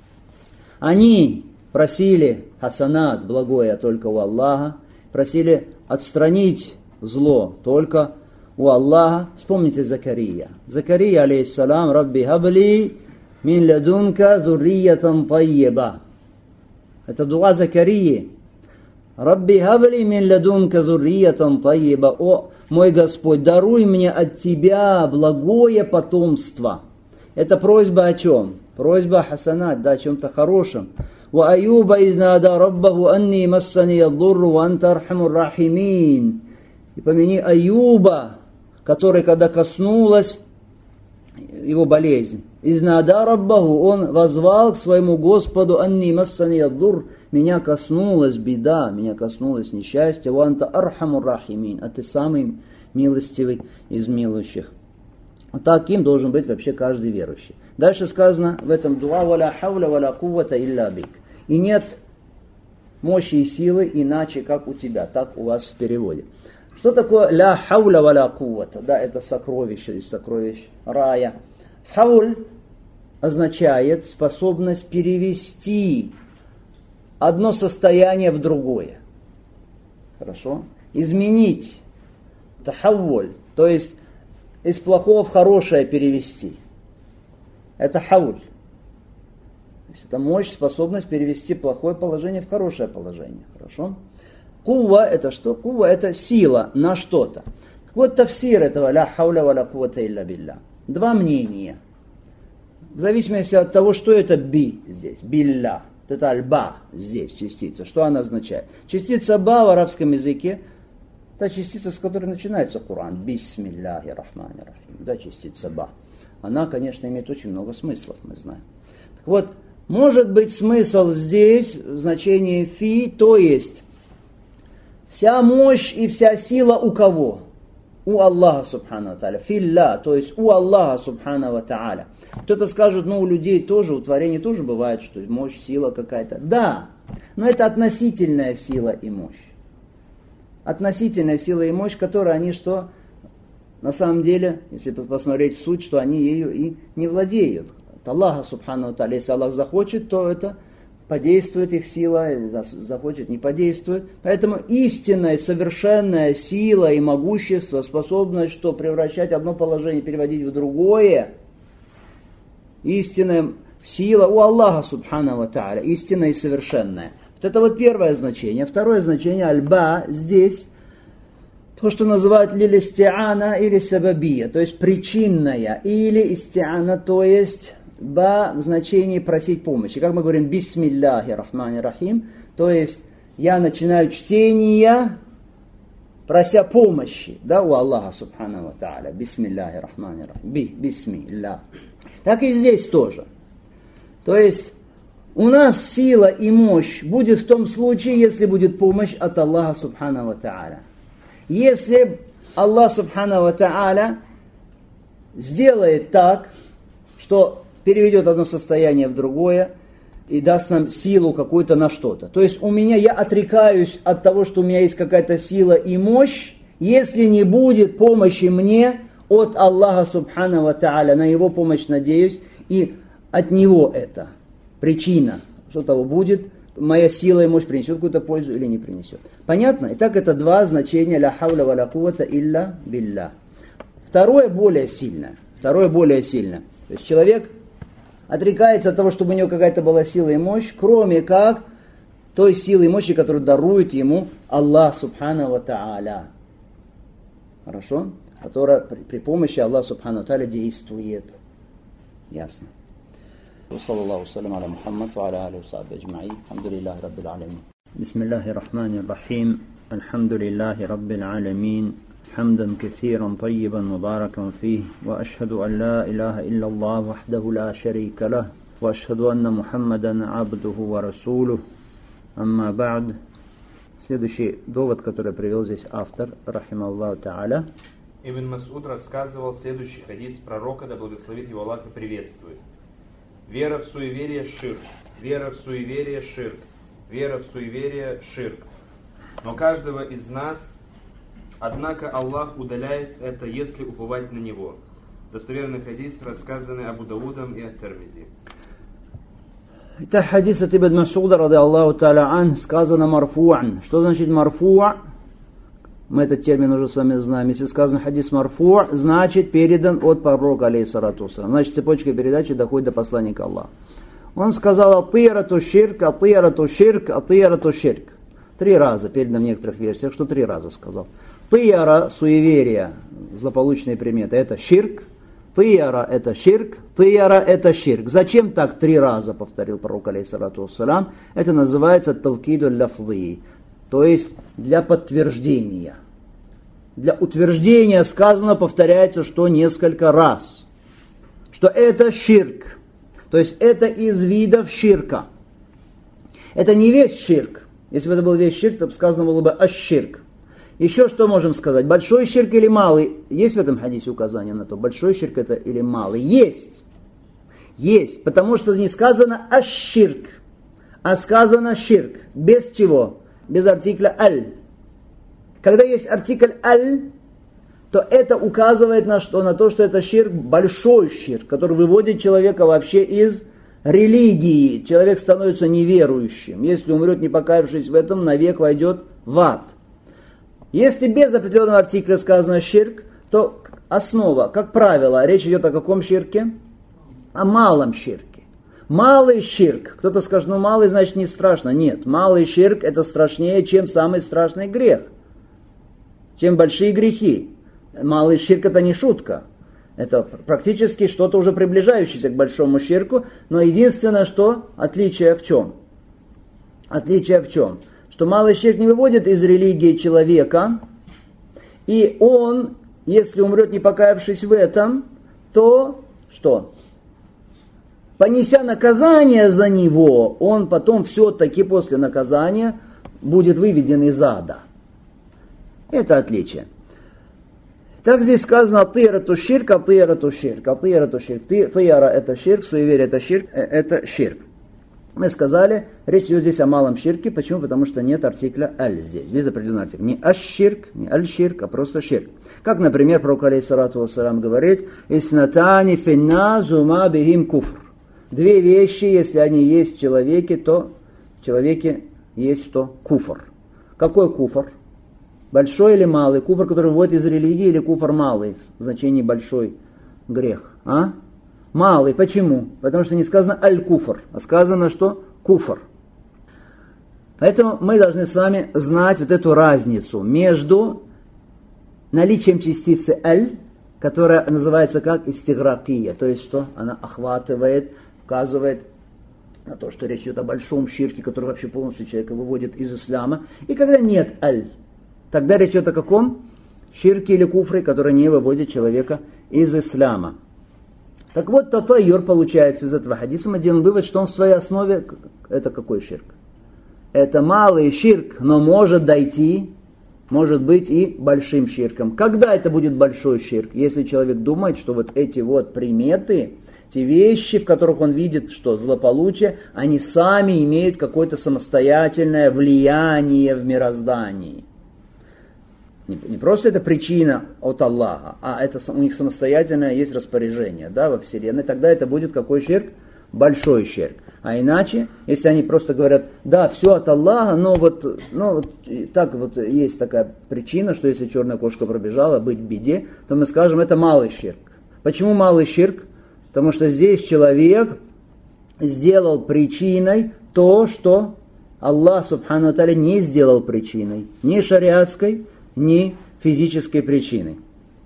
Они просили хасанат, благое, только у Аллаха, просили отстранить зло только у Аллаха. Вспомните Закария. Закария, алейхиссалам, «Рабби хабли мин ладунка зурриятан тайеба». Это дуа Закарии. «Рабби хабли мин ладунка зурриятан тайеба». О, мой Господь, даруй мне от Тебя благое потомство. Это просьба о чем? Просьба хасанат, да, о чем-то хорошем. «Ва аюба из нада раббаху анни массани яддурру ва анта архамур рахимин». И помяни Аюба, который, когда коснулась его болезнь, из нада раббаху, он возвал к своему Господу: «Анни массани яддурр», меня коснулась беда, меня коснулось несчастье, «Ва анта архамур рахимин», а ты самый милостивый из милующих. Вот таким должен быть вообще каждый верующий. Дальше сказано в этом дуа: «Валя хавля валя куввата илля бик». И нет мощи и силы иначе, как у тебя, так у вас в переводе. Что такое ля хауля валя куввата? Да, это сокровище из сокровищ рая. Хауль означает способность перевести одно состояние в другое. Хорошо? Изменить. Тахаввуль, то есть из плохого в хорошее перевести. Это хауль. То есть это мощь, способность перевести плохое положение в хорошее положение. Хорошо? Кува это что? Кува это сила на что-то. Вот тафсир этого ля хауля валя куввата илля билля. Два мнения. В зависимости от того, что это би здесь. Билля. Это альба здесь частица. Что она означает? Частица ба в арабском языке — та частица, с которой начинается Коран. Бисмилляхи рахмани рахим. Да, частица ба. Она, конечно, имеет очень много смыслов, мы знаем. Так вот, может быть смысл здесь в значении фи, то есть вся мощь и вся сила у кого? У Аллаха Субхану ва Тааля. Филля, то есть у Аллаха Субхану ва Тааля. Кто-то скажет, у людей тоже, у творений тоже бывает, что мощь, сила какая-то. Да, но это относительная сила и мощь. Относительная сила и мощь, которой они что? На самом деле, если посмотреть в суть, что они ею и не владеют. От Аллаха Субхану ва Тааля. Если Аллах захочет, то это подействует их сила, захочет, не подействует. Поэтому истинная, совершенная сила и могущество, способность что? Превращать одно положение, переводить в другое. Истинная сила у Аллаха Субхану ва Тааля, истинная и совершенная. Вот это вот первое значение. Второе значение альба здесь, то, что называют лилистиана или сабабия, то есть причинная, или истиана, то есть ба в значении просить помощи. Как мы говорим, бисмилляхи рахмани рахим, то есть я начинаю чтение, прося помощи, да, у Аллаха Субхану ва Тааля. Бисмилляхи рахмани рахим. Бисмиллях. Так и здесь тоже. То есть у нас сила и мощь будет в том случае, если будет помощь от Аллаха Субхану ва Тааля. Если Аллах Субхану ва Тааля сделает так, что переведет одно состояние в другое и даст нам силу какую-то на что-то. То есть я отрекаюсь от того, что у меня есть какая-то сила и мощь, если не будет помощи мне от Аллаха Субхану ва Тааля. На Его помощь надеюсь, и от Него это причина, что того будет, моя сила и мощь принесет какую-то пользу или не принесет. Понятно? Итак, это два значения ля хауля ва ля куввата илля билля. Второе более сильное. То есть человек отрекается от того, чтобы у него какая-то была сила и мощь, кроме как той силы и мощи, которую дарует ему Аллах Субхану ва Тааля. Хорошо? Которая при помощи Аллаха Субхану ва Тааля действует. Ясно. وصلى الله وسلم على محمد وعلى آله وصحبه أجمعين الحمد لله رب العالمين بسم الله الرحمن الرحيم الحمد لله رب العالمين حمدا كثيرا طيبا مباركا فيه وأشهد أن لا إله إلا الله وحده لا شريك له وأشهد أن محمدا عبده ورسوله أما بعد. Следующий довод, который привел здесь автор, рахималлаху та'аля. Ибн Мас'уд рассказывал следующий хадис пророка, да благословит его Аллах и приветствует. Вера в суеверие – ширк, вера в суеверие – ширк, вера в суеверие – ширк. Но каждого из нас, однако, Аллах удаляет это, если уповать на Него. Достоверный хадис, рассказанный Абу Даудом и Ат-Тирмизи. Это хадис от Ибн Мас'уда, ради Аллаху та'аля ан, сказано марфу'ан. Что значит марфу'а? Мы этот термин уже с вами знаем. Если сказано хадис марфу', значит передан от пророка, алейхиссалату вассалям. Значит цепочка передачи доходит до посланника Аллаха. Он сказал атыярату ширк, атыярату ширк, атыярату ширк. 3 раза, передано в некоторых версиях, что 3 раза сказал. Тыяра, суеверие, злополучные приметы, это ширк. Тыяра это ширк, тыяра это ширк. Зачем так 3 раза повторил пророк, алейхиссалату вассалям? Это называется тавкиду ляфзы. То есть для подтверждения. Для утверждения сказано, повторяется, что несколько раз. Что это ширк. То есть это из видов ширка. Это не весь ширк. Если бы это был весь ширк, то сказано было бы аш-ширк. Еще что можем сказать? Большой ширк или малый? Есть в этом хадисе указание на то, большой ширк это или малый? Есть. Есть. Потому что не сказано аш-ширк, а сказано ширк. Без чего? Без артикля аль. Когда есть артикль аль, то это указывает на что? На то, что это ширк, большой ширк, который выводит человека вообще из религии. Человек становится неверующим. Если умрет, не покаявшись в этом, навек войдет в ад. Если без определенного артикля сказано ширк, то основа, как правило, речь идет о каком ширке? О малом ширке. Малый ширк. Кто-то скажет, ну малый значит не страшно. Нет, малый ширк это страшнее, чем самый страшный грех. Чем большие грехи. Малый ширк это не шутка. Это практически что-то уже приближающееся к большому ширку. Но единственное, что отличие в чем? Отличие в чем? Что малый ширк не выводит из религии человека. И он, если умрет, не покаявшись в этом, то что? Понеся наказание за него, он потом все-таки после наказания будет выведен из ада. Это отличие. Так здесь сказано атыярату ширк, атыярату ширк, атыярату ширк. Тыяра это ширк, суеверие это ширк. Мы сказали, речь идет здесь о малом ширке. Почему? Потому что нет артикля аль здесь, без определенного артикля. Не аш-ширк, не аль-ширк, а просто ширк. Как, например, пророк алейхиссалату вассалям говорит, «Иснатани финна зума бихим куфр». 2 вещи, если они есть в человеке, то в человеке есть что? Куфр. Какой куфр? Большой или малый? Куфр, который выводит из религии, или куфр малый, в значении большой грех? А? Малый. Почему? Потому что не сказано аль-куфр, а сказано что? Куфр. Поэтому мы должны с вами знать вот эту разницу между наличием частицы аль, которая называется как истигракия, то есть что? Она охватывает, указывает на то, что речь идет о большом ширке, который вообще полностью человека выводит из ислама. И когда нет аль, тогда речь идет о каком? Ширке или куфре, который не выводит человека из ислама. Так вот, татайюр получается из этого хадиса. Мы делаем вывод, что он в своей основе, это какой ширк? Это малый ширк, но может дойти, может быть и большим ширком. Когда это будет большой ширк? Если человек думает, что вот эти вот приметы, те вещи, в которых он видит, что злополучие, они сами имеют какое-то самостоятельное влияние в мироздании. Не просто это причина от Аллаха, а это у них самостоятельное есть распоряжение, да, во Вселенной. Тогда это будет какой ширк? Большой ширк. А иначе, если они просто говорят, да, все от Аллаха, но вот так вот есть такая причина, что если черная кошка пробежала, быть в беде, то мы скажем, это малый ширк. Почему малый ширк? Потому что здесь человек сделал причиной то, что Аллах Субхану ва Тааля не сделал причиной, ни шариатской, ни физической причиной.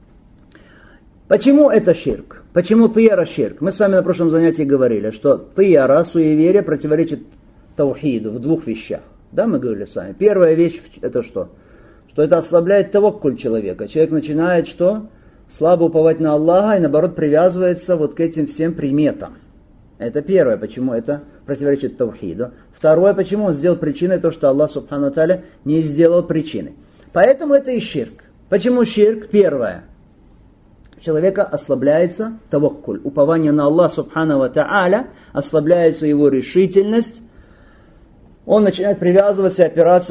Почему это ширк? Почему тияра ширк? Мы с вами на прошлом занятии говорили, что тияра, суеверие, противоречит таухиду в двух вещах. Да, мы говорили с вами. Первая вещь это что? Что это ослабляет таваккуль человека. Человек начинает что? Слабо уповать на Аллаха и наоборот привязывается вот к этим всем приметам. Это первое, почему это противоречит таухиду. Второе, почему он сделал причиной то, что Аллах Субхану ва Тааля не сделал причиной. Поэтому это и ширк. Почему ширк? Первое. У человека ослабляется таваккуль. Упование на Аллах Субхану ва Тааля, ослабляется его решительность. Он начинает привязываться и опираться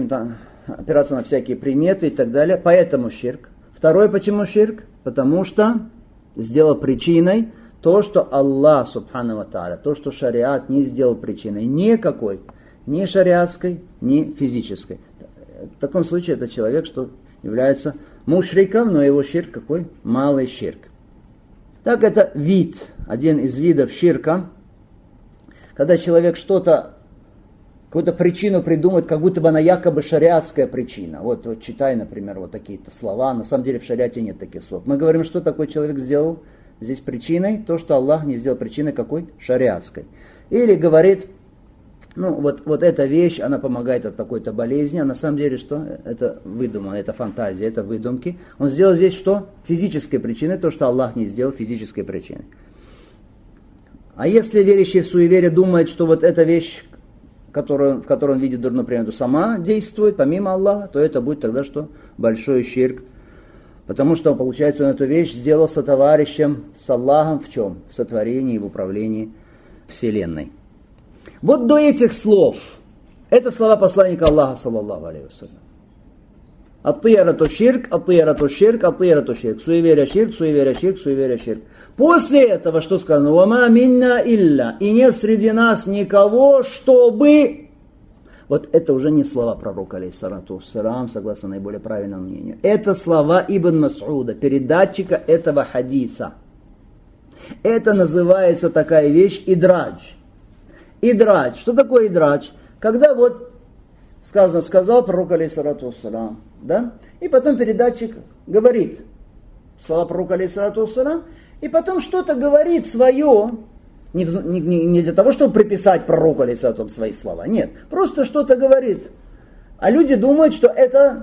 на всякие приметы и так далее. Поэтому ширк. Второе, почему ширк? Потому что сделал причиной то, что Аллах Субхану ва Тааля, то, что шариат не сделал причиной никакой, ни шариатской, ни физической. В таком случае это человек, что является мушриком, но его ширк какой? Малый ширк. Так это вид, один из видов ширка, когда человек какую-то причину придумает, как будто бы она якобы шариатская причина. Вот читай, например, вот такие-то слова, на самом деле в шариате нет таких слов. Мы говорим, что такой человек сделал здесь причиной, то, что Аллах не сделал причиной какой? Шариатской. Или говорит, вот эта вещь, она помогает от такой-то болезни, а на самом деле что? Это выдумано, это фантазия, это выдумки. Он сделал здесь что? Физической причиной, то, что Аллах не сделал физической причиной. А если верующий в суеверие думает, что вот эта вещь, в которой он видит дурную примету, сама действует, помимо Аллаха, то это будет тогда что? Большой ширк. Потому что, получается, он эту вещь сделал сотоварищем с Аллахом в чем? В сотворении и в управлении Вселенной. Вот до этих слов, это слова посланника Аллаха, саллаллаху алейхи вассалям. Ат-тиярату ширк, ат-тиярату ширк, ат-тиярату ширк. Суеверие ширк, суеверие ширк, суеверие ширк. После этого что сказано? Вама минна илля. И нет среди нас никого, чтобы... Вот это уже не слова пророка, алейхиссалату вассалям, согласно наиболее правильному мнению. Это слова Ибн Мас'уда, передатчика этого хадиса. Это называется такая вещь идрадж. Идрадж. Что такое идрадж? Когда вот сказал пророк, алейхиссалату вассалям, да? И потом передатчик говорит слова пророка, алейхиссалату вассалям, и потом что-то говорит свое, не для того, чтобы приписать пророку, алейхиссалату, свои слова, нет, просто что-то говорит. А люди думают, что это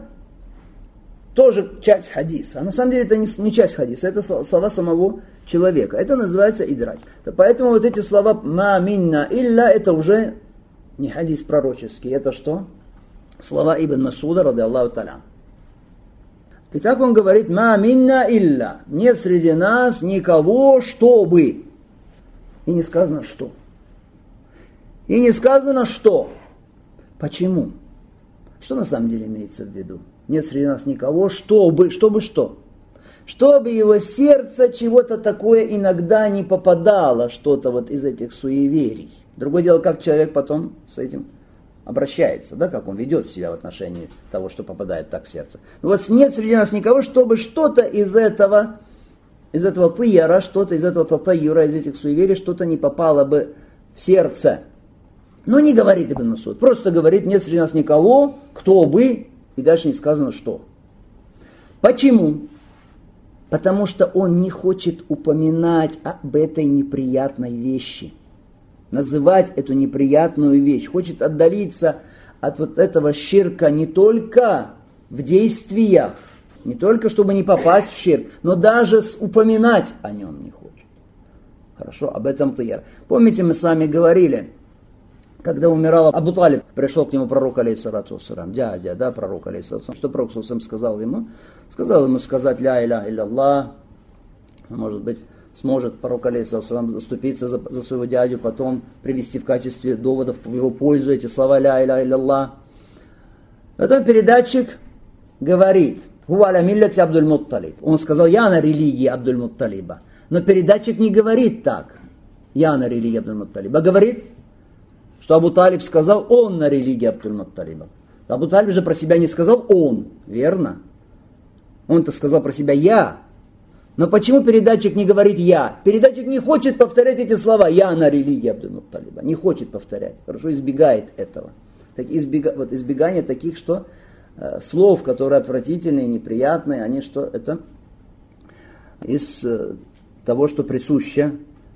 тоже часть хадиса. А на самом деле это не часть хадиса, это слова самого человека. Это называется идрадж. Поэтому вот эти слова «ма минна илля» это уже не хадис пророческий, это что? Слова Ибн Мас'уда, ради Аллаху та'аля. Итак, он говорит «ма минна илля». Нет среди нас никого, чтобы. И не сказано что. И не сказано что. Почему? Что на самом деле имеется в виду? Нет среди нас никого, чтобы что? Чтобы его сердце чего-то такое иногда не попадало, что-то вот из этих суеверий. Другое дело, как человек потом с этим обращается, да, как он ведет себя в отношении того, что попадает так в сердце. Но вот нет среди нас никого, чтобы что-то из этого тияра, что-то из этого татаюра, из этих суеверий, что-то не попало бы в сердце. Но не говорит Ибн Мас'уд, просто говорит, нет среди нас никого, кто бы, и дальше не сказано что. Почему? Потому что он не хочет упоминать об этой неприятной вещи. Называть эту неприятную вещь. Хочет отдалиться от вот этого ширка не только в действиях, не только чтобы не попасть в ширк, но даже упоминать о нем не хочет. Хорошо, об этом тияр. Помните, мы с вами говорили, когда умирал Абу Талиб, пришел к нему пророк, алейхиссалату вассалям, дядя, да, пророк, алейхиссалату вассалям. Что пророк сказал ему? Сказал ему сказать ля иляха илляллах. Может быть, сможет пророк, алейхиссалату вассалям, заступиться за своего дядю, потом привести в качестве доводов в его пользу эти слова ля иляха илляллах. Потом передатчик говорит, хуа аля миллати Абдуль-Мутталиб. Он сказал, я на религии Абдуль-Мутталиба. Но передатчик не говорит так, я на религии Абдуль-Мутталиба, а говорит, что Абу Талиб сказал, он на религии Абдуль-Мутталиба. Абу Талиб же про себя не сказал он, верно? Он-то сказал про себя я. Но почему передатчик не говорит я? Передатчик не хочет повторять эти слова, я на религии Абдуль-Мутталиба. Не хочет повторять, хорошо избегает этого. избегание таких, что слов, которые отвратительные, неприятные, они что? Это из того, что присуще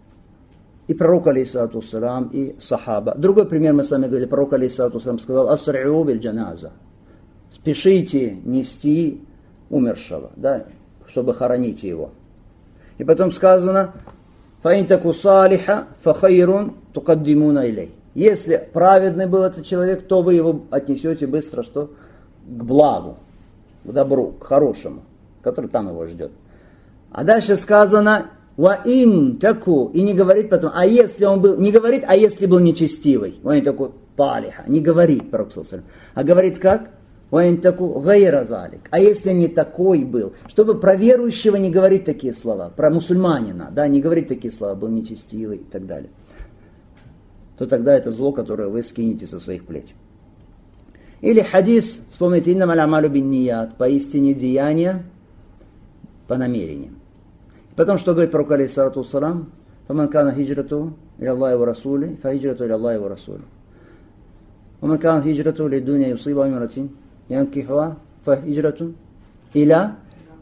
и пророк алейхиссалату вассалям, и сахаба. Другой пример мы с вами говорили. Пророк алейхиссалату вассалям сказал: «Асри'у биль джаназа». Спешите нести умершего, да, чтобы хоронить его. И потом сказано: «Фаин таку салиха, фахайрун тукаддимуна илей». Если праведный был этот человек, то вы его отнесете быстро что? К благу, к добру, к хорошему, который там его ждет. А дальше сказано: «Ваин таку», и не говорит потом, а если он был, не говорит, а если был нечестивый. «Ваин таку талиха», не говорит пророк саллаллаху алейхи ва саллям, а говорит как? «Ваин таку гайра залик», а если не такой был, чтобы про верующего не говорить такие слова, про мусульманина, да, не говорить такие слова, был нечестивый и так далее, то тогда это зло, которое вы скинете со своих плеч. Или хадис, вспомните: «Иннама аль-амалю бин-ният», поистине деяния по намерениям. Потом что говорит пророк алейхиссалату вассалам: «Фаман кана хиджрату иля Аллахи ва расули, фа хиджрату иля Аллахи ва расули. Ваман кана хиджрату ли дуня юсиба имратин янкихуа, фа хиджрату иля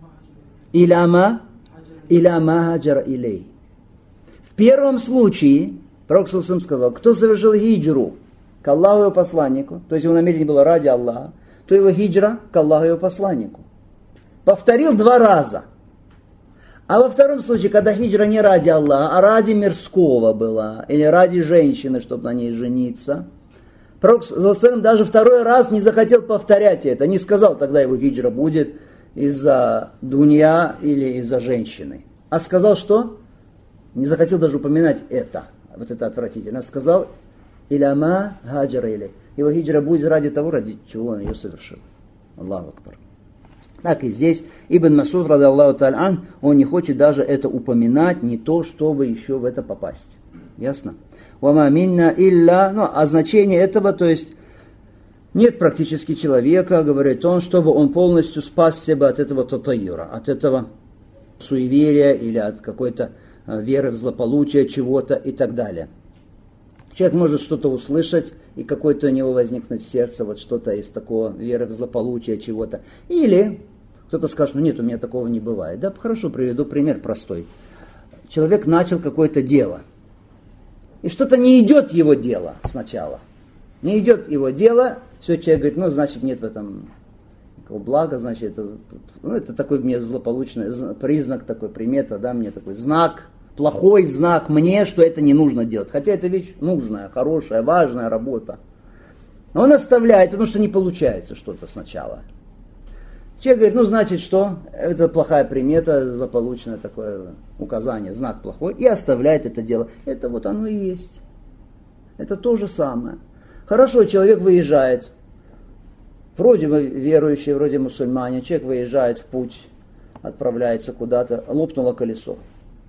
ма хаджара илей». В первом случае пророк саллаллаху алейхи ва саллям сказал: кто совершил хиджру к Аллаху и его посланнику, то есть его намерение было ради Аллаха, то его хиджра к Аллаху и его посланнику. Повторил 2 раза. А во втором случае, когда хиджра не ради Аллаха, а ради мирского была, или ради женщины, чтобы на ней жениться, пророк саллаллаху алейхи ва саллям даже 2-й раз не захотел повторять это, не сказал, тогда его хиджра будет из-за дунья или из-за женщины. А сказал что? Не захотел даже упоминать это, вот это отвратительно. Сказал: «Иляма хаджара илей». Его хиджра будет ради того, ради чего он ее совершил. Аллаху акбар. Так и здесь Ибн Масуд, ради Аллаху та'аля ан, он не хочет даже это упоминать, не то, чтобы еще в это попасть. Ясно? «Вама минна илля», а значение этого, то есть нет практически человека, говорит он, чтобы он полностью спас себя от этого татайюра, от этого суеверия или от какой-то веры в злополучие чего-то и так далее. Человек может что-то услышать, и какой-то у него возникнет в сердце вот что-то из такого веры в злополучие чего-то. Или кто-то скажет: ну нет, у меня такого не бывает. Да, хорошо, приведу пример простой. Человек начал какое-то дело, и что-то не идет его дело сначала. Не идет его дело, все, человек говорит: ну, значит, нет в этом никакого блага, значит, это такой мне злополучный признак, такой примета, да, мне такой знак, плохой знак мне, что это не нужно делать. Хотя это вещь нужная, хорошая, важная работа. Но он оставляет, потому что не получается что-то сначала. Человек говорит: ну, значит, что? Это плохая примета, злополучное такое указание, знак плохой, и оставляет это дело. Это вот оно и есть. Это то же самое. Хорошо, человек выезжает, вроде бы верующий, вроде мусульманин, человек выезжает в путь, отправляется куда-то, лопнуло колесо.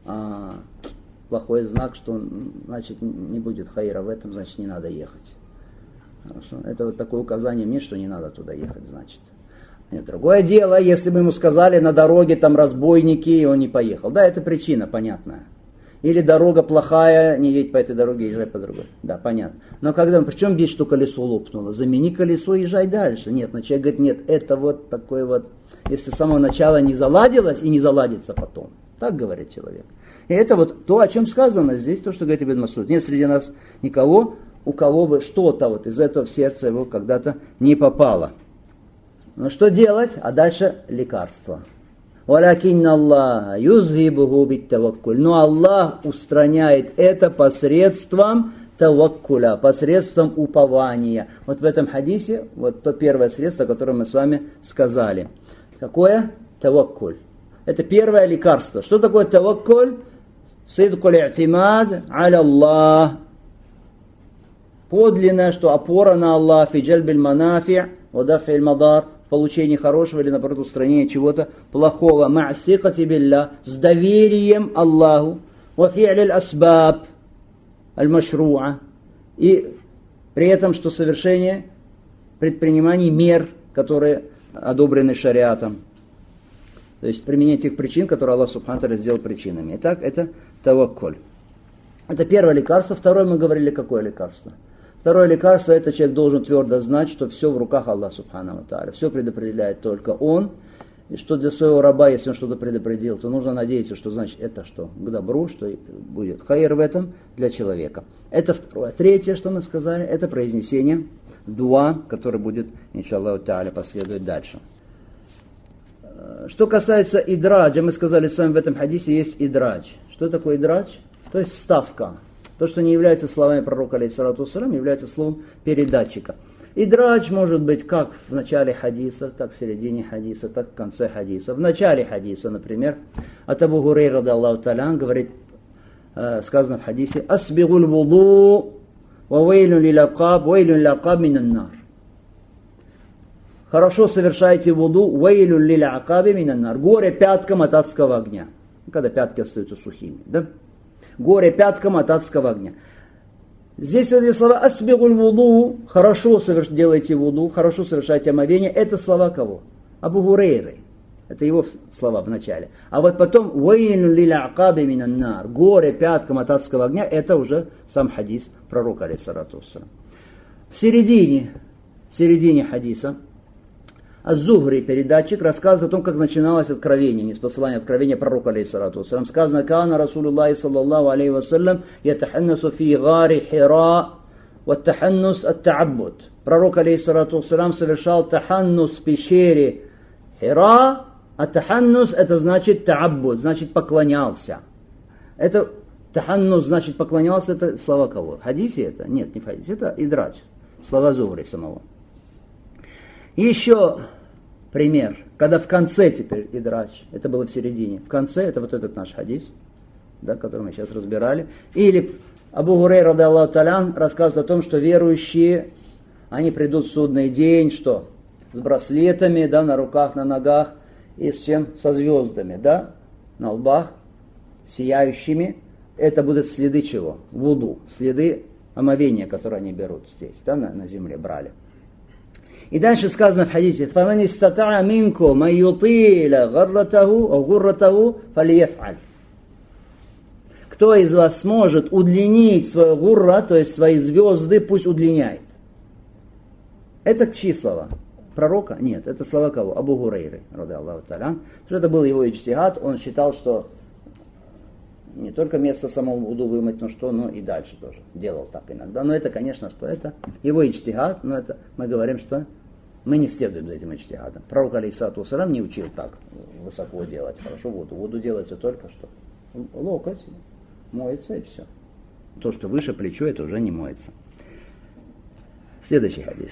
Плохой знак, что, значит, не будет хайра в этом, значит, не надо ехать. Хорошо? Это вот такое указание мне, что не надо туда ехать, значит. Нет, другое дело, если бы ему сказали: на дороге там разбойники, и он не поехал. Да, это причина понятная. Или дорога плохая, не едь по этой дороге, езжай по другой. Да, понятно. Но когда, причем здесь, что колесо лопнуло? Замени колесо, езжай дальше. Нет, но человек говорит: нет, это вот такой вот, если с самого начала не заладилось и не заладится потом. Так говорит человек. И это вот то, о чем сказано здесь, то, что говорит Ибн Масуд. Нет среди нас никого, у кого бы что-то вот из этого в сердце его когда-то не попало. Но что делать? А дальше лекарство. «Валякинна Аллаха юзгибуху бит-таваккуль». Но Аллах устраняет это посредством таваккуля, посредством упования. Вот в этом хадисе, вот то первое средство, которое мы с вами сказали. Какое? Таваккуль. Это первое лекарство. Что такое таваккуль? Сидкуль и'тимад аля Аллах. Подлинное, что опора на Аллах, фи джальбиль манафи' ва даф'иль мадар, в получении хорошего или, наоборот, устранения чего-то плохого. Ма'сикати билля, с доверием Аллаху. Ва фи'лиль асбаб аль-машру'a. И при этом, что совершение предприниманий мер, которые одобрены шариатом. То есть применение тех причин, которые Аллах Субхану ва Тааля сделал причинами. Итак, это таваккуль. Это первое лекарство. Второе мы говорили, какое лекарство? Второе лекарство, это человек должен твердо знать, что все в руках Аллаха Субхану ва Тааля. Все предопределяет только Он. И что для своего раба, если он что-то предопределил, то нужно надеяться, что значит это что? К добру, что будет хайр в этом для человека. Это второе. Третье, что мы сказали, это произнесение дуа, который будет, иншаллаху тааля, последует дальше. Что касается идраджа, мы сказали с вами в этом хадисе есть идрадж. Что такое идрадж? То есть вставка. То, что не является словами пророка, алейхиссалату вассалям, является словом передатчика. Идрадж может быть как в начале хадиса, так в середине хадиса, так в конце хадиса. В начале хадиса, например, от Абу Гурейра, ради Аллаху та'аля, говорит, сказано в хадисе, «Асбигуль вуду, ва вейлюн лил'акаб минан нар». Хорошо совершайте вуду, вейлюн лил'акаби минан нар. Горе пяткам от адского огня. Когда пятки остаются сухими, да? Горе пяткам от адского огня. Здесь вот эти слова «Асбигуль вуду», хорошо делайте вуду, хорошо совершайте омовение, это слова кого? Абу Гурейры. Это его слова в начале. А вот потом «Вейлюн лил'акаби минан нар», горе пяткам от адского огня, это уже сам хадис пророка, алейхиссалату вассалям. В середине хадиса Аз-Зухри, передатчик, рассказывает о том, как начиналось откровение, ниспослание откровения пророка, алейхиссалату вассалям. Сказано, «Кана Расулуллахи саллаллаху алейхи вассалям ятаханнасу фи гари хира ва таханнус ат-та'аббуд». Пророк, алейхиссалату вассалям, совершал таханнус в пещере Хира, а таханнус это значит та'аббуд, значит поклонялся. Это таханнус значит поклонялся, это слова кого? В хадисе это? Нет, не в хадисе, это идрадж, слова Зухри самого. Еще пример, когда в конце теперь идрадж, это было в середине, в конце это вот этот наш хадис, да, который мы сейчас разбирали. Или Абу Гурейра, ради Аллаху та'аля, рассказывает о том, что верующие, они придут в судный день, что? С браслетами, да, на руках, на ногах, и с чем? Со звездами, да, на лбах, сияющими. Это будут следы чего? Вуду, следы омовения, которые они берут здесь, да, на земле брали. И дальше сказано в хадисе, فَمَنِ اسْتَطَعَ مِنْكُمْ أَنْ يُطِيلَ غُرَّتَهُ فَلْيَفْعَلْ. Кто из вас сможет удлинить свою гурра, то есть свои звезды, пусть удлиняет. Это чьи слова? Пророка? Нет, это слова кого? Абу Гурейры, ради Аллаху та'аля. Это был его иджтихад, он считал, что не только место самого вуду вымыть, но и дальше тоже делал так иногда. Но это, конечно, что это его иджтихад, но это мы говорим, что мы не следуем за этим иджтихадом. Пророк, алейхиссалату вассалям, не учил так высоко делать, хорошо вуду. Вуду делается только что локоть, моется и все. То, что выше плечо, это уже не моется. Следующий хадис.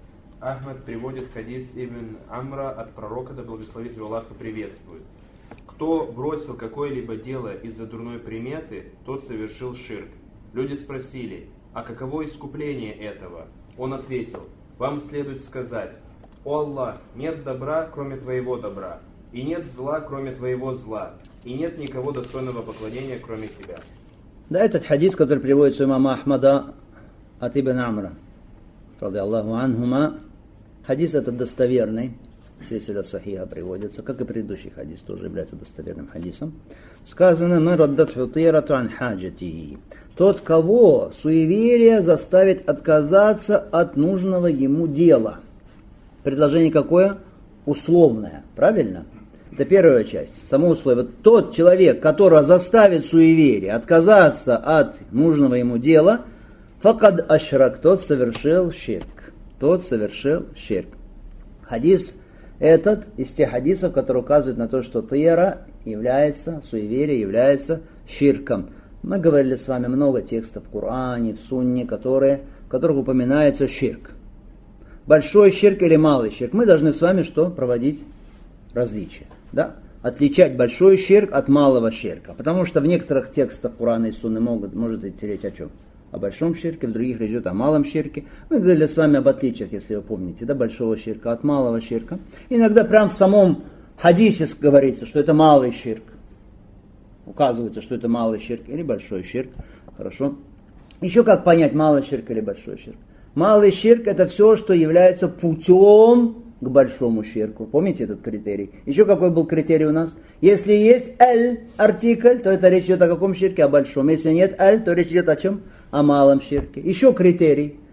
Ахмад приводит хадис Ибн Амра от пророка, да благословит его Аллах и приветствует. Кто бросил какое-либо дело из-за дурной приметы, тот совершил ширк. Люди спросили, а каково искупление этого? Он ответил, вам следует сказать, о Аллах, нет добра, кроме твоего добра, и нет зла, кроме твоего зла, и нет никого достойного поклонения, кроме тебя. Да, этот хадис, который приводится у имама Ахмада от Ибн Амра, ради Аллаху анхума, хадис этот достоверный, сильсиля сахиха приводится, как и предыдущий хадис, тоже является достоверным хадисом. Сказано, «Мэн раддат хутирату ан хаджатихи». Тот, кого суеверие заставит отказаться от нужного ему дела. Предложение какое? Условное, правильно? Это первая часть, само условие. Вот тот человек, которого заставит суеверие отказаться от нужного ему дела, факад ашрак, тот совершил ширк. Тот совершил ширк. Хадис этот из тех хадисов, которые указывают на то, что тыра является, суеверие является ширком. Мы говорили с вами много текстов в Коране, в Сунне, в которых упоминается ширк. Большой ширк или малый ширк. Мы должны с вами что? Проводить различия. Да? Отличать большой ширк от малого ширка. Потому что в некоторых текстах Корана и Сунны может идти речь о чем? О большом ширке, в других речь идет о малом ширке. Мы говорили с вами об отличиях, если вы помните, да, большого ширка от малого ширка. Иногда прям в самом хадисе говорится, что это малый ширк. Указывается, что это малый ширк или большой ширк. Хорошо. Еще как понять, малый ширк или большой ширк? Малый ширк это все, что является путем к большому ширку. Помните этот критерий? Еще какой был критерий у нас? Если есть артикль, то это речь идет о каком ширке? О большом. Если нет то речь идет о чем? О малом ширке. Еще критерий.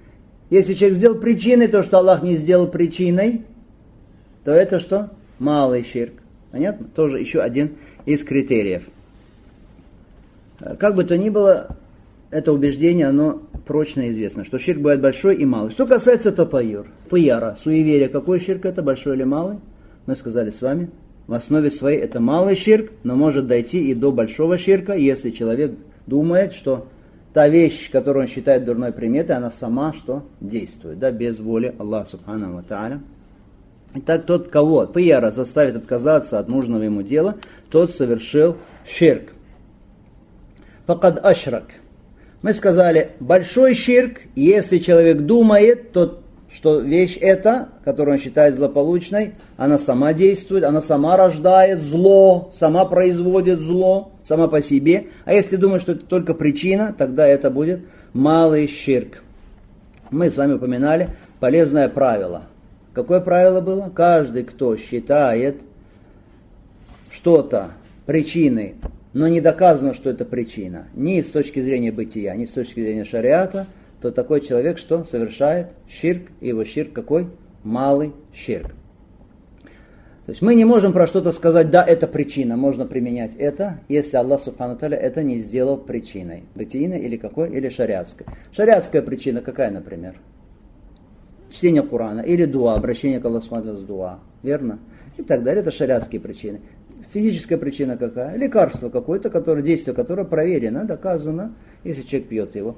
Если человек сделал причиной то, что Аллах не сделал причиной, то это что? Малый ширк. Понятно? Тоже еще один из критериев. Как бы то ни было, это убеждение, оно прочно известно, что ширк бывает большой и малый. Что касается татайюр, таяра, суеверия, какой ширк это, большой или малый? Мы сказали с вами, в основе своей это малый ширк, но может дойти и до большого ширка, если человек думает, что та вещь, которую он считает дурной приметой, она сама что? Действует, да, без воли Аллаха Субхану ва Тааля. Итак, тот, кого таяра заставит отказаться от нужного ему дела, тот совершил ширк. Факад ашрак. Мы сказали, большой ширк, если человек думает, то, что вещь эта, которую он считает злополучной, она сама действует, она сама рождает зло, сама производит зло, сама по себе. А если думает, что это только причина, тогда это будет малый ширк. Мы с вами упоминали полезное правило. Какое правило было? Каждый, кто считает что-то причиной, но не доказано, что это причина, ни с точки зрения бытия, ни с точки зрения шариата, то такой человек что? Совершает ширк, и его ширк какой? Малый ширк. То есть мы не можем про что-то сказать, да, это причина, можно применять это, если Аллах Субхану Тааля это не сделал причиной. Бытийной или какой? Или шариатской. Шариатская причина какая, например? Чтение Корана или дуа, обращение к Аллаху Субхану с дуа, верно? И так далее, это шариатские причины. Физическая причина какая? Лекарство какое-то, действие которое проверено, доказано, если человек пьет его.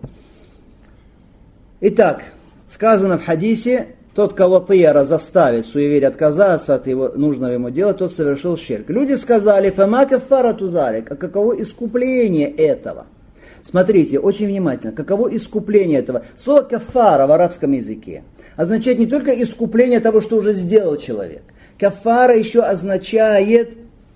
Итак, сказано в хадисе, тот, кого таяра заставит суеверие отказаться от его нужного ему дела, тот совершил ширк. Люди сказали, фама каффара тузалик, а каково искупление этого? Смотрите, очень внимательно, каково искупление этого? Слово каффара в арабском языке означает не только искупление того, что уже сделал человек. Каффара еще означает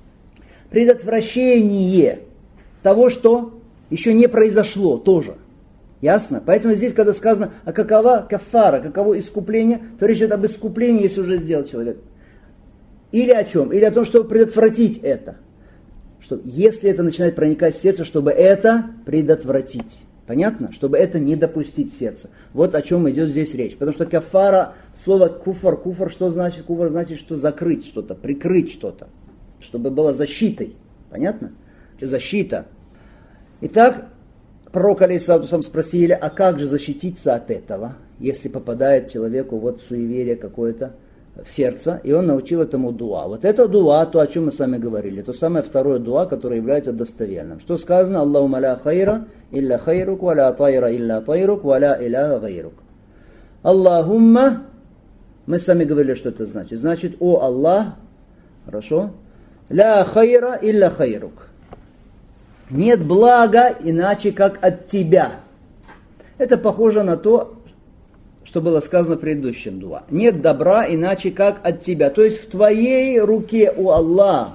предотвращение того, что еще не произошло тоже. Ясно? Поэтому здесь, когда сказано, а какова каффара, каково искупление, то речь идет об искуплении, если уже сделал человек. Или о чем? Или о том, чтобы предотвратить это. Что, если это начинает проникать в сердце, чтобы это предотвратить. Понятно? Чтобы это не допустить в сердце. Вот о чем идет здесь речь. Потому что кафара, слово куфр, что значит? Куфр значит, что закрыть что-то, прикрыть что-то. Чтобы было защитой. Понятно? Защита. Итак, пророк алейхиссалату вассалам спросили, а как же защититься от этого, если попадает человеку вот суеверие какое-то в сердце, и он научил этому дуа. Вот это дуа, то, о чем мы с вами говорили, то самое второе дуа, которое является достоверным. Что сказано? Аллахумма ла хайра илля хайрук, ва ла тайра илля тайрук, ва ла иляха гайрук. Аллахумма, мы сами говорили, что это значит. Значит, о Аллах, хорошо, ла хайра илля хайрук. Нет блага иначе, как от тебя. Это похоже на то, что было сказано в предыдущем дуа. Нет добра иначе, как от тебя. То есть в твоей руке, о Аллах,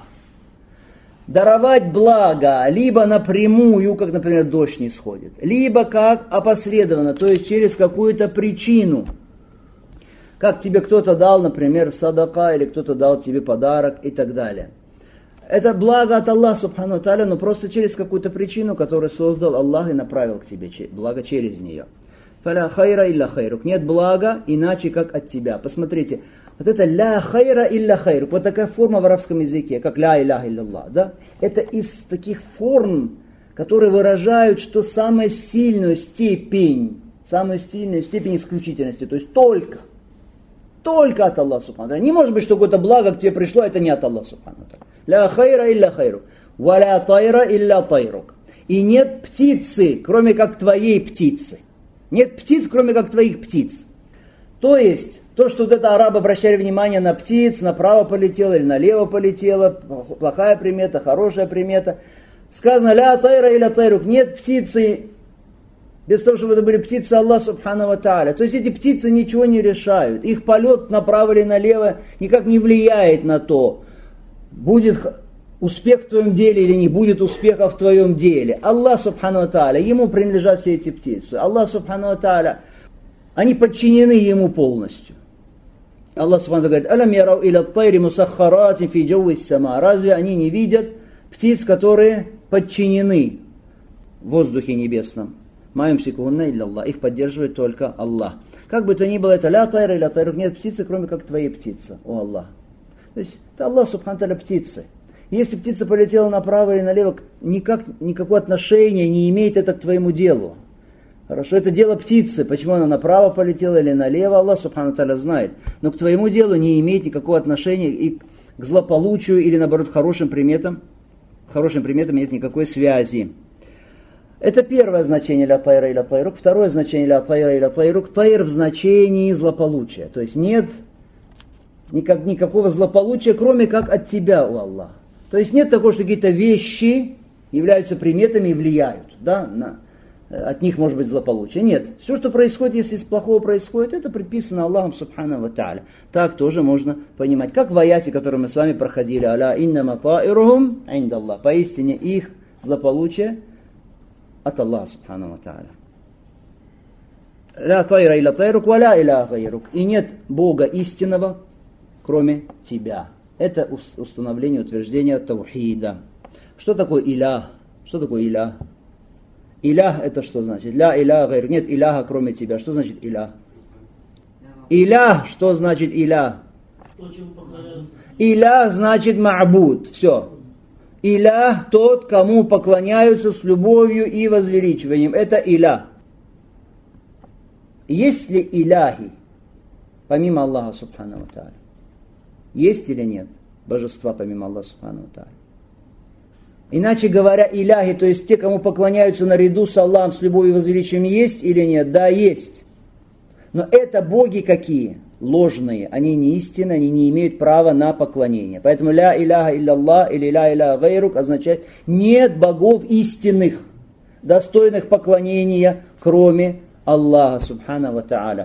даровать благо либо напрямую, как, например, дождь не сходит, либо как опосредованно, то есть через какую-то причину. Как тебе кто-то дал, например, садака, или кто-то дал тебе подарок и так далее. Это благо от Аллаха Субхану Тааля, но просто через какую-то причину, которую создал Аллах и направил к тебе, благо через нее. Фаля хайра илля хайрук. Нет блага иначе, как от тебя. Посмотрите, вот это ля хайра илля хайрук, вот такая форма в арабском языке, как ля иляха илляллах, да? Это из таких форм, которые выражают, что самую сильную степень исключительности, то есть только от Аллаха Субхану Тааля. Не может быть, что какое-то благо к тебе пришло, это не от Аллаха Субхану Тааля. Ля хайра илля хайрук, ва ля тайра илля тайрук. И нет птицы, кроме как твоей птицы. Нет птиц, кроме как твоих птиц. То есть, то, что вот это арабы обращали внимание на птиц, направо полетело или налево полетело, плохая примета, хорошая примета. Сказано, ля тайра илля тайрук, нет птицы, без того, чтобы это были птицы Аллаха Субхану ва Тааля. То есть эти птицы ничего не решают. Их полет направо или налево никак не влияет на то, будет успех в твоем деле или не будет успеха в твоем деле. Аллах Субхану ва Тааля, ему принадлежат все эти птицы. Аллах Субхану ва Тааля, они подчинены ему полностью. Аллах Субхану ва Тааля говорит, «Алам ярау иля тайри мусаххаратин фи джауи ссама». Разве они не видят птиц, которые подчинены в воздухе небесном? ма юмсикухунна илля Аллах. Их поддерживает только Аллах. Как бы то ни было, это ля тайра, ля тайрук. Нет птицы, кроме как твоей птицы, о Аллах. То есть это Аллах субхану тааля птицы. Если птица полетела направо или налево, никакого отношения не имеет это к твоему делу. Хорошо, это дело птицы. Почему она направо полетела или налево, Аллах субхану тааля знает. Но к твоему делу не имеет никакого отношения и к злополучию или наоборот к хорошим приметам. К хорошим приметам нет никакой связи. Это первое значение ля тайра и ля тайрук. Второе значение ля тайра и ля тайрук. Тайр в значении злополучия. То есть нет никакого злополучия, кроме как от тебя, у Аллаха. То есть нет такого, что какие-то вещи являются приметами и влияют. Да, от них может быть злополучие. Нет. Все, что происходит, если из плохого происходит, это предписано Аллахом субхану ва тааля. Так тоже можно понимать. Как в аяте, который мы с вами проходили. Аля иннама таирухум инда Аллах. Поистине их злополучие от Аллаха субхану ва тааля. Ля тайра илля тайрук ва ля иля гайрук. И нет Бога истинного, кроме тебя. Это установление, утверждение таухида. Что такое илях? Что такое илях? Илях это что значит? Ля илях гайр. Нет иляха кроме тебя. Что значит илях? Илях, что значит илях? Илях значит ма'буд. Все. Илях тот, кому поклоняются с любовью и возвеличиванием. Это илях. Есть ли иляхи, помимо Аллаха субхану ва тааля? Есть или нет божества помимо Аллаха субхану ва тааля? Иначе говоря, иляхи, то есть те, кому поклоняются наряду с Аллахом, с любовью и возвеличием, есть или нет? Да, есть. Но это боги какие? Ложные. Они не истинны, они не имеют права на поклонение. Поэтому ля иляха илля Аллах или ля иляха гайрук означает нет богов истинных, достойных поклонения, кроме Аллаха субхану ва тааля.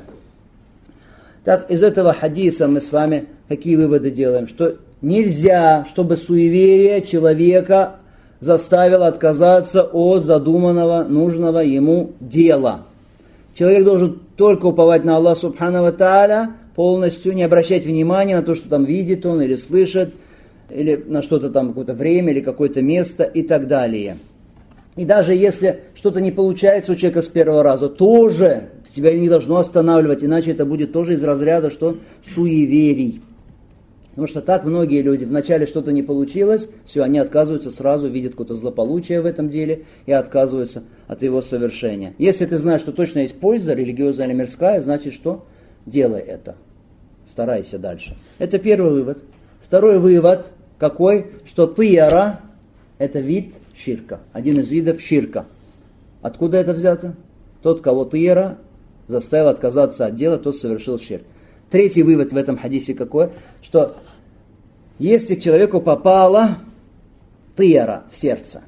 Так, из этого хадиса мы с вами какие выводы делаем? Что нельзя, чтобы суеверие человека заставило отказаться от задуманного, нужного ему дела. Человек должен только уповать на Аллаха субхану ва тааля, полностью не обращать внимания на то, что там видит он или слышит, или на что-то там, какое-то время, или какое-то место и так далее. И даже если что-то не получается у человека с первого раза, тоже тебя не должно останавливать, иначе это будет тоже из разряда, что суеверий. Потому что так многие люди, вначале что-то не получилось, все, они отказываются сразу, видят какое-то злополучие в этом деле и отказываются от его совершения. Если ты знаешь, что точно есть польза, религиозная или мирская, значит что? Делай это. Старайся дальше. Это первый вывод. Второй вывод какой? Что тияра это вид ширка. Один из видов ширка. Откуда это взято? Тот, кого тияра заставил отказаться от дела, тот совершил ширк. Третий вывод в этом хадисе какой? Что если к человеку попала тияра в сердце,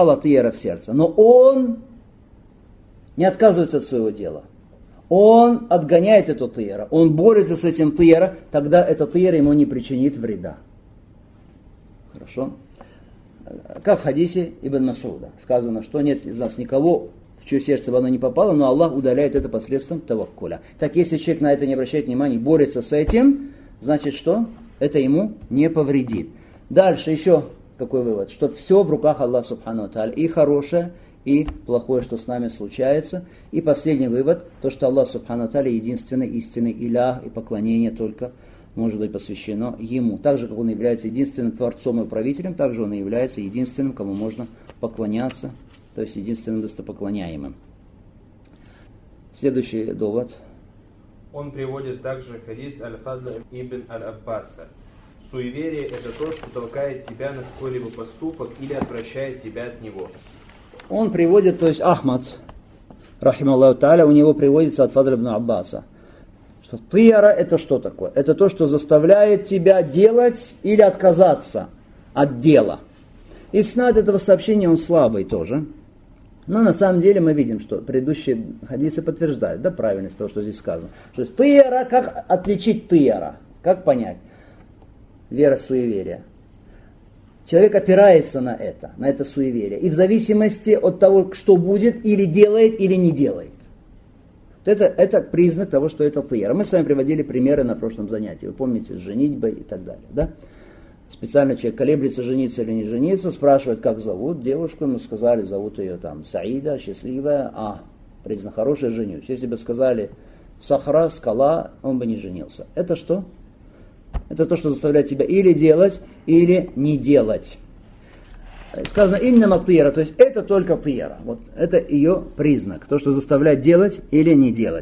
но он не отказывается от своего дела, он отгоняет эту тияра, он борется с этим тияра, тогда эта тияра ему не причинит вреда. Хорошо? Как в хадисе Ибн Масуда сказано, что нет из нас никого, в чье сердце бы оно не попало, но Аллах удаляет это посредством таваккуля. Так если человек на это не обращает внимания, борется с этим, значит что? Это ему не повредит. Дальше еще какой вывод? Что все в руках Аллаха субхану ва тааля. И хорошее, и плохое, что с нами случается. И последний вывод, то что Аллах субхану ва тааля единственный истинный илях, и поклонение только может быть посвящено Ему. Так же, как Он является единственным Творцом и Управителем, так же Он и является единственным, кому можно поклоняться, то есть единственным достопоклоняемым. Следующий довод. Он приводит также хадис Аль-Фадла ибн Аль-Аббаса. Суеверие – это то, что толкает тебя на какой-либо поступок или отвращает тебя от него. Он приводит, то есть Ахмад, рахималлаху тааля, у него приводится от Фадла ибн Аббаса, что тияра это что такое? Это то, что заставляет тебя делать или отказаться от дела. И снад этого сообщения он слабый тоже. Но на самом деле мы видим, что предыдущие хадисы подтверждают, да, правильность того, что здесь сказано. Что есть тияра, как отличить тияра? Как понять? Вера, суеверие. Человек опирается на это суеверие. И в зависимости от того, что будет, или делает, или не делает. Это признак того, что это тияра. Мы с вами приводили примеры на прошлом занятии. Вы помните, с женитьбой и так далее, да? Специально человек колеблется, жениться или не жениться, спрашивает, как зовут девушку, ему сказали, зовут ее там Саида, счастливая, признак хороший, женюсь. Если бы сказали Сахара, скала, он бы не женился. Это что? Это то, что заставляет тебя или делать, или не делать. Сказано иннама тыра, то есть это только тыра. Вот это ее признак, то, что заставляет делать или не делать.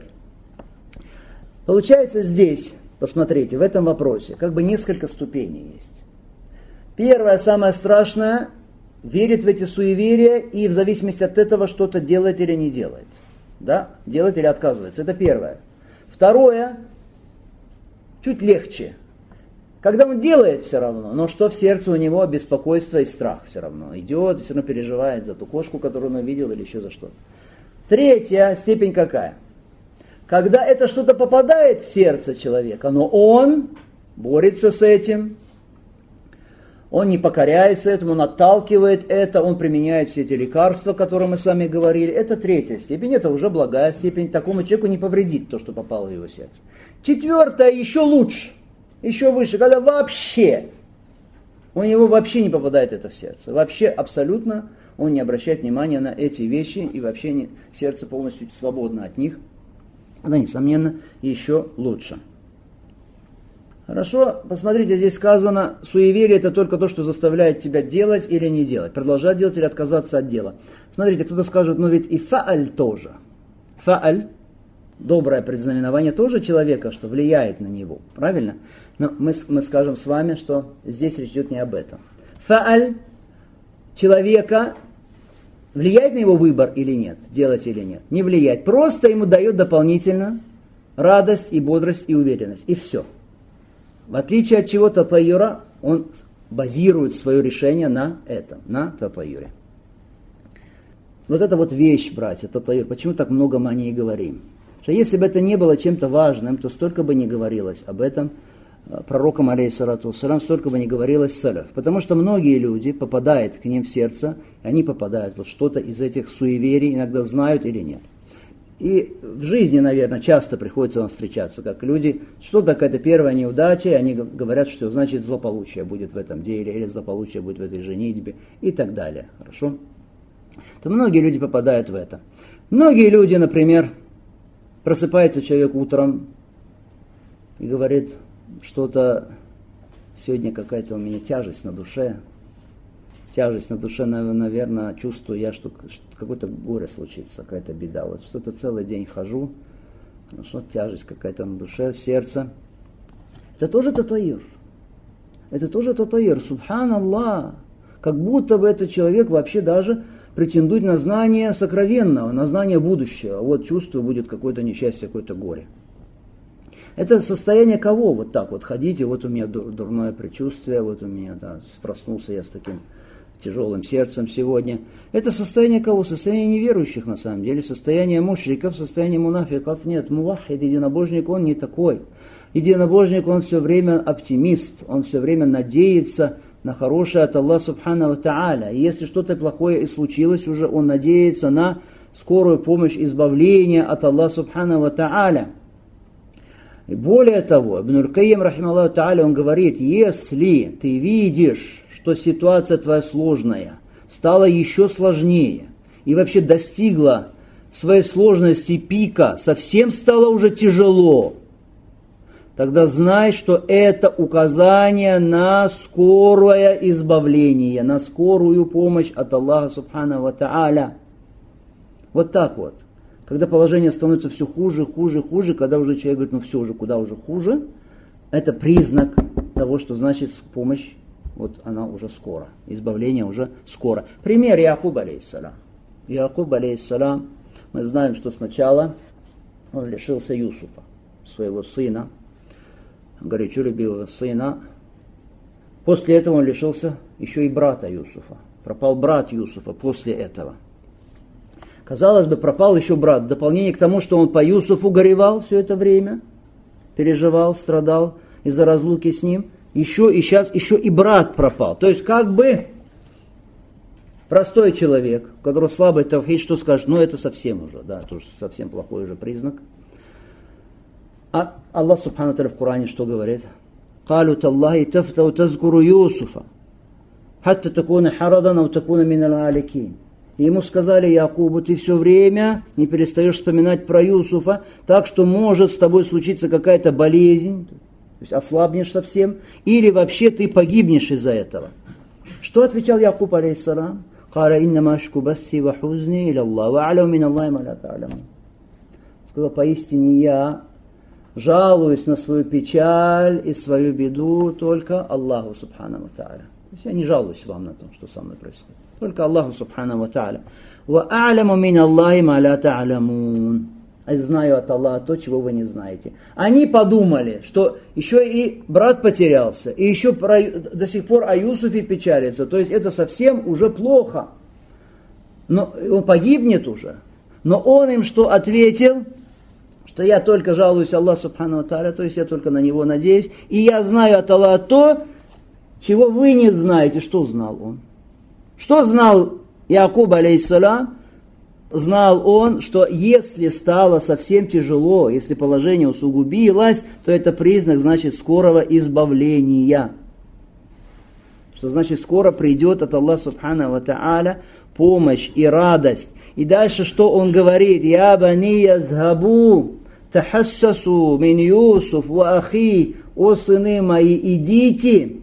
Получается здесь, посмотрите, в этом вопросе, как бы несколько ступеней есть. Первое, самое страшное, верит в эти суеверия и в зависимости от этого что-то делает или не делает. Да? Делает или отказывается. Это первое. Второе, чуть легче. Когда он делает все равно, но что в сердце у него беспокойство и страх все равно. Идет, все равно переживает за ту кошку, которую он увидел, или еще за что-то. Третья степень какая? Когда это что-то попадает в сердце человека, но он борется с этим, он не покоряется этому, он отталкивает это, он применяет все эти лекарства, о которых мы с вами говорили. Это третья степень, это уже благая степень. Такому человеку не повредит то, что попало в его сердце. Четвертая еще лучше, еще выше, когда вообще, у него вообще не попадает это в сердце. Вообще абсолютно он не обращает внимания на эти вещи и вообще сердце полностью свободно от них. Да, несомненно, еще лучше. Хорошо, посмотрите, здесь сказано, суеверие это только то, что заставляет тебя делать или не делать, продолжать делать или отказаться от дела. Смотрите, кто-то скажет, но ведь и фааль тоже. Фааль, доброе предзнаменование тоже человека, что влияет на него, правильно? Но мы скажем с вами, что здесь речь идет не об этом. Фааль человека влияет на его выбор или нет, делать или нет? Не влияет, просто ему дает дополнительно радость и бодрость и уверенность, и все. В отличие от чего татайюра, он базирует свое решение на этом, на татайюре. Вот это вот вещь, братья, татайюр. Почему так много мы о ней говорим? Что если бы это не было чем-то важным, то столько бы не говорилось об этом пророком, алейхиссалату вассалям, столько бы не говорилось салаф. Потому что многие люди попадают к ним в сердце, и они попадают вот что-то из этих суеверий, иногда знают или нет. И в жизни, наверное, часто приходится вам встречаться, как люди, что-то какая-то первая неудача, и они говорят, что значит злополучие будет в этом деле, или злополучие будет в этой женитьбе, и так далее. Хорошо? То многие люди попадают в это. Многие люди, например, просыпается человек утром и говорит, что-то сегодня какая-то у меня тяжесть на душе. Тяжесть на душе, наверное, чувствую я, что какое-то горе случится, какая-то беда. Вот что-то целый день хожу, что тяжесть какая-то на душе, в сердце. Это тоже татайюр. Это тоже татайюр. Субханаллах. Как будто бы этот человек вообще даже претендует на знание сокровенного, на знание будущего. Вот чувствую, будет какое-то несчастье, какое-то горе. Это состояние кого? Вот так вот ходите, вот у меня дурное предчувствие, вот у меня, да, проснулся я с таким тяжелым сердцем сегодня. Это состояние кого? Состояние неверующих на самом деле, состояние мушриков, состояние мунафиков. Нет, мувахид, единобожник, он не такой. Единобожник, он все время оптимист, он все время надеется на хорошее от Аллаха субхану ва тааля. И если что-то плохое и случилось уже, он надеется на скорую помощь избавления от Аллаха субхану ва тааля. И более того, Ибн Аль-Кайим, рахималлаху тааля, он говорит, если ты видишь, что ситуация твоя сложная, стала еще сложнее, и вообще достигла своей сложности пика, совсем стало уже тяжело, тогда знай, что это указание на скорое избавление, на скорую помощь от Аллаха субхану ва тааля. Вот так вот. Когда положение становится все хуже, хуже, хуже, когда уже человек говорит, ну все уже, куда уже хуже, это признак того, что значит помощь, вот она уже скоро, избавление уже скоро. Пример Якуб алейхиссалям. Якуб алейхиссалям, мы знаем, что сначала он лишился Юсуфа, своего сына, горячо любимого сына. После этого он лишился еще и брата Юсуфа. Пропал брат Юсуфа после этого. Казалось бы, пропал еще брат. В дополнение к тому, что он по Юсуфу горевал все это время, переживал, страдал из-за разлуки с ним, еще и сейчас еще и брат пропал. То есть как бы простой человек, у которого слабый тавхид, что скажет, ну это совсем уже, да, это уже совсем плохой уже признак. А Аллах субхану ва тааля в Коране что говорит? قالوا تالله تفتأ تذكر يوسف حتى تكون حرضا أو تكون من الهالكين. И ему сказали: Якубу, ты все время не перестаешь вспоминать про Юсуфа, так что может с тобой случиться какая-то болезнь, то есть ослабнешь совсем, или вообще ты погибнешь из-за этого. Что отвечал Якуб, алейхиссалам? Сказал: поистине я жалуюсь на свою печаль и свою беду только Аллаху субхану ва тааля. То есть я не жалуюсь вам на то, что со мной происходит. Только Аллаху субхану ва тааля. Ва а'ламу мин Аллахи ма ла та'ламун. Я знаю от Аллаха то, чего вы не знаете. Они подумали, что еще и брат потерялся, и еще до сих пор о Юсуфе печалится. То есть это совсем уже плохо. Но он погибнет уже. Но он им что ответил? Что я только жалуюсь Аллаху субхану ва тааля, то есть я только на него надеюсь. И я знаю от Аллаха то, чего вы не знаете. Что знал он? Что знал Якуб, алейхиссалам? Знал он, что если стало совсем тяжело, если положение усугубилось, то это признак, значит, скорого избавления. Что значит, скоро придет от Аллаха субхану ва тааля помощь и радость. И дальше что он говорит? «Я бани язхабу, тахассасу мин Юсуф ва ахи». О сыны мои, идите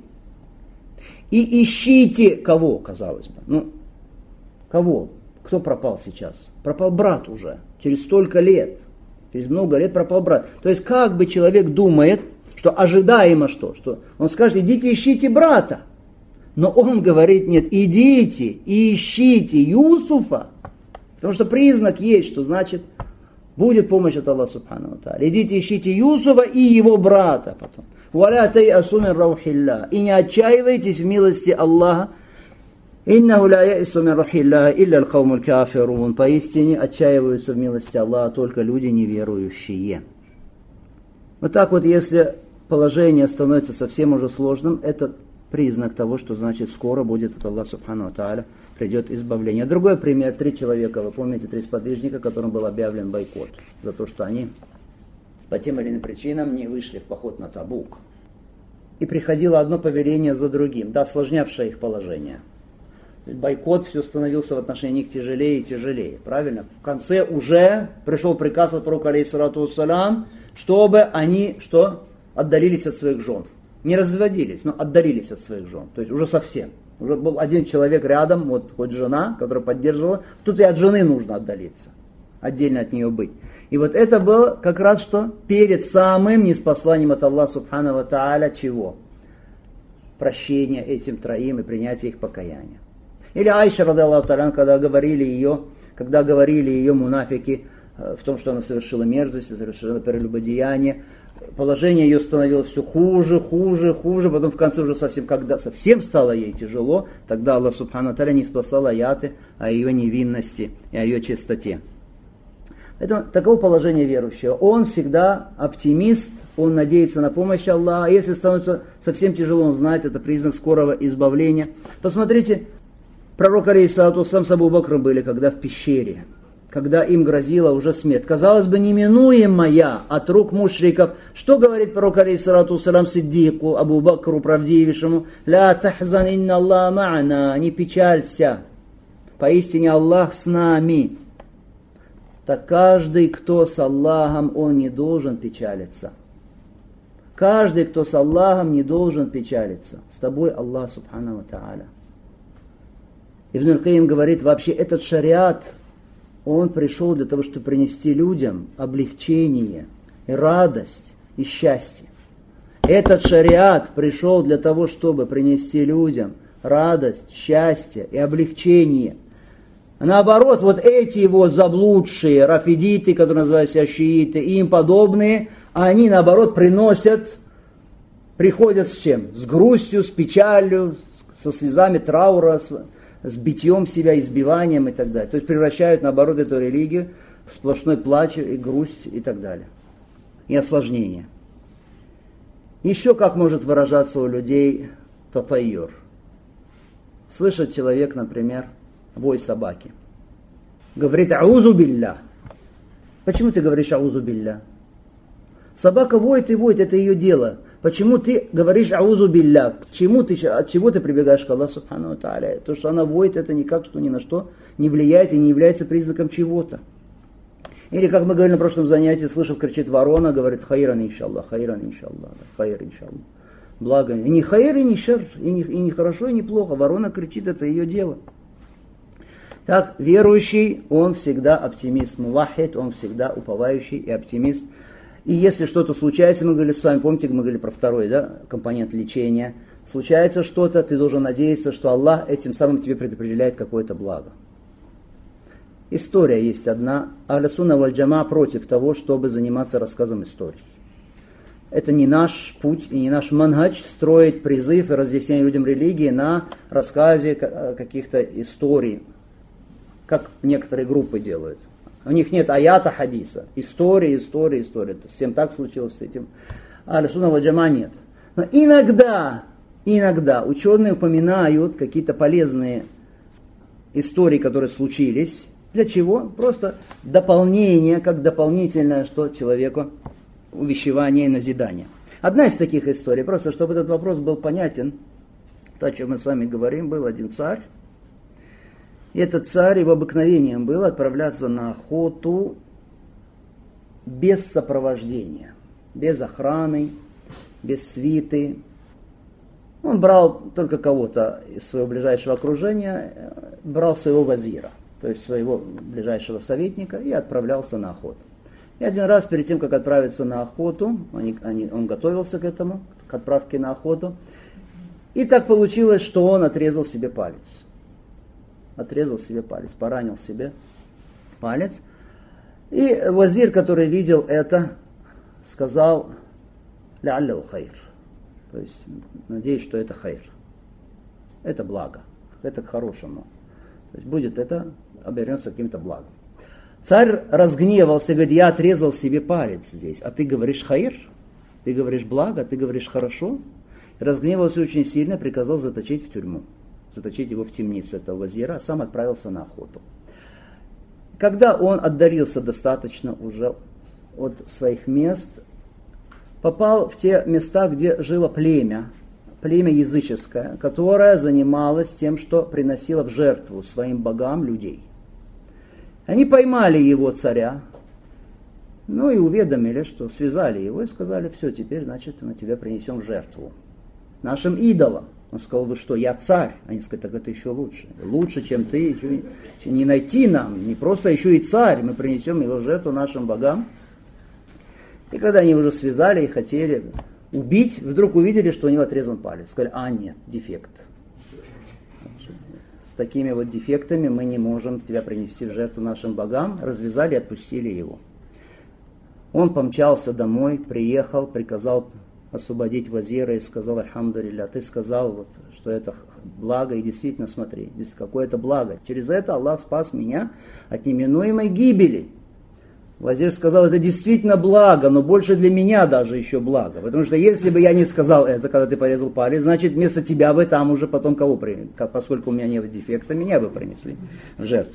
и ищите. Кого, казалось бы? Кого? Кто пропал сейчас? Пропал брат уже. Через столько лет. Через много лет пропал брат. То есть как бы человек думает, что ожидаемо что? Что он скажет: идите ищите брата. Но он говорит: нет, идите и ищите Юсуфа. Потому что признак есть, что значит будет помощь от Аллаха субхану ва тааля. Идите ищите Юсуфа и его брата потом. «Валя тайасу мин раухилля». И не отчаивайтесь в милости Аллаха. «Иннаху ля яису мин раухилля илля аль-каумуль кафирун». Поистине отчаиваются в милости Аллаха только люди неверующие. Вот так вот, если положение становится совсем уже сложным, это признак того, что значит скоро будет от Аллаха субхану ва тааля придет избавление. Другой пример: 3 человека, вы помните, 3 сподвижника, которым был объявлен бойкот за то, что они по тем или иным причинам не вышли в поход на Табук. И приходило одно повеление за другим, осложнявшее их положение. Бойкот все становился в отношении них тяжелее и тяжелее. Правильно? В конце уже пришел приказ от пророка, алейхиссалату вассалям, чтобы они отдалились от своих жен. Не разводились, но отдалились от своих жен. То есть уже совсем. Уже был один человек рядом, хоть жена, которая поддерживала. Тут и от жены нужно отдалиться. Отдельно от нее быть. И вот это было как раз что перед самым неспосланием от Аллаха субхану ва тааля чего? Прощения этим 3 и принятия их покаяния. Или Айша, радиаллаху та'аля, когда говорили ее мунафики в том, что она совершила мерзость, совершила прелюбодеяние, положение ее становилось все хуже, потом в конце уже когда совсем стало ей тяжело, тогда Аллах субхану ва тааля ниспослал аяты о ее невинности и о ее чистоте. Поэтому таково положение верующего. Он всегда оптимист, он надеется на помощь Аллаха. Если становится совсем тяжело, он знает, это признак скорого избавления. Посмотрите, пророк, алейхиссалату вассалям, с Абу Бакром были, когда в пещере, когда им грозила уже смерть. Казалось бы, неминуемая от рук мушриков. Что говорит пророк, алейхиссалату вассалям, Сиддику, Абу Бакру, правдивейшему? «Ля тахзан инна Аллах ма'ана». Не печалься, поистине Аллах с нами. Так каждый, кто с Аллахом, он не должен печалиться. Каждый, кто с Аллахом, не должен печалиться. С тобой Аллах субхану ва тааля. Ибн аль-Каим говорит, вообще этот шариат, он пришел для того, чтобы принести людям облегчение, и радость, и счастье. Этот шариат пришел для того, чтобы принести людям радость, счастье и облегчение. Наоборот, вот эти заблудшие рафидиты, которые называются шииты, и им подобные, они наоборот приходят с чем? С грустью, с печалью, со слезами траура, с битьем себя, избиванием и так далее. То есть превращают наоборот эту религию в сплошной плач и грусть и так далее. И осложнение. Еще как может выражаться у людей татайюр. Слышит человек, например, вой собаки. Говорит: аузу билля. Почему ты говоришь аузу билля? Собака воет и воет, это ее дело. Почему ты говоришь аузу билля? От чего ты прибегаешь к Аллаху субхану ва тааля? То, что она воет, это никак что ни на что не влияет и не является признаком чего-то. Или, как мы говорили на прошлом занятии, слышал, кричит ворона, говорит хайран иншаллах, хайр иншаллах. Благо. И не хайр, и не шар, и не хорошо, и не плохо. Ворона кричит, это ее дело. Так, верующий, он всегда оптимист. Мувахид, он всегда уповающий и оптимист. И если что-то случается, мы говорили с вами, помните, мы говорили про второй компонент лечения. Случается что-то, ты должен надеяться, что Аллах этим самым тебе предопределяет какое-то благо. История есть одна. Ахлю сунна валь джама против того, чтобы заниматься рассказом историй. Это не наш путь и не наш манхадж строить призыв и разъяснение людям религии на рассказе каких-то историй, как некоторые группы делают. У них нет аята хадиса. История. Всем так случилось с этим. Ахлю сунна валь джама нет. Но иногда ученые упоминают какие-то полезные истории, которые случились. Для чего? Просто дополнение, как дополнительное, что человеку увещевание и назидание. Одна из таких историй, просто чтобы этот вопрос был понятен, то, о чем мы с вами говорим, был один царь. И этот царь, его обыкновением было отправляться на охоту без сопровождения, без охраны, без свиты. Он брал только кого-то из своего ближайшего окружения, брал своего вазира, то есть своего ближайшего советника, и отправлялся на охоту. И один раз перед тем, как отправиться на охоту, он готовился к этому, к отправке на охоту, и так получилось, что он отрезал себе палец. Поранил себе палец. И вазир, который видел это, сказал «Ля'алляху хайр». То есть, надеюсь, что это хайр. Это благо. Это к хорошему. То есть, будет это, обернется каким-то благом. Царь разгневался, говорит, я отрезал себе палец здесь, а ты говоришь хайр? Ты говоришь благо? Ты говоришь хорошо? Разгневался очень сильно, приказал заточить в тюрьму. Заточить его в темницу этого вазира, а сам отправился на охоту. Когда он отдалился достаточно уже от своих мест, попал в те места, где жило племя языческое, которое занималось тем, что приносило в жертву своим богам людей. Они поймали его царя, и уведомили, что связали его и сказали, все, теперь, значит, мы тебя принесем в жертву нашим идолам. Он сказал, вы что, я царь? Они сказали, так это еще лучше. Лучше, чем ты, еще не найти нам, не просто еще и царь, мы принесем его в жертву нашим богам. И когда они уже связали и хотели убить, вдруг увидели, что у него отрезан палец. Сказали, нет, дефект. С такими вот дефектами мы не можем тебя принести в жертву нашим богам. Развязали и отпустили его. Он помчался домой, приехал, приказал освободить вазира и сказал, альхамдулилля, ты сказал, что это благо, и действительно смотри, какое-то благо. Через это Аллах спас меня от неминуемой гибели. Вазир сказал, это действительно благо, но больше для меня даже еще благо. Потому что если бы я не сказал это, когда ты порезал палец, значит вместо тебя бы там уже потом кого принесли? Поскольку у меня нет дефекта, меня бы принесли в жертву.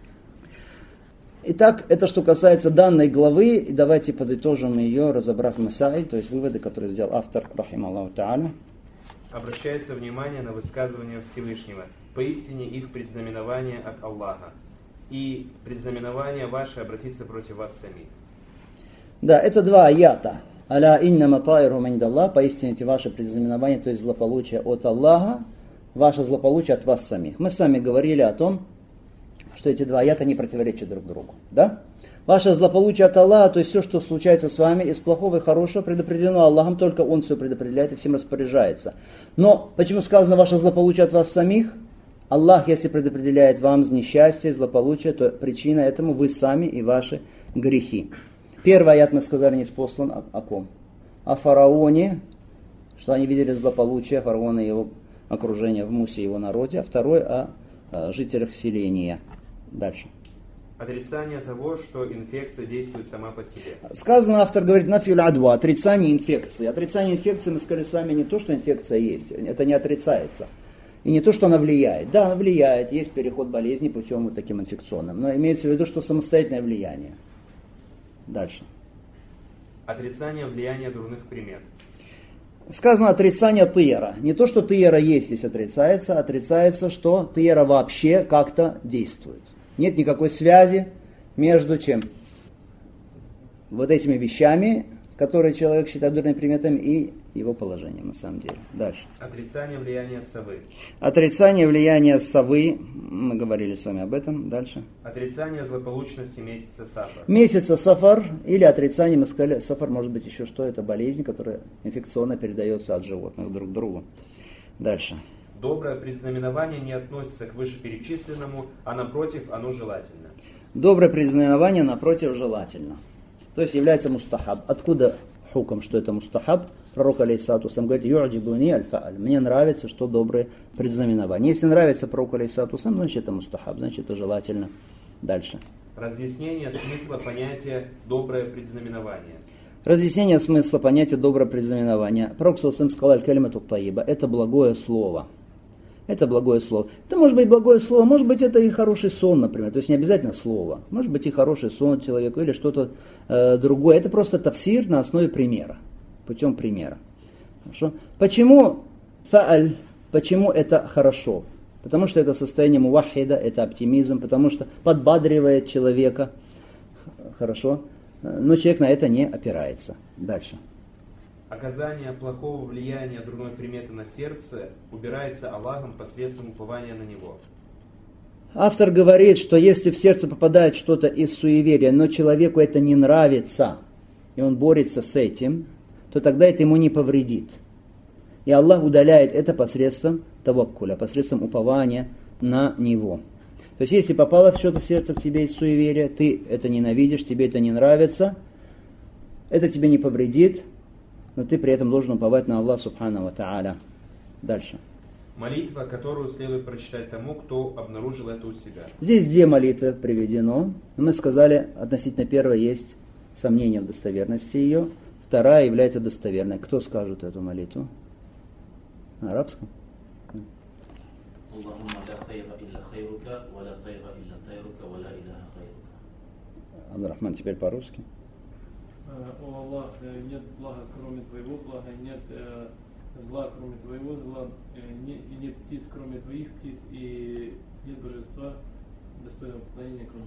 Итак, это что касается данной главы, и давайте подытожим ее, разобрав масаиль, то есть выводы, которые сделал автор, рахималлаху та'аля. Обращается внимание на высказывания Всевышнего, поистине их предзнаменование от Аллаха, и предзнаменование ваше обратиться против вас самих. Да, это два аята. Аля инна матайру миндаллах, поистине эти ваши предзнаменования, то есть злополучие от Аллаха, ваше злополучие от вас самих. Мы с вами говорили о том, что эти два аята не противоречат друг другу. Да? Ваше злополучие от Аллаха, то есть все, что случается с вами, из плохого и хорошего, предопределено Аллахом, только Он все предопределяет и всем распоряжается. Но почему сказано ваше злополучие от вас самих? Аллах, если предопределяет вам несчастье, злополучие, то причина этому вы сами и ваши грехи. Первый аят мы сказали ниспослан о ком? О фараоне, что они видели злополучие фараона и его окружения в Мусе и его народе, а второй о жителях селения. Дальше. Отрицание того, что инфекция действует сама по себе. Сказано, автор говорит, нафюль адва, отрицание инфекции. Отрицание инфекции, мы сказали с вами, не то, что инфекция есть, это не отрицается. И не то, что она влияет. Да, она влияет, есть переход болезни путем вот таким инфекционным. Но имеется в виду, что самостоятельное влияние. Дальше. Отрицание влияния дурных примет. Сказано отрицание тыера. Не то, что тыера есть, здесь отрицается, что тыера вообще как-то действует. Нет никакой связи между чем? Вот этими вещами, которые человек считает дурными приметами, и его положением на самом деле. Дальше. Отрицание влияния совы. Отрицание влияния совы. Мы говорили с вами об этом. Дальше. Отрицание злополучности месяца Сафар. Месяца Сафар или отрицание, мы сказали, Сафар может быть еще что? Это болезнь, которая инфекционно передается от животных друг к другу. Дальше. Доброе предзнаменование не относится к вышеперечисленному, а напротив, оно желательно. Доброе предзнаменование, напротив, желательно. То есть является мустахаб. Откуда хуком, что это мустахаб? Пророк алейхиссалату сам говорит: «Ю'джибуни аль-фа'аль». Мне нравится, что доброе предзнаменование. Если нравится пророку алейхиссалату сам, значит это мустахаб, значит это желательно. Дальше. Разъяснение смысла понятия «доброе предзнаменование». Разъяснение смысла понятия доброе предзнаменование. Пророк сам сказал: «Аль-калимату тайиба». Это благое слово. Это благое слово. Это может быть благое слово, может быть это и хороший сон, например. То есть не обязательно слово. Может быть и хороший сон человеку или что-то другое. Это просто тафсир на основе примера. Путем примера. Хорошо? Почему фа'аль? Почему это хорошо? Потому что это состояние мувахида, это оптимизм, потому что подбадривает человека. Хорошо? Но человек на это не опирается. Дальше. Оказание плохого влияния дурной приметы на сердце убирается Аллахом посредством упования на Него. Автор говорит, что если в сердце попадает что-то из суеверия, но человеку это не нравится, и он борется с этим, то тогда это ему не повредит. И Аллах удаляет это посредством таваккуля, посредством упования на Него. То есть если попало что-то в сердце к тебе из суеверия, ты это ненавидишь, тебе это не нравится, это тебе не повредит, но ты при этом должен уповать на Аллах субхану ва тааля. Дальше. Молитва, которую следует прочитать тому, кто обнаружил это у себя. Здесь две молитвы приведено. Мы сказали, относительно первой есть сомнение в достоверности ее. Вторая является достоверной. Кто скажет эту молитву? На арабском? Абдурахман, теперь по-русски. О Аллах, нет блага, кроме Твоего блага, нет зла, кроме Твоего зла, и нет птиц, кроме Твоих птиц, и нет божества, достойного поклонения, кроме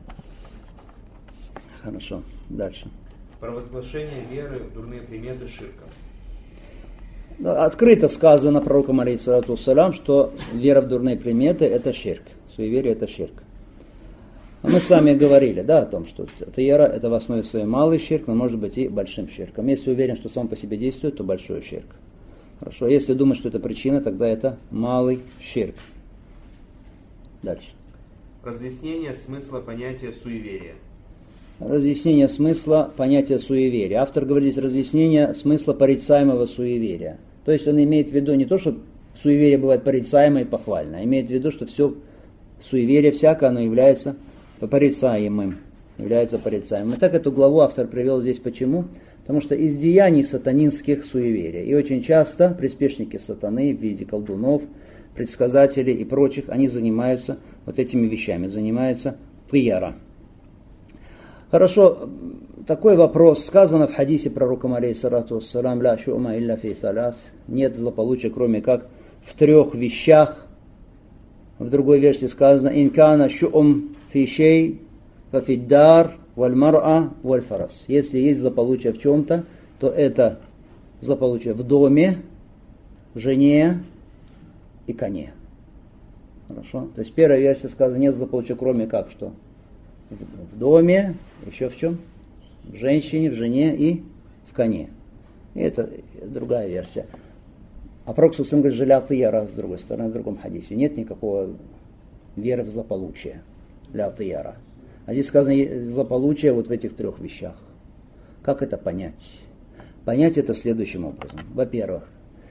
Тебя. Хорошо, дальше. Провозглашение веры в дурные приметы ширком. Открыто сказано пророком алейхиссалату вассалям, что вера в дурные приметы это ширк, суеверие это ширк. Мы с вами говорили, да, о том, что тыера это в основе своей малый ширк, но может быть и большим ширком. Если уверен, что сам по себе действует, то большой ширк. Хорошо, если думать, что это причина, тогда это малый ширк. Дальше. Разъяснение смысла понятия суеверия. Разъяснение смысла понятия суеверия. Автор говорит здесь разъяснение смысла порицаемого суеверия. То есть он имеет в виду не то, что суеверие бывает порицаемое и похвальное, а имеет в виду, что все суеверие всякое, оно является порицаемым. Является порицаемым. И так эту главу автор привел здесь почему? Потому что из деяний сатанинских суеверия. И очень часто приспешники сатаны в виде колдунов, предсказателей и прочих, они занимаются вот этими вещами, занимаются тыяра. Хорошо, такой вопрос. Сказано в хадисе пророка алейхиссалату вассалям: «Ля шу'ма илля фи салас». Нет злополучия, кроме как в 3 вещах. В другой версии сказано: «Инкана шу'м фи шей, фа фи дар, валь мар'a, валь фарас». Если есть злополучие в чем-то, то это злополучие в доме, в жене и коне. Хорошо? То есть первая версия сказана: нет злополучия, кроме как что? В доме, еще в чем? В женщине, в жене и в коне. И это другая версия. А пророк сам говорит: «Ля тыяра», с другой стороны, в другом хадисе. Нет никакого веры в злополучие. «Ля тыяра». А здесь сказано злополучие вот в этих 3 вещах. Как это понять? Понять это следующим образом. Во-первых,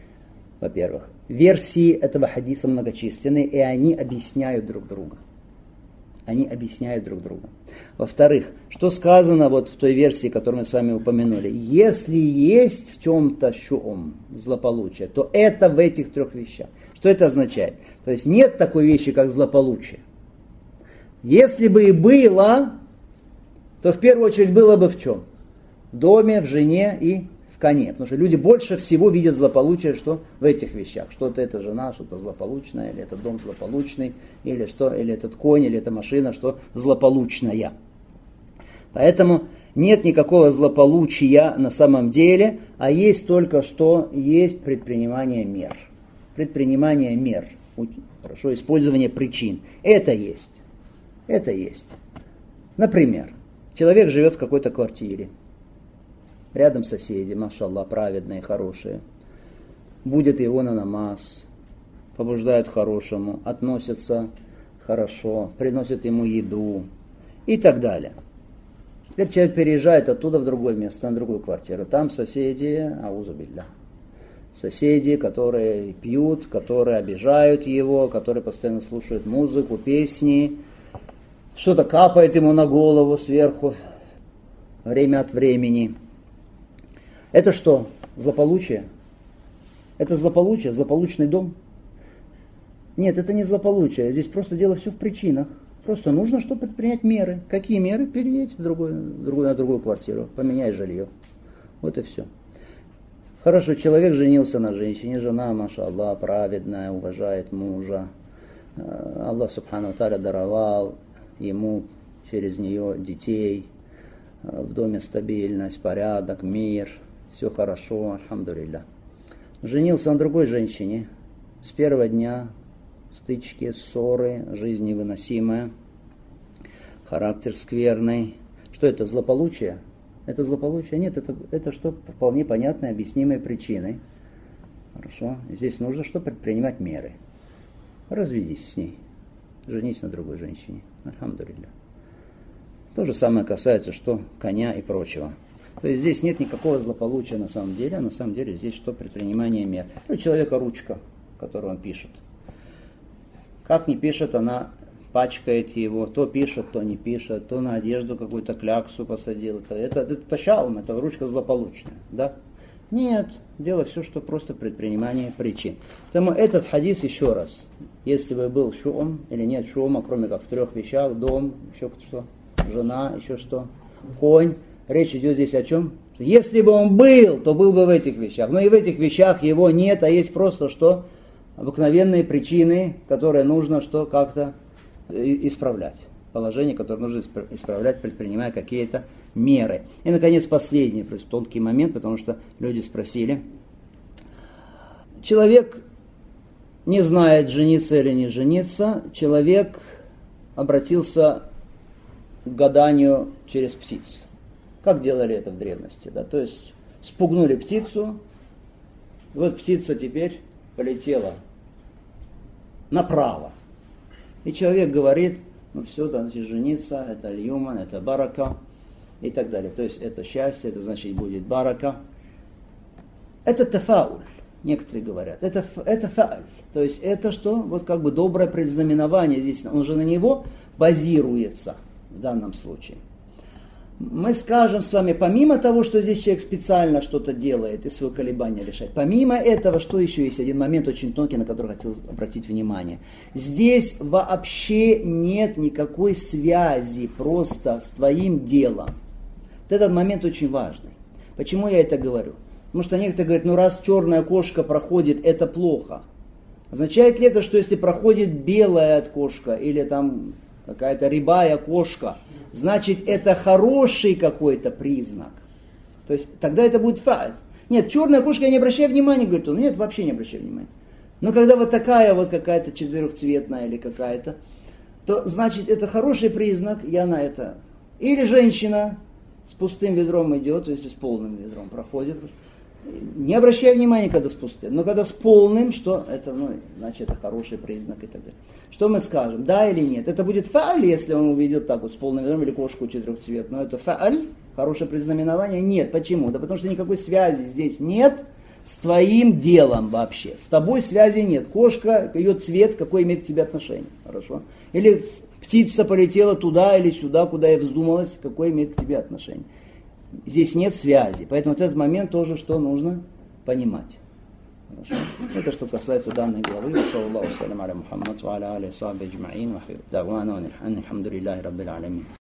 версии этого хадиса многочисленные, и они объясняют друг друга. Они объясняют друг друга. Во-вторых, что сказано вот в той версии, которую мы с вами упомянули? Если есть в чем-то шу'ум, злополучие, то это в этих 3 вещах. Что это означает? То есть нет такой вещи, как злополучие. Если бы и было, то в первую очередь было бы в чем? В доме, в жене и в коне. Потому что люди больше всего видят злополучие, что в этих вещах. Что-то это жена, что-то злополучное, или это дом злополучный, или что, или этот конь, или эта машина, что злополучная. Поэтому нет никакого злополучия на самом деле, а есть только что есть предпринимание мер. Предпринимание мер. Хорошо, использование причин. Это есть. Это есть. Например, человек живет в какой-то квартире. Рядом соседи, машаллах, праведные, хорошие. Будят его на намаз, побуждают к хорошему, относятся хорошо, приносят ему еду и так далее. Теперь человек переезжает оттуда в другое место, на другую квартиру. Там соседи, аузу билля. Соседи, которые пьют, которые обижают его, которые постоянно слушают музыку, песни. Что-то капает ему на голову сверху время от времени. Это что? Злополучие? Это злополучие? Злополучный дом? Нет, это не злополучие. Здесь просто дело все в причинах. Просто нужно, чтобы предпринять меры. Какие меры? Переедь на другую квартиру, поменяй жилье. Вот и все. Хорошо, человек женился на женщине, жена, машаллах, праведная, уважает мужа. Аллах субхану ва тааля даровал ему через нее детей. В доме стабильность, порядок, мир. Все хорошо, альхамдулилля. Женился на другой женщине. С первого дня стычки, ссоры, жизнь невыносимая, характер скверный. Что это, злополучие? Это злополучие? Нет, это что? Вполне понятные, объяснимые причины. Хорошо. Здесь нужно что? Предпринимать меры. Разведись с ней. Женись на другой женщине. Альхамдулилля. То же самое касается что? Коня и прочего. То есть здесь нет никакого злополучия на самом деле, а на самом деле здесь что? Предпринимание мер. У человека ручка, которую он пишет. Как не пишет, она пачкает его, то пишет, то не пишет, то на одежду какую-то кляксу посадил. Это ташаум, это ручка злополучная. Да? Нет, дело все, что просто предпринимание причин. Поэтому этот хадис еще раз. Если бы был шуум или нет шуума, кроме как в 3 вещах, дом, еще что, жена, еще что, конь. Речь идет здесь о чем? Если бы он был, то был бы в этих вещах. Но и в этих вещах его нет, а есть просто что? Обыкновенные причины, которые нужно что как-то исправлять. Положение, которое нужно исправлять, предпринимая какие-то меры. И, наконец, последний, то есть тонкий момент, потому что люди спросили. Человек не знает, жениться или не жениться. Человек обратился к гаданию через птиц. Как делали это в древности? Да? То есть спугнули птицу, вот птица теперь полетела направо. И человек говорит, ну все, да, значит жениться, это льюман, это барака и так далее. То есть это счастье, это значит будет барака. Это тафауль, некоторые говорят. Это фааль. То есть это что? Вот как бы доброе предзнаменование здесь. Он же на него базируется в данном случае. Мы скажем с вами, помимо того, что здесь человек специально что-то делает и свое колебание решает, помимо этого, что еще есть один момент очень тонкий, на который хотел обратить внимание. Здесь вообще нет никакой связи просто с твоим делом. Вот этот момент очень важный. Почему я это говорю? Потому что некоторые говорят, ну раз черная кошка проходит, это плохо. Означает ли это, что если проходит белая кошка или там какая-то рябая кошка, значит, это хороший какой-то признак. То есть, тогда это будет фааль. Нет, черная кошка, я не обращаю внимания, говорит он. Нет, вообще не обращаю внимания. Но когда вот такая вот какая-то четырехцветная или какая-то, то, значит, это хороший признак, я на это. Или женщина с пустым ведром идет, если с полным ведром проходит. Не обращая внимания, когда с пустым. Но когда с полным, что это, ну, значит, это хороший признак и так далее. Что мы скажем, да или нет? Это будет фааль, если он увидит так вот с полным ведром или кошку четырехцветную. Это фааль, хорошее предзнаменование? Нет. Почему? Да потому что никакой связи здесь нет с твоим делом вообще. С тобой связи нет. Кошка, ее цвет, какой имеет к тебе отношение. Хорошо? Или птица полетела туда или сюда, куда ей вздумалась, какое имеет к тебе отношение. Здесь нет связи. Поэтому вот этот момент тоже что нужно понимать. Хорошо? Это что касается данной главы. Саллаллаху салям аля Мухаммад ва аля алихи ва сахбихи аджмаин ва ахир давана алхамдулиллахи раббил алямин.